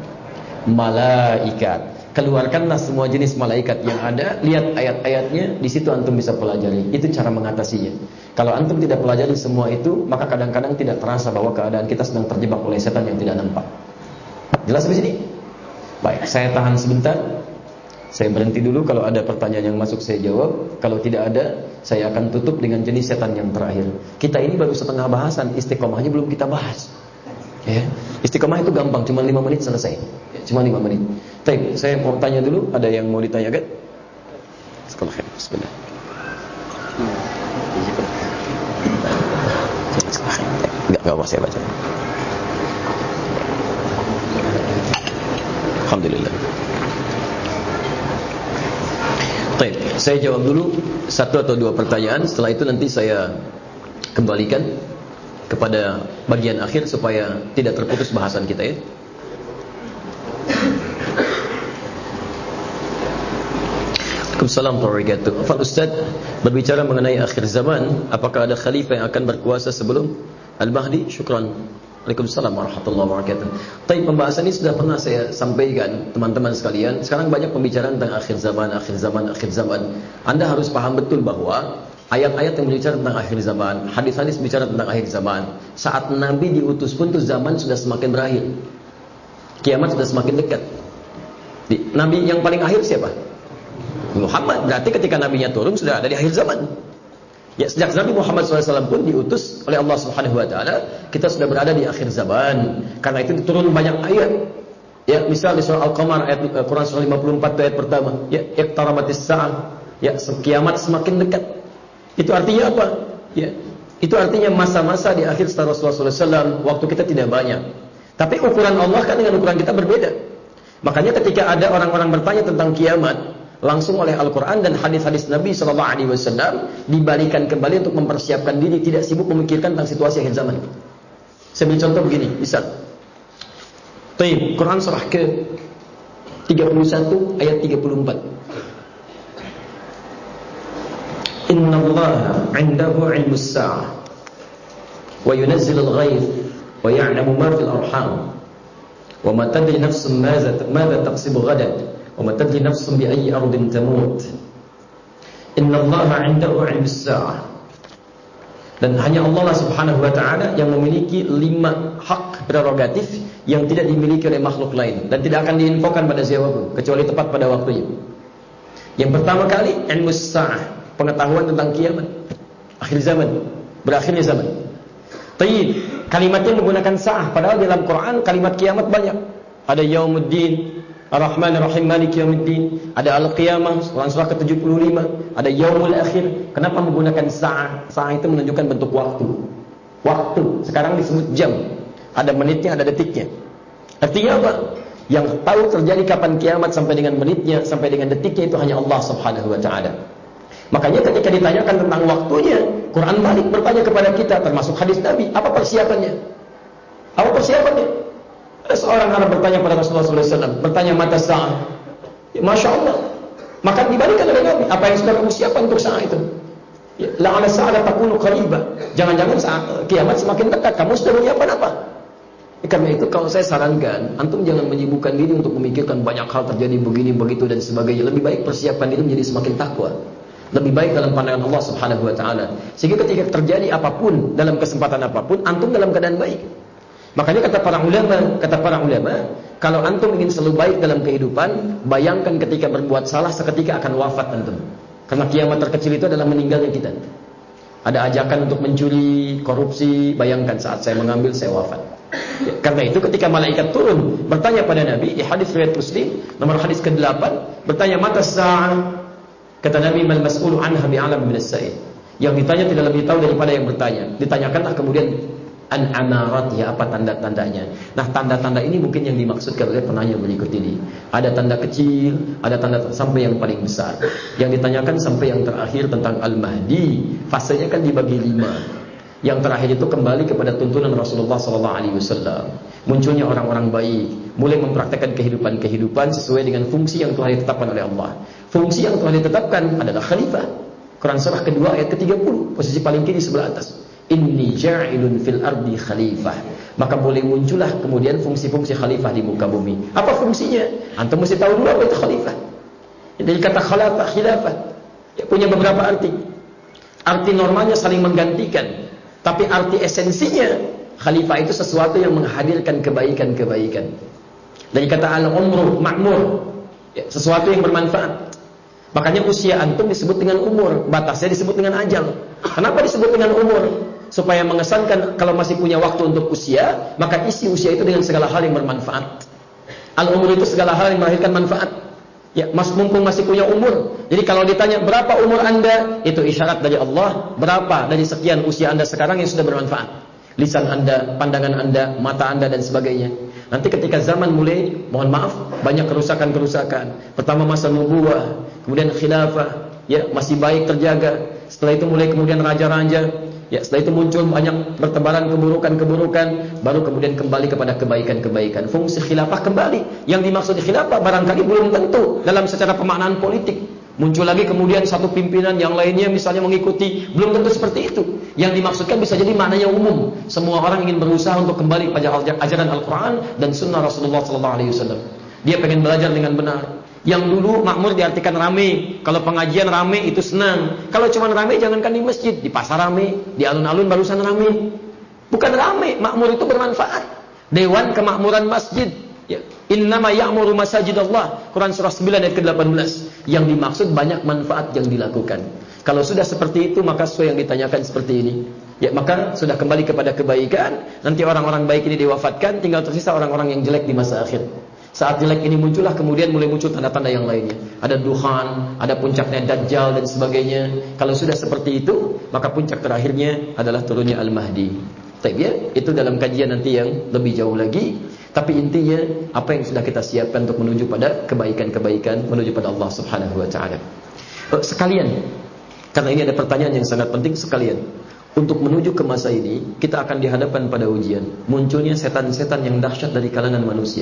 Malaikat. Keluarkanlah semua jenis malaikat yang ada. Lihat ayat-ayatnya. Di situ antum bisa pelajari. Itu cara mengatasinya. Kalau antum tidak pelajari semua itu, maka kadang-kadang tidak terasa bahwa keadaan kita sedang terjebak oleh setan yang tidak nampak. Jelas di sini? Baik, saya tahan sebentar. Saya berhenti dulu. Kalau ada pertanyaan yang masuk saya jawab. Kalau tidak ada, saya akan tutup dengan jenis setan yang terakhir. Kita ini baru setengah bahasan. Istiqomahnya belum kita bahas. Ya, istiqomah itu gampang, cuma lima menit selesai. Ya, cuma lima menit. Baik, saya mau tanya dulu. Ada yang mau ditanyakan? Sekolah khair. Bismillah. Enggak, enggak mau saya baca. Alhamdulillah. Baik, saya jawab dulu satu atau dua pertanyaan. Setelah itu nanti saya kembalikan kepada bagian akhir supaya tidak terputus bahasan kita ya. Waalaikumsalam warahmatullahi wabarakatuh. Pak Ustaz, berbicara mengenai akhir zaman, apakah ada khalifah yang akan berkuasa sebelum Al-Mahdi? Syukran. Waalaikumsalam warahmatullahi wabarakatuh. Tapi pembahasan ini sudah pernah saya sampaikan, teman-teman sekalian. Sekarang banyak pembicaraan tentang akhir zaman, akhir zaman, akhir zaman. Anda harus paham betul bahwa ayat-ayat yang berbicara tentang akhir zaman, hadis-hadis bicara tentang akhir zaman. Saat Nabi diutus pun tuh zaman sudah semakin berakhir. Kiamat sudah semakin dekat. Nabi yang paling akhir siapa? Muhammad. Berarti ketika nabinya turun sudah ada di akhir zaman. Ya, sejak Nabi Muhammad shallallahu alaihi wasallam pun diutus oleh Allah Subhanahu Wa Taala, kita sudah berada di akhir zaman. Karena itu turun banyak ayat. Ya, misal di surah Al-Qamar ayat uh, Quran surah lima puluh empat ayat pertama. Ya, iqtarabatis sa'ah. Ya, kiamat semakin dekat. Itu artinya apa? Ya, itu artinya masa-masa di akhir setelah Rasulullah shallallahu alaihi wasallam, waktu kita tidak banyak. Tapi ukuran Allah kan dengan ukuran kita berbeda. Makanya ketika ada orang-orang bertanya tentang kiamat, langsung oleh Al-Quran dan hadis-hadis Nabi shallallahu alaihi wasallam dibalikan kembali untuk mempersiapkan diri, tidak sibuk memikirkan tentang situasi akhir zaman. Saya beri contoh begini, misal Taib, Quran surah ke tiga puluh satu ayat tiga puluh empat. Inna Allah 'indahu 'ilmus sa'ah wa yunazzilul ghaith wa ya'lamu ma fil arham wa ma tadri nafsun madza taksibu ghadan wa ma tadri nafsun bi ayyi ardin tamut. Inna Allah 'indahu 'ilmus sa'ah. Dan hanya Allah Subhanahu wa taala yang memiliki lima hak prerogatif yang tidak dimiliki oleh makhluk lain dan tidak akan diinfokan pada siapapun kecuali tepat pada waktunya. Yang pertama kali, ilmus sa'ah, pengetahuan tentang kiamat, akhir zaman, berakhirnya zaman. Tayyib, kalimatnya menggunakan sa'ah, padahal dalam Quran kalimat kiamat banyak. Ada yaumuddin, Ar-Rahman Ar-Rahim Maliki Yaumiddin, ada Al-Qiyamah, surah ke tujuh puluh lima, ada Yaumul Akhir. Kenapa menggunakan sa'ah? Sa'ah itu menunjukkan bentuk waktu. Waktu, sekarang disebut jam. Ada menitnya, ada detiknya. Artinya apa? Yang tahu terjadi kapan kiamat sampai dengan menitnya, sampai dengan detiknya itu hanya Allah Subhanahu wa taala. Makanya ketika ditanyakan tentang waktunya, Quran balik bertanya kepada kita, termasuk hadis Nabi, apa persiapannya? Apa persiapannya? Ada seorang Arab bertanya pada Rasulullah shallallahu alaihi wasallam, bertanya mata sa'ah. Ya, Masya Allah. Maka dibalikan oleh Nabi, apa yang sudah kamu siapkan untuk sa'ah itu? Ya, la'ala sa'ala takunu qaribah. Jangan-jangan saat kiamat semakin dekat, kamu sudah menyiapkan apa? Ya, karena itu kalau saya sarankan, antum jangan menyibukkan diri untuk memikirkan banyak hal terjadi begini, begitu dan sebagainya. Lebih baik persiapkan diri menjadi semakin takwa. Lebih baik dalam pandangan Allah Subhanahu wa taala. Sehingga ketika terjadi apapun, dalam kesempatan apapun, antum dalam keadaan baik. Makanya kata para ulama, kata para ulama, kalau antum ingin selalu baik dalam kehidupan, bayangkan ketika berbuat salah seketika akan wafat antum. Karena kiamat terkecil itu adalah meninggalnya kita. Ada ajakan untuk mencuri, korupsi, bayangkan saat saya mengambil saya wafat. Ya, karena itu ketika malaikat turun bertanya pada Nabi di hadis riwayat Muslim nomor hadis kedelapan, bertanya mata sa'ah. Kata Nabi, mal mas'ulu anha bi'alam minas sa'il. Yang ditanya tidak lebih tahu daripada yang bertanya. Ditanyakanlah kemudian an amarat, ya apa tanda-tandanya. Nah, tanda-tanda ini mungkin yang dimaksudkan oleh penanya berikut ini. Ada tanda kecil, ada tanda sampai yang paling besar. Yang ditanyakan sampai yang terakhir tentang Al-Mahdi, fasenya kan dibagi lima. Yang terakhir itu kembali kepada tuntunan Rasulullah sallallahu alaihi wasallam. Munculnya orang-orang baik, mulai mempraktekkan kehidupan-kehidupan sesuai dengan fungsi yang telah ditetapkan oleh Allah. Fungsi yang telah ditetapkan adalah khalifah. Quran surah kedua ayat ke tiga puluh, posisi paling kiri sebelah atas. Inni ja'ilun fil ardi khalifah. Maka boleh muncullah kemudian fungsi-fungsi khalifah di muka bumi. Apa fungsinya? Antum mesti tahu dulu apa itu khalifah. Dari kata khalafah, khilafah, ya, punya beberapa arti. Arti normalnya saling menggantikan, tapi arti esensinya khalifah itu sesuatu yang menghadirkan kebaikan-kebaikan. Dari kata al-umru ma'mur, ya, sesuatu yang bermanfaat. Makanya usia antum disebut dengan umur, batasnya disebut dengan ajal. Kenapa disebut dengan umur? Supaya mengesankan kalau masih punya waktu untuk usia, maka isi usia itu dengan segala hal yang bermanfaat. Al-umur itu segala hal yang melahirkan manfaat. Ya, mas mumpung masih punya umur. Jadi kalau ditanya berapa umur Anda, itu isyarat dari Allah, berapa dari sekian usia Anda sekarang yang sudah bermanfaat. Lisan Anda, pandangan Anda, mata Anda dan sebagainya. Nanti ketika zaman mulai, mohon maaf, banyak kerusakan-kerusakan. Pertama masa nubuwah, kemudian khilafah, ya masih baik terjaga. Setelah itu mulai kemudian raja-raja. Ya, setelah itu muncul banyak bertebaran keburukan-keburukan, baru kemudian kembali kepada kebaikan-kebaikan. Fungsi khilafah kembali. Yang dimaksud khilafah barangkali belum tentu dalam secara pemaknaan politik. Muncul lagi kemudian satu pimpinan yang lainnya misalnya mengikuti, belum tentu seperti itu. Yang dimaksudkan bisa jadi maknanya umum. Semua orang ingin berusaha untuk kembali pada ajaran Al-Quran dan Sunnah Rasulullah Sallallahu Alaihi Wasallam. Dia pengen belajar dengan benar. Yang dulu makmur diartikan rame. Kalau pengajian rame itu senang. Kalau cuma rame jangankan di masjid, di pasar rame, di alun-alun barusan rame. Bukan rame, makmur itu bermanfaat. Dewan kemakmuran masjid. Ya. Innama ya'muru masajidallah. Quran surah sembilan ayat ke delapan belas. Yang dimaksud banyak manfaat yang dilakukan. Kalau sudah seperti itu maka sesuai yang ditanyakan seperti ini. Ya, maka sudah kembali kepada kebaikan. Nanti orang-orang baik ini diwafatkan, tinggal tersisa orang-orang yang jelek di masa akhir. Saat jelek ini muncullah kemudian mulai muncul tanda-tanda yang lainnya. Ada duhan, ada puncaknya Dajjal dan sebagainya. Kalau sudah seperti itu, maka puncak terakhirnya adalah turunnya Al-Mahdi. Tapi ya, itu dalam kajian nanti yang lebih jauh lagi. Tapi intinya apa yang sudah kita siapkan untuk menuju pada kebaikan-kebaikan, menuju pada Allah Subhanahu wa taala. Sekalian, karena ini ada pertanyaan yang sangat penting sekalian. Untuk menuju ke masa ini, kita akan dihadapkan pada ujian. Munculnya setan-setan yang dahsyat dari kalangan manusia.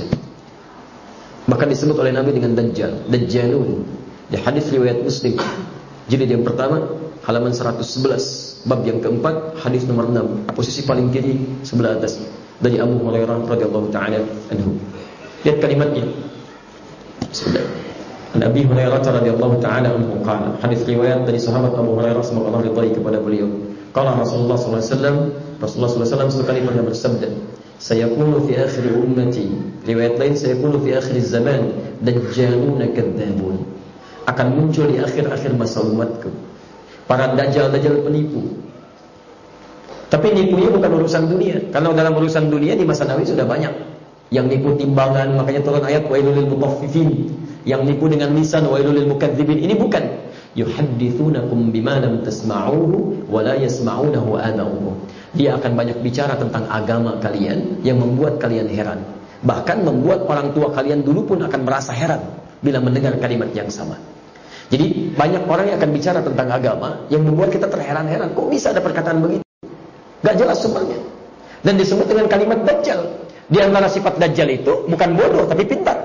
Bahkan disebut oleh Nabi dengan Dajjal, Dajjalun. Di hadis riwayat Muslim, jilid yang pertama, halaman seratus sebelas, bab yang keempat, hadis nomor enam, posisi paling kiri sebelah atas, dari Abu Hurairah radhiyallahu taala anhu. Lihat kalimatnya. Sudah. Nabi Hurairah radhiyallahu taala anhu qala, hadis riwayat dari sahabat Abu Hurairah semoga Allah ridai kepada beliau. Qala Rasulullah sallallahu alaihi wasallam, Rasulullah sallallahu alaihi wasallam sekali pernah bersabda, sayakunu fi akhir ummati, riwayat lain sayakunu fi akhir zaman dajjalun kadzabun, akan muncul di akhir-akhir masa umatku para dajjal-dajjal penipu. Tapi nipunya bukan urusan dunia, karena dalam urusan dunia di masa Nabi sudah banyak yang nipu timbangan, makanya turun ayat wailul lil mutaffifin, yang nipu dengan lisan wailul lil mukadzibin. Ini bukan yuhadditsunakum bima lam tasma'uhu wa la yasma'unahu aba'uhum. Dia akan banyak bicara tentang agama kalian yang membuat kalian heran. Bahkan membuat orang tua kalian dulu pun akan merasa heran bila mendengar kalimat yang sama. Jadi banyak orang yang akan bicara tentang agama yang membuat kita terheran-heran. Kok bisa ada perkataan begitu? Gak jelas sumbernya. Dan disebut dengan kalimat Dajjal. Di antara sifat Dajjal itu bukan bodoh tapi pintar.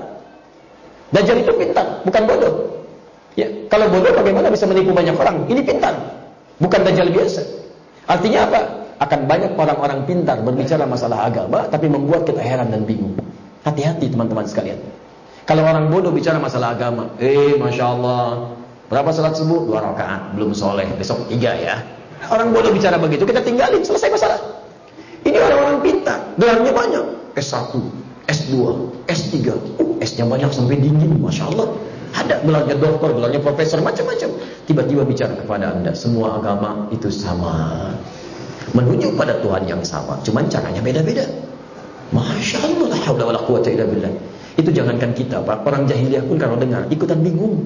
Dajjal itu pintar, bukan bodoh. Ya, kalau bodoh bagaimana bisa menipu banyak orang? Ini pintar, bukan Dajjal biasa. Artinya apa? Akan banyak orang-orang pintar berbicara masalah agama, tapi membuat kita heran dan bingung. Hati-hati teman-teman sekalian. Kalau orang bodoh bicara masalah agama, eh masya Allah, berapa salat subuh? Dua rakaat, belum soleh, besok tiga ya. Orang bodoh bicara begitu, kita tinggalin, selesai masalah. Ini orang-orang pintar, gelarnya banyak, S satu, S dua, S tiga, uh, S-nya banyak sampai dingin, masya Allah. Ada gelarnya doktor, gelarnya profesor, macam-macam. Tiba-tiba bicara kepada Anda, semua agama itu sama, menuju pada Tuhan yang sama, cuman caranya beda-beda. Masya Allah, la haula wala quwwata illa billah. Itu jangankan kita, Pak, orang jahiliyah pun kalau dengar ikutan bingung.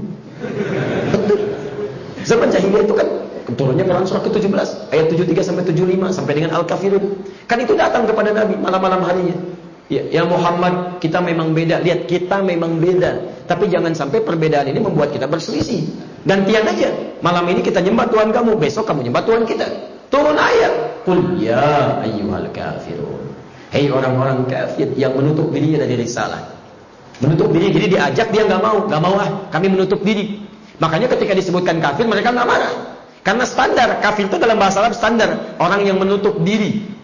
Betul. Zaman jahiliyah itu kan turunnya Quran surah ke tujuh belas ayat tujuh puluh tiga sampai tujuh puluh lima sampai dengan Al-Kafirun. Kan itu datang kepada Nabi malam-malam harinya. Ya, ya Muhammad, kita memang beda. Lihat, kita memang beda. Tapi jangan sampai perbedaan ini membuat kita berselisih. Gantian aja. Malam ini kita nyembah Tuhan kamu, besok kamu nyembah Tuhan kita. Turun ayat. Qul ya ayyuhal kafirun. Hei orang-orang kafir yang menutup dirinya dari risalah. Menutup diri, jadi diajak dia nggak mau, nggak mau ah, kami menutup diri. Makanya ketika disebutkan kafir mereka nggak marah. Karena standar kafir itu dalam bahasa Arab standar orang yang menutup diri.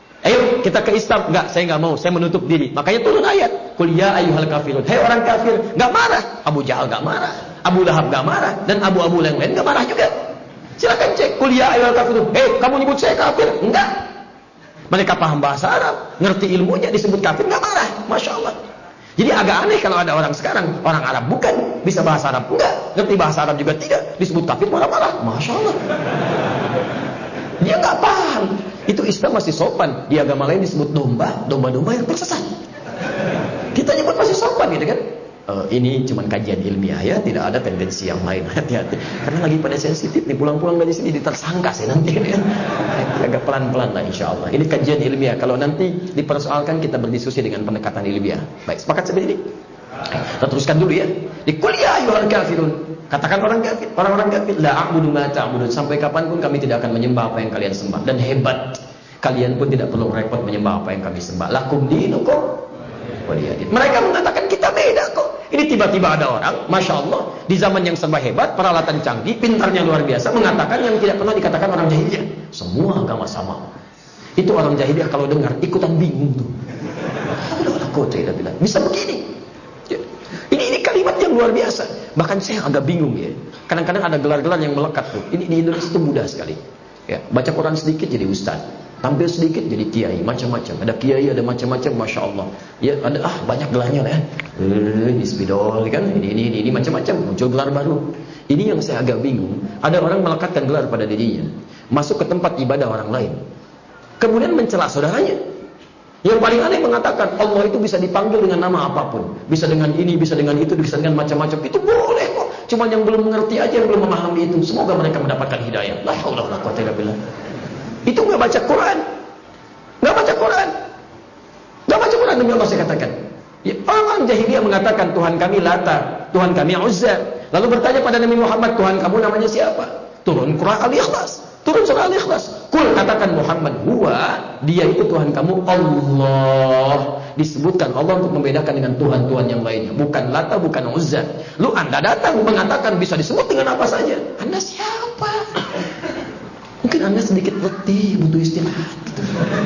Ayo kita ke Islam, enggak, saya enggak mau, saya menutup diri. Makanya turun ayat, qul ya ayyuhal kafirun. Hei orang kafir, enggak marah. Abu Jahal enggak marah, Abu Lahab enggak marah, dan abu-abu yang lain enggak marah juga. Silakan cek, qul ya ayyuhal kafirun. Hei, kamu nyebut saya kafir? Enggak. Mereka paham bahasa Arab, ngerti ilmunya, disebut kafir enggak marah. Masya Allah. Jadi agak aneh kalau ada orang sekarang, orang Arab bukan, bisa bahasa Arab enggak, ngerti bahasa Arab juga tidak, disebut kafir marah-marah. Masya Allah. Dia enggak paham. Itu Islam masih sopan. Di agama lain disebut domba, domba-domba yang tersesat. Kita nyebut masih sopan gitu kan. Uh, ini cuma kajian ilmiah ya, tidak ada tendensi yang lain. Hati-hati. Karena lagi pada sensitif nih, pulang-pulang dari sini ditersangka sih nanti ya. Agak pelan-pelan lah insya Allah. Ini kajian ilmiah. Kalau nanti dipersoalkan kita berdiskusi dengan pendekatan ilmiah. Baik, sepakat seperti ini? Kita teruskan dulu ya. Di qul ya ayyuhal kafirun. Katakan orang kafir, orang-orang kafir, la a'budu ma ta'budun, sampai kapanpun kami tidak akan menyembah apa yang kalian sembah. Dan hebat, kalian pun tidak perlu repot menyembah apa yang kami sembah. Lakum dinukum waliyadin. Mereka mengatakan kita beda kok. Ini tiba-tiba ada orang, masya Allah, di zaman yang serba hebat, peralatan canggih, pintarnya luar biasa, mengatakan yang tidak pernah dikatakan orang jahiliyah. Semua agama sama. Itu orang jahiliyah kalau dengar ikutan bingung tuh. Bisa begini. Ini ini kalimat yang luar biasa. Bahkan saya agak bingung ya. Kadang-kadang ada gelar-gelar yang melekat tuh. Ini di Indonesia itu mudah sekali. Ya, baca Quran sedikit jadi ustaz, tampil sedikit jadi kiai, macam-macam. Ada kiai, ada macam-macam, masya Allah. Ya, ada ah banyak gelarnya lah. Eh, Isbidol kan, ini ini ini, ini macam-macam. Muncul gelar baru. Ini yang saya agak bingung. Ada orang melekatkan gelar pada dirinya, masuk ke tempat ibadah orang lain, kemudian mencela saudaranya. Yang paling aneh mengatakan Allah itu bisa dipanggil dengan nama apapun, bisa dengan ini, bisa dengan itu, bisa dengan macam-macam. Itu boleh kok. Cuma yang belum mengerti aja, yang belum memahami itu. Semoga mereka mendapatkan hidayah. La haula wala quwwata illa billah. Itu nggak baca Quran, nggak baca Quran, nggak baca Quran demi Allah saya katakan. Ya, orang jahiliyah mengatakan Tuhan kami Lata, Tuhan kami Uzza. Lalu bertanya pada Nabi Muhammad, Tuhan kamu namanya siapa? Turun Quran Al-Ikhlas. Turun surah Al-Ikhlas. Kul, katakan Muhammad, huwa, dia itu Tuhan kamu Allah. Disebutkan Allah untuk membedakan dengan Tuhan-Tuhan yang lainnya. Bukan Lata, bukan Uzza. Lu anda datang mengatakan bisa disebut dengan apa saja. Anda siapa? Mungkin anda sedikit letih, butuh istirahat gitu.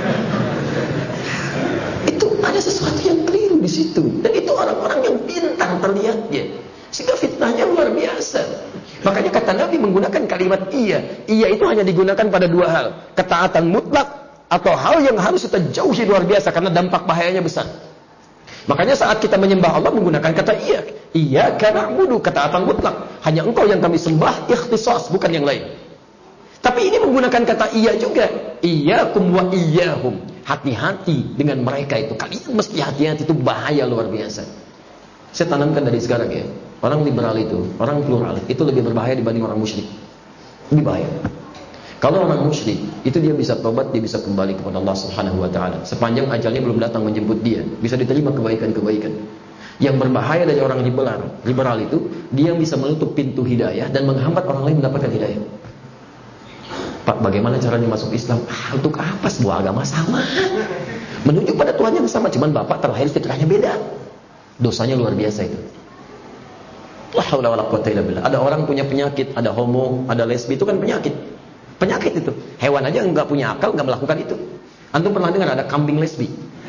Itu ada sesuatu yang keliru di situ. Dan itu orang-orang yang pintar terlihatnya. Sehingga fitnahnya luar biasa. Makanya kata Nabi menggunakan kalimat iya. Iya itu hanya digunakan pada dua hal. Ketaatan mutlak atau hal yang harus kita jauhi luar biasa karena dampak bahayanya besar. Makanya saat kita menyembah Allah menggunakan kata iya. Iya karena na'budu, ketaatan mutlak. Hanya engkau yang kami sembah, ikhtisas, bukan yang lain. Tapi ini menggunakan kata iya juga. Iyyakum wa iyyahum. Hati-hati dengan mereka itu. Kalian mesti hati-hati, itu bahaya luar biasa. Saya tanamkan dari sekarang ya. Orang liberal itu, orang plural itu lebih berbahaya dibanding orang musyrik. Lebih bahaya. Kalau orang musyrik itu dia bisa tobat, dia bisa kembali kepada Allah Subhanahu wa taala. Sepanjang ajalnya belum datang menjemput dia, bisa diterima kebaikan-kebaikan. Yang berbahaya dari orang liberal, liberal itu dia bisa menutup pintu hidayah dan menghambat orang lain mendapatkan hidayah. Pak, bagaimana caranya masuk Islam? Ah, untuk apa sebuah agama sama? Menuju pada Tuhan yang sama, cuman bapak terlahir fitrahnya beda. Dosanya luar biasa itu. La haula wala quwwata illa billah. Ada orang punya penyakit, ada homo, ada lesbi, itu kan penyakit. Penyakit itu. Hewan aja enggak punya akal, enggak melakukan itu. Antum pernah dengar ada kambing lesbi?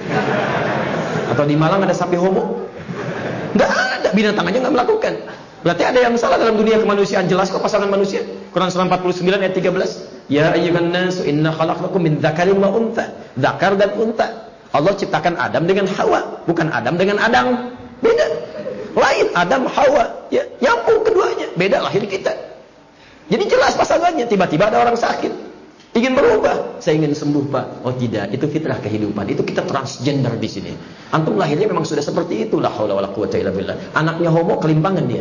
Atau di Malang ada sapi homo? Enggak ada, binatang aja enggak melakukan. Berarti ada yang salah dalam dunia kemanusiaan. Jelas kok pasangan manusia. Quran surah empat puluh sembilan ayat tiga belas. Ya ayyuhan nasu inna khalaqnakum min dzakarin wa untha. Dzakar dan unta. Allah ciptakan Adam dengan Hawa, bukan Adam dengan Adam. Beda. Lain Adam Hawa, ya, nyambung keduanya. Beda lahir kita. Jadi jelas pasangannya. Tiba-tiba ada orang sakit, ingin berubah. Saya ingin sembuh Pak. Oh tidak, itu fitrah kehidupan. Itu kita transgender di sini. Antum lahirnya memang sudah seperti itu. La haula wala quwwata illa billah. Anaknya homo kelimpangan dia.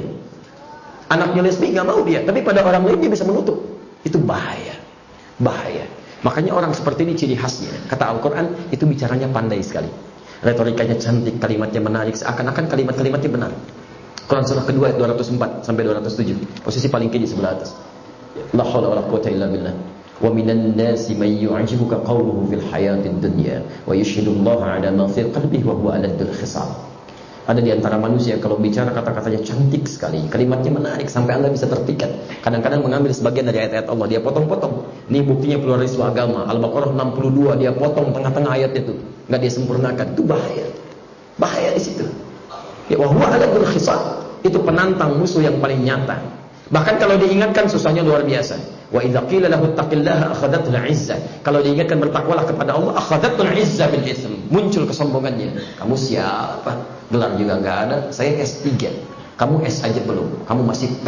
Anaknya lesbi nggak mau dia. Tapi pada orang lain dia bisa menutup. Itu bahaya, bahaya. Makanya orang seperti ini ciri khasnya. Kata Al-Quran itu bicaranya pandai sekali. Retorikanya cantik, kalimatnya menarik, seakan-akan kalimat-kalimatnya benar. Quran surah kedua ayat dua ratus empat sampai dua ratus tujuh. Posisi paling kiri sebelah atas. La haula wala quwwata illa billah. Wa minan nasi may yu'jibuka qawluhu fil hayatid dunya wa yashhadullaha 'ala ma fil qalbihi wa huwa aladul khisam. Ada di antara manusia kalau bicara kata-katanya cantik sekali, kalimatnya menarik sampai Anda bisa terpikat. Kadang-kadang mengambil sebagian dari ayat-ayat Allah, dia potong-potong. Ini buktinya pluralisme agama. Al-Baqarah enam puluh dua dia potong tengah-tengah ayatnya itu, enggak dia sempurnakan. Itu bahaya. Bahaya di situ. Ya wa huwa aladul khisam. Itu penantang musuh yang paling nyata. Bahkan kalau diingatkan susahnya luar biasa. Wa idza qila lahu taqillaha akhadatul 'izzah. Kalau diingatkan bertakwalah kepada Allah, akhadatul 'izzah bil ism. Muncul kesombongannya. Kamu siapa? Gelar juga enggak ada. Saya S tiga. Kamu S aja belum. Kamu masih P.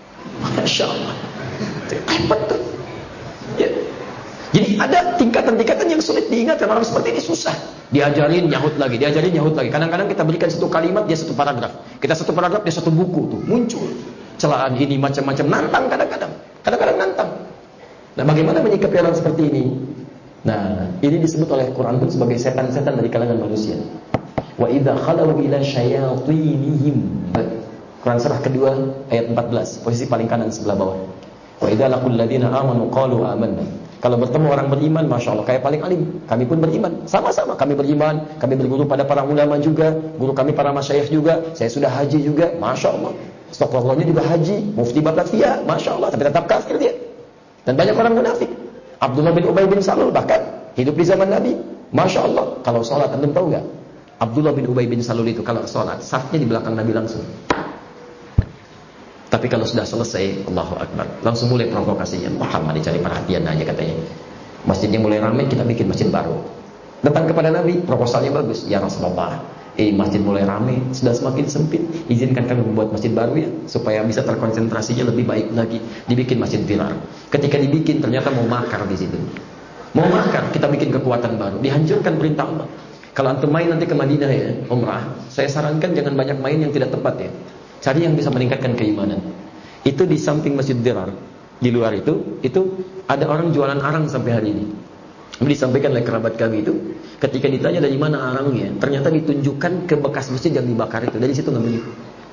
Masya Allah. Hebat tuh. Ya. Jadi ada tingkatan-tingkatan yang sulit diingatkan. Orang seperti ini susah. Diajarin nyahut lagi, diajarin nyahut lagi. Kadang-kadang kita berikan satu kalimat, dia satu paragraf. Kita satu paragraf, dia satu buku tuh. Muncul. Celaan ini macam-macam, nantang kadang-kadang. Kadang-kadang nantang. Nah, bagaimana menyikapi orang seperti ini? Nah, ini disebut oleh Quran pun sebagai setan-setan dari kalangan manusia. Wa idza khalau ila syayatinihim Quran surah kedua ayat empat belas, posisi paling kanan sebelah bawah. Wa idza laqul ladzina amanu qalu amanna. Kalau bertemu orang beriman, Masya Allah, kayak paling alim. Kami pun beriman, sama-sama kami beriman. Kami berguru pada para ulama juga, guru kami para masyayikh juga. Saya sudah haji juga, Masya Allah. Astagfirullahnya juga haji, mufti Batavia, Masya Allah, tapi tetap kafir dia. Dan banyak orang munafik. Abdullah bin Ubay bin Salul bahkan hidup di zaman Nabi, Masya Allah. Kalau sholat, antum tahu nggak? Abdullah bin Ubay bin Salul itu kalau sholat, safnya di belakang Nabi langsung. Tapi kalau sudah selesai, Allahu Akbar, langsung mulai provokasinya. Muhammad dicari perhatian aja katanya. Masjidnya mulai ramai, kita bikin masjid baru. Datang kepada Nabi, proposalnya bagus. Ya Rasulullah, eh masjid mulai ramai, sudah semakin sempit. Izinkan kami membuat masjid baru ya, supaya bisa terkonsentrasinya lebih baik lagi. Dibikin masjid dirar. Ketika dibikin, ternyata mau makar di situ. Mau makar, kita bikin kekuatan baru. Dihancurkan perintah Allah. Kalau antum main nanti ke Madinah ya, umrah, saya sarankan jangan banyak main yang tidak tepat ya. Cari yang bisa meningkatkan keimanan. Itu di samping Masjid Dirar. Di luar itu, itu ada orang jualan arang sampai hari ini. Disampaikan oleh kerabat kami itu, ketika ditanya dari mana arangnya, ternyata ditunjukkan ke bekas masjid yang dibakar itu. Dari situ ngambil.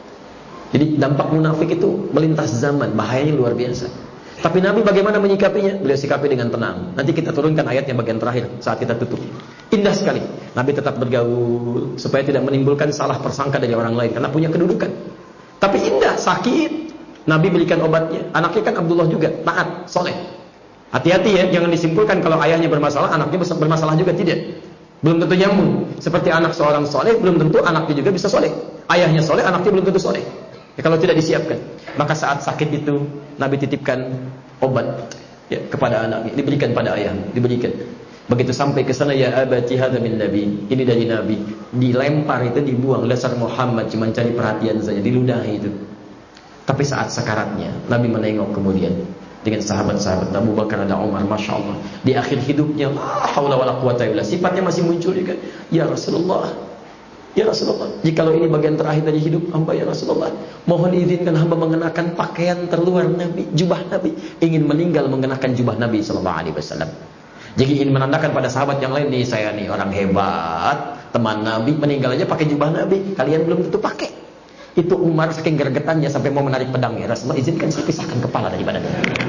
Jadi dampak munafik itu melintas zaman, bahayanya luar biasa. Tapi Nabi bagaimana menyikapinya? Beliau sikapi dengan tenang. Nanti kita turunkan ayatnya bagian terakhir saat kita tutup. Indah sekali. Nabi tetap bergaul supaya tidak menimbulkan salah persangka dari orang lain karena punya kedudukan. Tapi indah, sakit. Nabi berikan obatnya. Anaknya kan Abdullah juga, taat, soleh. Hati-hati ya, jangan disimpulkan kalau ayahnya bermasalah, anaknya bermasalah juga, tidak. Belum tentu nyambung. Seperti anak seorang soleh, belum tentu anaknya juga bisa soleh. Ayahnya soleh, anaknya belum tentu soleh. Ya, kalau tidak disiapkan. Maka saat sakit itu, Nabi titipkan obat ya, kepada anaknya, diberikan pada ayah, diberikan. Begitu sampai ke sana, ya abati hadza min nabi, ini dari Nabi. Dilempar itu, dibuang. Dasar Muhammad cuma cari perhatian saja, diludahi itu. Tapi saat sakaratnya, Nabi menengok kemudian dengan sahabat-sahabat Abu Bakar, ada Umar, Masya Allah. Di akhir hidupnya, la haula wala quwata illa billah, sifatnya masih muncul juga. Ya Rasulullah, ya Rasulullah, jikalau ini bagian terakhir dari hidup hamba ya Rasulullah, mohon izinkan hamba mengenakan pakaian terluar Nabi, jubah Nabi. Ingin meninggal mengenakan jubah Nabi sallallahu alaihi wasallam. Jadi ini menandakan pada sahabat yang lain, nih saya nih orang hebat, teman Nabi, meninggal aja pakai jubah Nabi. Kalian belum tentu pakai. Itu Umar saking gergetannya sampai mau menarik pedangnya. Rasulullah, izinkan saya pisahkan kepala dari badan.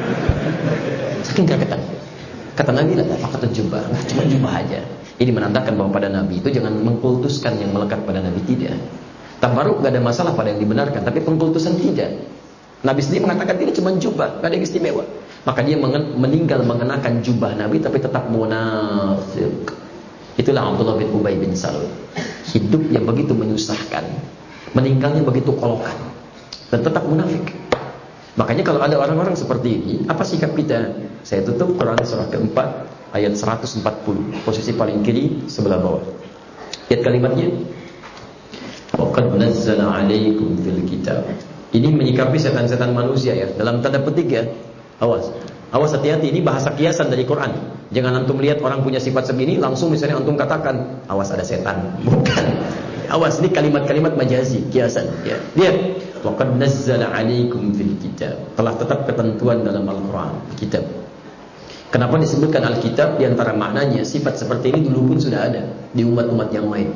Saking gergetan. Kata Nabi, lah pakai jubah, nah, cuma jubah aja. Ini menandakan bahwa pada Nabi itu jangan mengkultuskan yang melekat pada Nabi, tidak. Tabaruk gak ada masalah pada yang dibenarkan, tapi pengkultusan tidak. Nabi sendiri mengatakan tidak, cuma jubah, gak ada yang istimewa. Maka dia meninggal mengenakan jubah Nabi tapi tetap munafik. Itulah Abdullah bin Ubay bin Salul. Hidup yang begitu menyusahkan, meninggalnya begitu kolokan, dan tetap munafik. Makanya kalau ada orang-orang seperti ini, apa sikap kita? Saya tutup Quran surah keempat ayat seratus empat puluh, posisi paling kiri sebelah bawah. Lihat kalimatnya. Wa qad nazzala 'alaikum fil kitab. Ini menyikapi setan-setan manusia ya, dalam tanda petik ya. Awas, awas hati-hati, ini bahasa kiasan dari Quran. Jangan antum lihat orang punya sifat segini, langsung misalnya antum katakan, awas ada setan. Bukan. Awas, ini kalimat-kalimat majazi, kiasan. Ya. Lihat, waqad nazzala 'alaikum fil kitab. Telah tetap ketentuan dalam Al-Quran, kitab. Kenapa disebutkan Alkitab? Di antara maknanya, sifat seperti ini dulu pun sudah ada di umat-umat yang lain.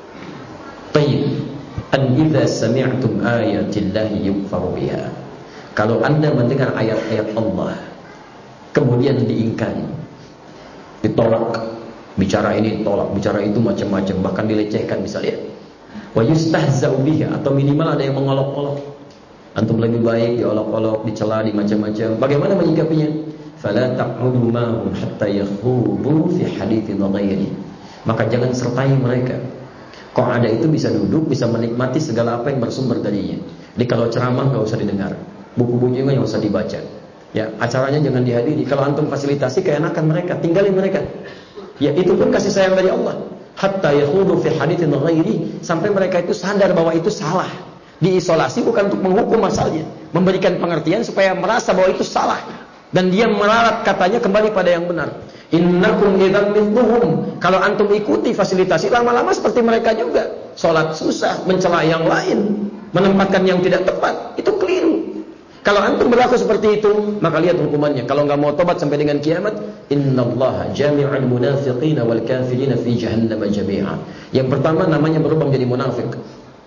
Tayyib. An idza sami'tum ayatillahi yukfaru biha. Kalau anda mendengar ayat-ayat Allah kemudian diingkari, ditolak, bicara ini ditolak, bicara itu macam-macam, bahkan dilecehkan misalnya, wa yustahza'u biha, atau minimal ada yang mengolok-olok, antum lebih baik diolok-olok, dicela, di macam-macam, bagaimana menyikapinya? Fala taq'udu ma'hum hatta yakhudu fi haditsin ghairi. Maka jangan sertai mereka. Kok ada itu bisa duduk, bisa menikmati segala apa yang bersumber darinya. Jadi kalau ceramah enggak usah didengar. Buku-bukunya yang usah dibaca. Ya, acaranya jangan dihadiri. Kalau antum fasilitasi keenakan mereka, tinggalin mereka. Ya, itu pun kasih sayang dari Allah. Hatta yakhudu fi haditsin ghairi, sampai mereka itu sadar bahwa itu salah. Diisolasi bukan untuk menghukum asalnya, memberikan pengertian supaya merasa bahwa itu salah dan dia melarat katanya kembali pada yang benar. Innakum idzan mithluhum. Kalau antum ikuti fasilitasi, lama-lama seperti mereka juga. Salat susah, mencela yang lain, menempatkan yang tidak tepat, itu keliru. Kalau antum berlaku seperti itu, maka lihat hukumannya. Kalau enggak mau tobat sampai dengan kiamat, innallaha jami'ul munafiqina wal kafirina fi jahannam jami'a. Yang pertama namanya berubah menjadi munafik.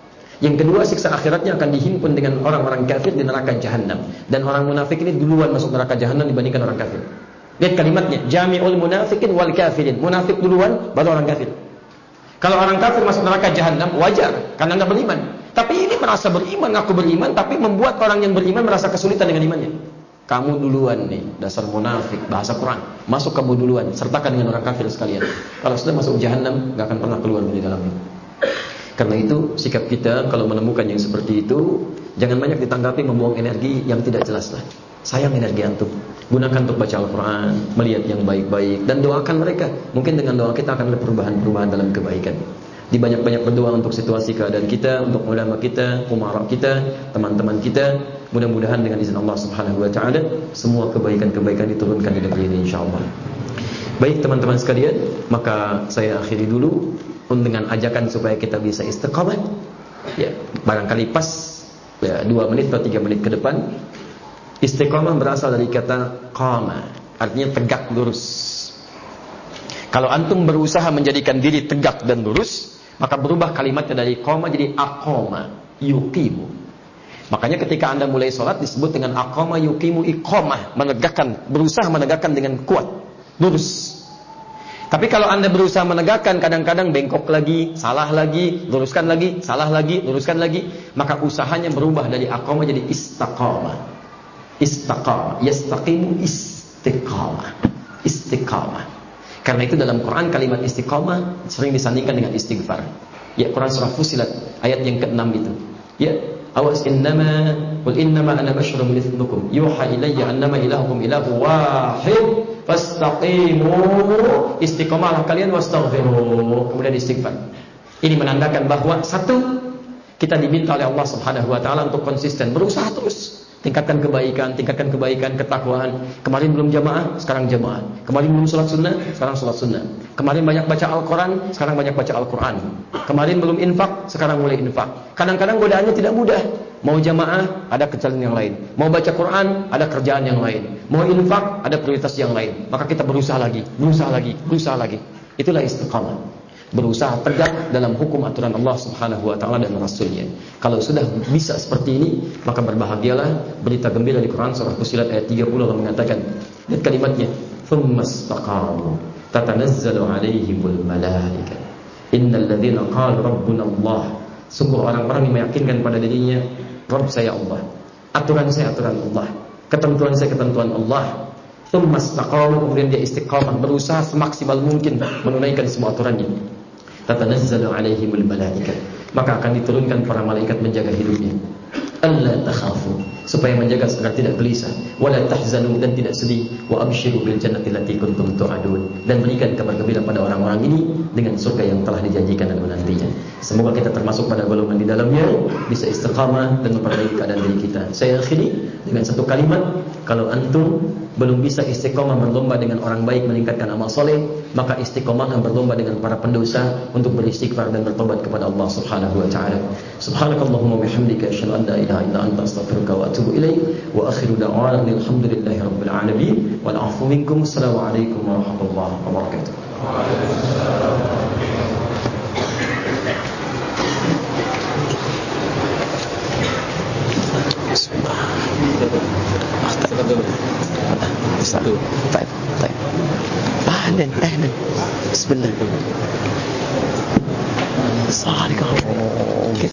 Yang kedua, siksa akhiratnya akan dihimpun dengan orang-orang kafir di neraka jahanam. Dan orang munafik ini duluan masuk neraka jahanam dibandingkan orang kafir. Lihat kalimatnya, jami'ul munafikin wal kafirin. Munafik duluan, baru orang kafir. Kalau orang kafir masuk neraka jahanam, wajar, karena nggak beriman. Tapi ini merasa beriman, ngaku beriman, tapi membuat orang yang beriman merasa kesulitan dengan imannya. Kamu duluan nih, dasar munafik, bahasa Quran. Masuk kamu duluan, sertakan dengan orang kafir sekalian. Kalau sudah masuk jahanam, nggak akan pernah keluar dari dalamnya. Karena itu, sikap kita kalau menemukan yang seperti itu, jangan banyak ditanggapi membuang energi yang tidak jelas lah. Sayang energi antum. Gunakan untuk baca Al-Quran, melihat yang baik-baik, dan doakan mereka. Mungkin dengan doa kita akan ada perubahan-perubahan dalam kebaikan. Dibanyak-banyak berdoa untuk situasi keadaan kita, untuk ulama kita, umara kita, teman-teman kita. Mudah-mudahan dengan izin Allah Subhanahu wa taala semua kebaikan-kebaikan diturunkan di negeri ini insyaallah. Baik teman-teman sekalian, maka saya akhiri dulu dengan ajakan supaya kita bisa istiqamah. Ya, barangkali pas ya, dua menit atau tiga menit ke depan. Istiqamah berasal dari kata qama, artinya tegak lurus. Kalau antum berusaha menjadikan diri tegak dan lurus, maka berubah kalimatnya dari qama jadi aqama, yuqimu. Makanya ketika anda mulai sholat disebut dengan aqama yuqimu iqamah, menegakkan, berusaha menegakkan dengan kuat, lurus. Tapi kalau anda berusaha menegakkan, kadang-kadang bengkok lagi, salah lagi, luruskan lagi, salah lagi, luruskan lagi, maka usahanya berubah dari aqama jadi istaqamah. Istaqamah, yastaqimu istiqamah. Istiqamah. Karena itu dalam Quran kalimat istiqamah sering disandingkan dengan istighfar. Ya, Quran surah Fussilat ayat yang keenam itu. Ya, awas innama qul innama ana basyarum mithlukum yuha ilayya annama ilahukum ilahu wahid fastaqimu, istiqamalah kalian, wastaghfiru, kemudian istighfar. Ini menandakan bahwa satu, kita diminta oleh Allah Subhanahu wa taala untuk konsisten, berusaha terus tingkatkan kebaikan, tingkatkan kebaikan, ketakwaan. Kemarin belum jamaah, sekarang jamaah. Kemarin belum sholat sunnah, sekarang sholat sunnah. Kemarin banyak baca Al-Quran, sekarang banyak baca Al-Quran. Kemarin belum infak, sekarang mulai infak. Kadang-kadang godaannya tidak mudah. Mau jamaah, ada kerjaan yang lain. Mau baca Quran, ada kerjaan yang lain. Mau infak, ada prioritas yang lain. Maka kita berusaha lagi, berusaha lagi, berusaha lagi. Itulah istiqamah. Berusaha tegak dalam hukum aturan Allah Subhanahu wa taala dan Rasulnya. Kalau sudah bisa seperti ini, maka berbahagialah. Berita gembira di Quran surah Fussilat ayat tiga puluh Allah mengatakan, lihat kalimatnya, "Tsumastaqamu tatanazzalu 'alaihimul malaikah innal ladzina qalu rabbuna Allah." Sungguh orang-orang yang meyakinkan pada dirinya, Rabb saya Allah, aturan saya aturan Allah, ketentuan saya ketentuan Allah. Tsumastaqamu, kemudian dia istiqamah, berusaha semaksimal mungkin menunaikan semua aturannya. Tatanazzalu 'alaihimul malaikah, maka akan diturunkan para malaikat menjaga hidupnya. Alla takhafu, supaya menjaga agar tidak gelisah, wala tahzanu, dan tidak sedih, wa absyiru bil jannati allati kuntum tu'adun, dan berikan kabar gembira pada orang-orang ini dengan surga yang telah dijanjikan dan menantinya. Semoga kita termasuk pada golongan di dalamnya, bisa istiqamah dan memperbaiki keadaan diri kita. Saya akhiri dengan satu kalimat, kalau antum belum bisa istiqamah berlomba dengan orang baik meningkatkan amal soleh, maka istiqamah berlomba dengan para pendosa untuk beristighfar dan bertobat kepada Allah Subhanahu wa taala. Subhanakallahumma bihamdika asyhadu an la ilaha illa anta astaghfiruka wa atubu ilaik, wa akhiru da'wana alhamdulillahi rabbil alamin wal 'afwu minkum. Assalamualaikum warahmatullahi wabarakatuh. Satu, baik, baik. Ahlan, ahlan. Bismillah. Assalamualaikum.